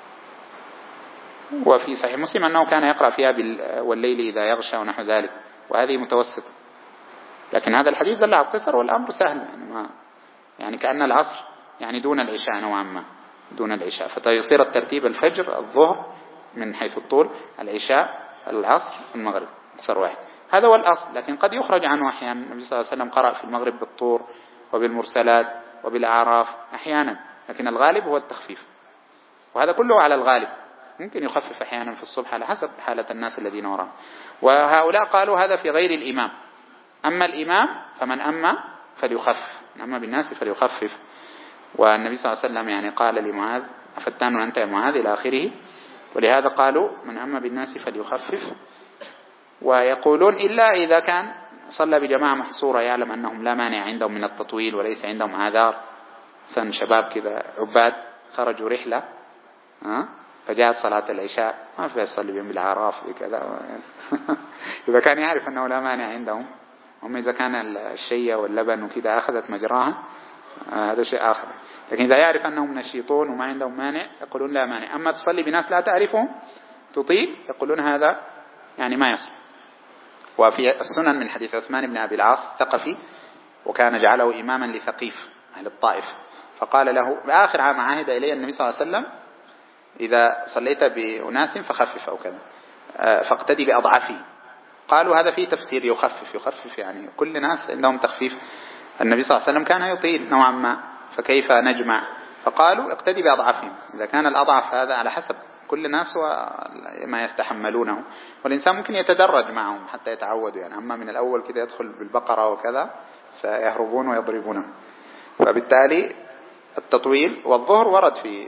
وفي صحيح مسلم أنه كان يقرأ فيها والليل إذا يغشى ونحو ذلك، وهذه متوسطة. لكن هذا الحديث دل على القصر والأمر سهل يعني كأن العصر يعني دون العشاء نوعا ما، دون العشاء، فيصير الترتيب الفجر الظهر من حيث الطول، العشاء العصر المغرب قصر واحد، هذا هو الأصل. لكن قد يخرج عنه أحيانا. النبي صلى الله عليه وسلم قرأ في المغرب بالطور وبالمرسلات وبالأعراف أحيانا، لكن الغالب هو التخفيف، وهذا كله على الغالب. ممكن يخفف أحيانا في الصبح على حسب حالة الناس الذين وراءه. وهؤلاء قالوا هذا في غير الإمام. أما الإمام فمن أما فليخفف، من أما بالناس فليخفف. والنبي صلى الله عليه وسلم يعني قال لمعاذ أفتان أنت يا معاذ إلى آخره، ولهذا قالوا من أما بالناس فليخفف. ويقولون إلا إذا كان صلى بجماعة محصورة يعلم أنهم لا مانع عندهم من التطويل وليس عندهم آذار، مثلا شباب كذا عباد خرجوا رحلة فجاءت صلاة العشاء ما في يصلي بهم بالعراف بكذا إذا كان يعرف أنه لا مانع عندهم. هم إذا كان الشيء واللبن وكذا أخذت مجراها هذا شيء آخر، لكن إذا يعرف أنهم نشيطون وما عندهم مانع يقولون لا مانع. أما تصلي بناس لا تعرفهم تطيل يقولون هذا يعني ما يصل. وفي السنن من حديث عثمان بن أبي العاص الثقفي، وكان جعله إماما لثقيف أهل الطائف، فقال له بآخر عام عهد إليه النبي صلى الله عليه وسلم إذا صليت بأناس فخفف أو كذا فاقتدي بأضعفه. قالوا هذا فيه تفسير يخفف يعني كل ناس عندهم تخفيف، النبي صلى الله عليه وسلم كان يطيل نوعا ما فكيف نجمع؟ فقالوا اقتدي بأضعفهم، إذا كان الأضعف هذا على حسب كل ناس وما يستحملونه، والإنسان ممكن يتدرج معهم حتى يتعودوا يعني. أما من الأول كده يدخل بالبقرة وكذا سيهربون ويضربونه. فبالتالي التطويل. والظهر ورد في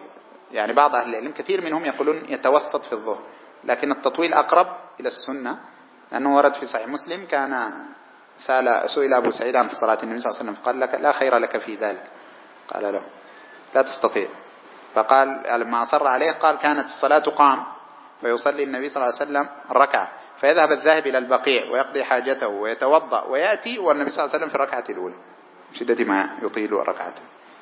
يعني بعض أهل العلم كثير منهم يقولون يتوسط في الظهر، لكن التطويل أقرب إلى السنة، لأنه ورد في صحيح مسلم كان سئل أبو سعيد عن صلاة النبي صلى الله عليه وسلم فقال لك لا خير لك في ذلك، قال له لا تستطيع، فقال لما أصر عليه قال كانت الصلاة قام فيصلي النبي صلى الله عليه وسلم ركعة فيذهب الذاهب إلى البقيع ويقضي حاجته ويتوضأ ويأتي والنبي صلى الله عليه وسلم في الركعة الأولى شدة ما يطيل ركعته.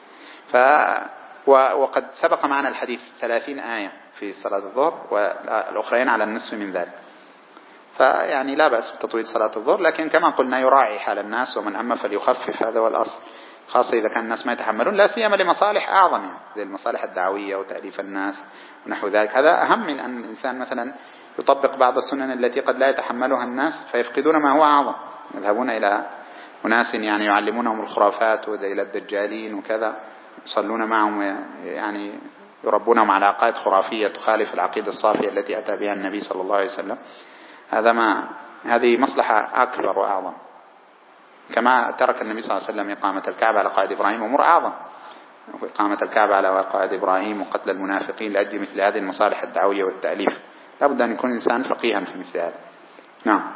وقد سبق معنا الحديث 30 آية في صلاة الظهر والأخرين على النصف من ذلك، فيعني لا بأس بتطويل صلاة الظهر، لكن كما قلنا يراعي حال الناس، ومن أما فليخفف، هذا هو الأصل، خاصة إذا كان الناس ما يتحملون، لا سيما لمصالح أعظم يعني زي المصالح الدعوية وتأليف الناس ونحو ذلك. هذا أهم من أن الإنسان مثلا يطبق بعض السنن التي قد لا يتحملها الناس فيفقدون ما هو أعظم، يذهبون إلى أناس يعني يعلمونهم الخرافات وإلى الدجالين وكذا، يصلون معهم يعني يربونهم على عقائد خرافية تخالف العقيدة الصافية التي أتى بها النبي صلى الله عليه وسلم. هذه مصلحة أكبر وأعظم، كما ترك النبي صلى الله عليه وسلم إقامة الكعبة على قواعد إبراهيم أمور أعظم، إقامة الكعبة على قواعد إبراهيم وقتل المنافقين لأجل مثل هذه المصالح الدعوية والتأليف، لا بد أن يكون الإنسان فقيها في مثل هذا. نعم.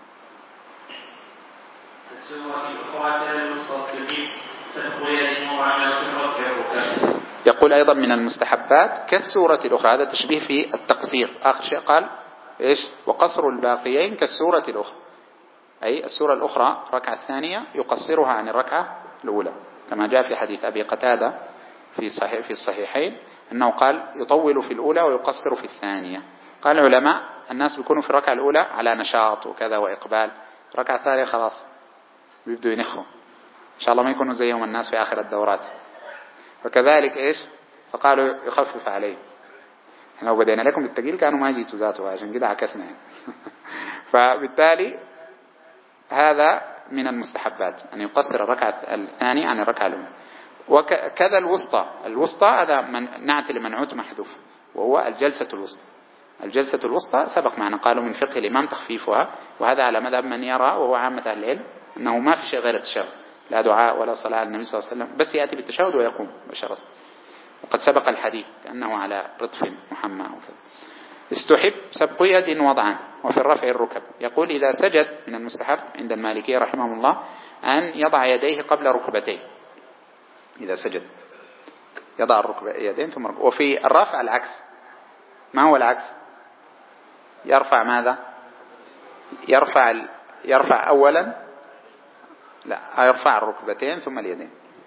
يقول أيضا من المستحبات كالسورة الأخرى، هذا تشبيه في التقصير، آخر شيء قال إيش؟ وقصر الباقيين كالسورة الأخرى، أي السورة الأخرى الركعة الثانية يقصرها عن الركعة الأولى، كما جاء في حديث أبي قتادة في الصحيحين أنه قال يطول في الأولى ويقصر في الثانية. قال العلماء الناس بيكونوا في الركعة الأولى على نشاط وكذا وإقبال، الركعة الثانية خلاص بيبدوا ينخوا، إن شاء الله ما يكونوا زيهم الناس في آخر الدورات، وكذلك إيش؟ فقالوا يخفف عليه، لو بدينا لكم بالتقيل كانوا ما جيتوا ذاته، عشان كده عكسنا يعني. فبالتالي هذا من المستحبات أن يقصر الركعة الثانية عن الركعة الأولى. وكذا الوسطى هذا نعتل منعوت محذوف، وهو الجلسة الوسطى. الجلسة الوسطى سبق معنا قالوا من فقه الإمام تخفيفها، وهذا على مذهب من يرى وهو عامة أهل العلم أنه ما في شيء غير التشهد، لا دعاء ولا صلاة على النبي صلى الله عليه وسلم، بس يأتي بالتشهد ويقوم بشرط، وقد سبق الحديث كأنه على رطف محمى وكذا. استحب سبق يد وضعا وفي الرفع الركب. يقول إذا سجد من المستحب عند المالكية رحمه الله أن يضع يديه قبل ركبتيه، إذا سجد يضع يدين ثم ركبتيه. وفي الرفع العكس، ما هو العكس؟ يرفع ماذا؟ يرفع أولا، لا يرفع الركبتين ثم اليدين،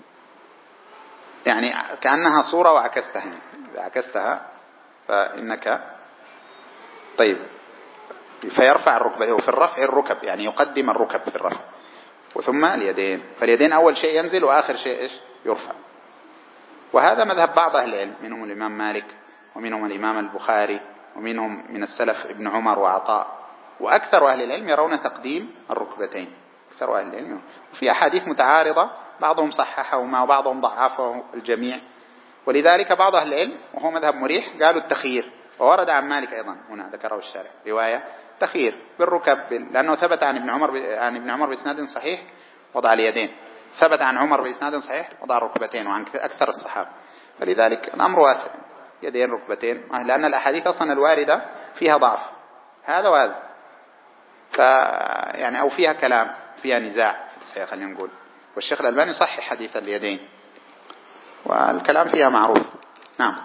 يعني كأنها صورة وعكستها، إذا عكستها فإنك طيب. فيرفع الركبتين، وفي الرفع الركب يعني يقدم الركب في الرفع وثم اليدين، فاليدين أول شيء ينزل وآخر شيء إيش؟ يرفع. وهذا مذهب بعض أهل العلم، منهم الإمام مالك ومنهم الإمام البخاري ومنهم من السلف ابن عمر وعطاء، وأكثر أهل العلم يرون تقديم الركبتين، أكثر أهل العلم. وفي أحاديث متعارضة بعضهم صححهما وبعضهم ضعفه الجميع، ولذلك بعض أهل العلم وهو مذهب مريح قالوا التخيير، وورد عن مالك أيضا هنا ذكره الشارع رواية تخيير بالركب، لأنه ثبت عن ابن عمر بإسناد صحيح وضع اليدين، ثبت عن عمر بإسناد صحيح وضع الركبتين، وعن أكثر الصحابة، فلذلك الأمر واسع، يدين ركبتين، لأن الأحاديث أصلا الواردة فيها ضعف هذا وهذا، يعني أو فيها كلام، فيها نزاع في الصحيح خلينا نقول، والشيخ الألباني صحح حديث اليدين والكلام فيها معروف. نعم.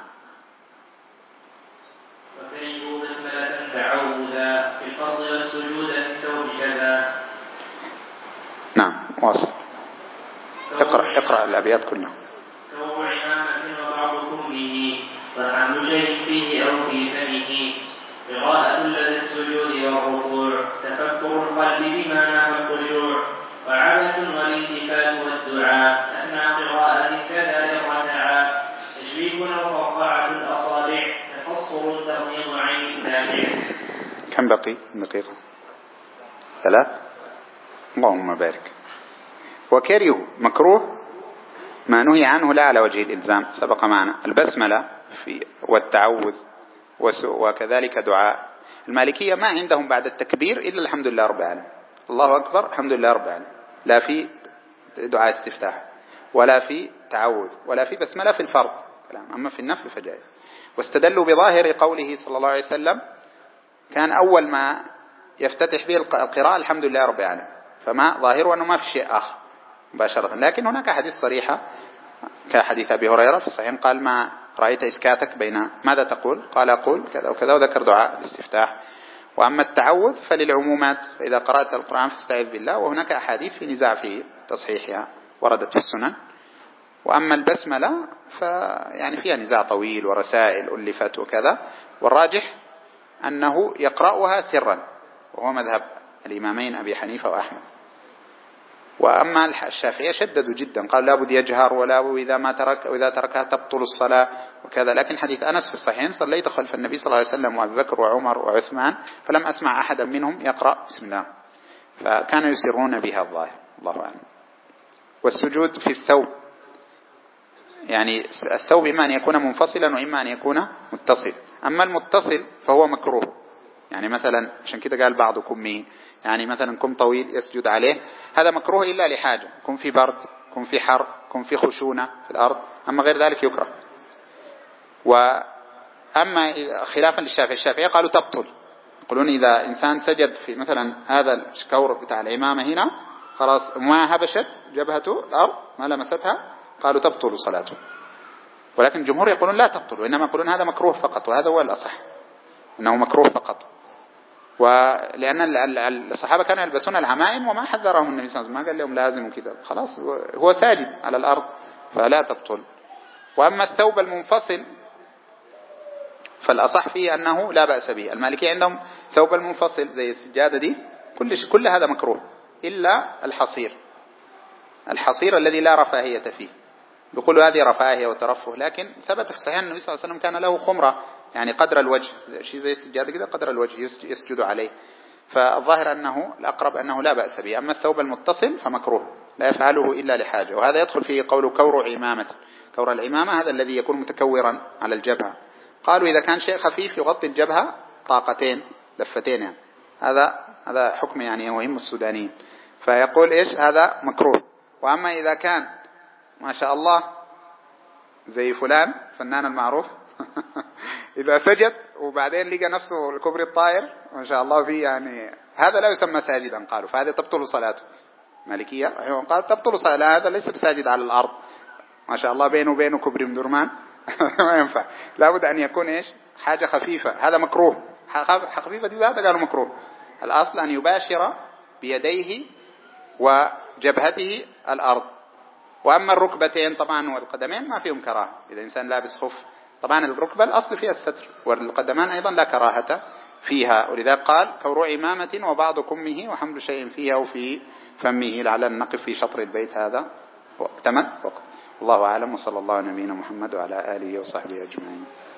وفريقوا بسملة تعوذا في الفرض والسجود في الثوب كذا. نعم واصل. اقرأ الأبيات كلها. ثوب عمامة وبعض كمه فحمل شيء فيه أو في فمه، قراءة لدى السجود والركوع، تفكر القلب بمعنى الخشوع، وعبث والالتفات والدعاء أثناء قراءة كذا الركعة، تشبيك وفقعة الأصابع، تقصر تغميض عين السامع. كم بقي دقيقة؟ 3. اللهم بارك. وكره مكروه ما نهي عنه لا على وجه الإلزام، سبق معنا البسملة والتعوذ وكذلك دعاء. المالكية ما عندهم بعد التكبير إلا الحمد لله رب العالمين، الله أكبر الحمد لله رب العالمين، لا في دعاء استفتاح ولا في تعوذ ولا في بسملة في الفرض، الكلام، أما في النفل فجائز. واستدلوا بظاهر قوله صلى الله عليه وسلم كان أول ما يفتتح به القراءة الحمد لله رب العالمين، فما ظاهره أنه ما في شيء آخر مباشرة. لكن هناك حديث صريحة كحديث أبي هريرة في الصحيح قال ما رأيت إسكاتك بين ماذا تقول؟ قال أقول كذا وكذا، وذكر دعاء الاستفتاح. وأما التعوذ فللعمومات، فإذا قرأت القرآن فاستعذ بالله، وهناك أحاديث في نزاع في تصحيحها وردت في السنن. وأما البسملة فيعني فيها نزاع طويل ورسائل ألفت وكذا، والراجح أنه يقرأها سرا، وهو مذهب الإمامين أبي حنيفة وأحمد. وأما الشافعية شددوا جدا، قال لابد يجهر، وإذا تركها تبطل الصلاة وكذا. لكن حديث أنس في الصحيحين صليت خلف النبي صلى الله عليه وسلم وأبي بكر وعمر وعثمان فلم أسمع أحدا منهم يقرأ بسم الله، فكانوا يسرون بها الظاهر، الله أعلم. والسجود في الثوب، يعني الثوب إما أن يكون منفصلا وإما أن يكون متصل. أما المتصل فهو مكروه، يعني مثلا عشان كده قال بعض كمه، يعني مثلا كم طويل يسجد عليه، هذا مكروه إلا لحاجة، كن في برد، كن في حر، كن في خشونة في الأرض، أما غير ذلك يكره. وأما خلافا للشافعية قالوا تبطل، يقولون إذا إنسان سجد في مثلا هذا الشكور بتاع العمامة هنا خلاص ما هبشت جبهته الأرض ما لمستها، قالوا تبطل صلاته. ولكن الجمهور يقولون لا تبطل، وإنما يقولون هذا مكروه فقط، وهذا هو الأصح أنه مكروه فقط. ولأن الصحابة كانوا يلبسون العمائم وما حذرهم النبي صلى الله عليه وسلم، ما قال لهم لازم وكذا، خلاص هو ساجد على الأرض فلا تبطل. وأما الثوب المنفصل فالأصح فيه أنه لا بأس به. المالكية عندهم ثوب المنفصل زي السجادة دي كل هذا مكروه إلا الحصير الذي لا رفاهية فيه، بيقولوا هذه رفاهية وترفه. لكن ثبت في صحيح النبي صلى الله عليه وسلم كان له خمرة يعني قدر الوجه، شيء زي السجادة كده قدر الوجه يسجد عليه، فالظاهر أنه الأقرب أنه لا بأس به. أما الثوب المتصل فمكروه لا يفعله إلا لحاجة، وهذا يدخل فيه قول كور عمامة. كور العمامة هذا الذي يكون متكورا على الجبهة، قالوا إذا كان شيء خفيف يغطي الجبهة طاقتين لفتين، يعني هذا حكم يعني يهم السودانيين، فيقول إيش هذا مكروه. وأما إذا كان ما شاء الله زي فلان فنان المعروف إذا سجد وبعدين لقى نفسه الكبري الطائر ما شاء الله فيه، يعني هذا لا يسمى ساجدا، قالوا فهذا تبطل صلاته. مالكية قال تبطل صلاة، هذا ليس بساجد على الأرض ما شاء الله بينه وبينه كبري مدرمان ما ينفع، لابد أن يكون إيش حاجة خفيفة، هذا مكروه. خفيفة دي هذا قالوا مكروه. الأصل أن يباشر بيديه وجبهته الأرض. وأما الركبتين طبعا والقدمين ما فيهم كراهة، إذا إنسان لابس خف طبعا الركبة الأصل فيها الستر، والقدمان أيضا لا كراهة فيها. ولذلك قال كور عمامة وبعض كمه وحمل شيء فيها وفي فمه، لعل نقف في شطر البيت هذا وقت. الله أعلم، وصلى الله على نبينا محمد وعلى آله وصحبه أجمعين.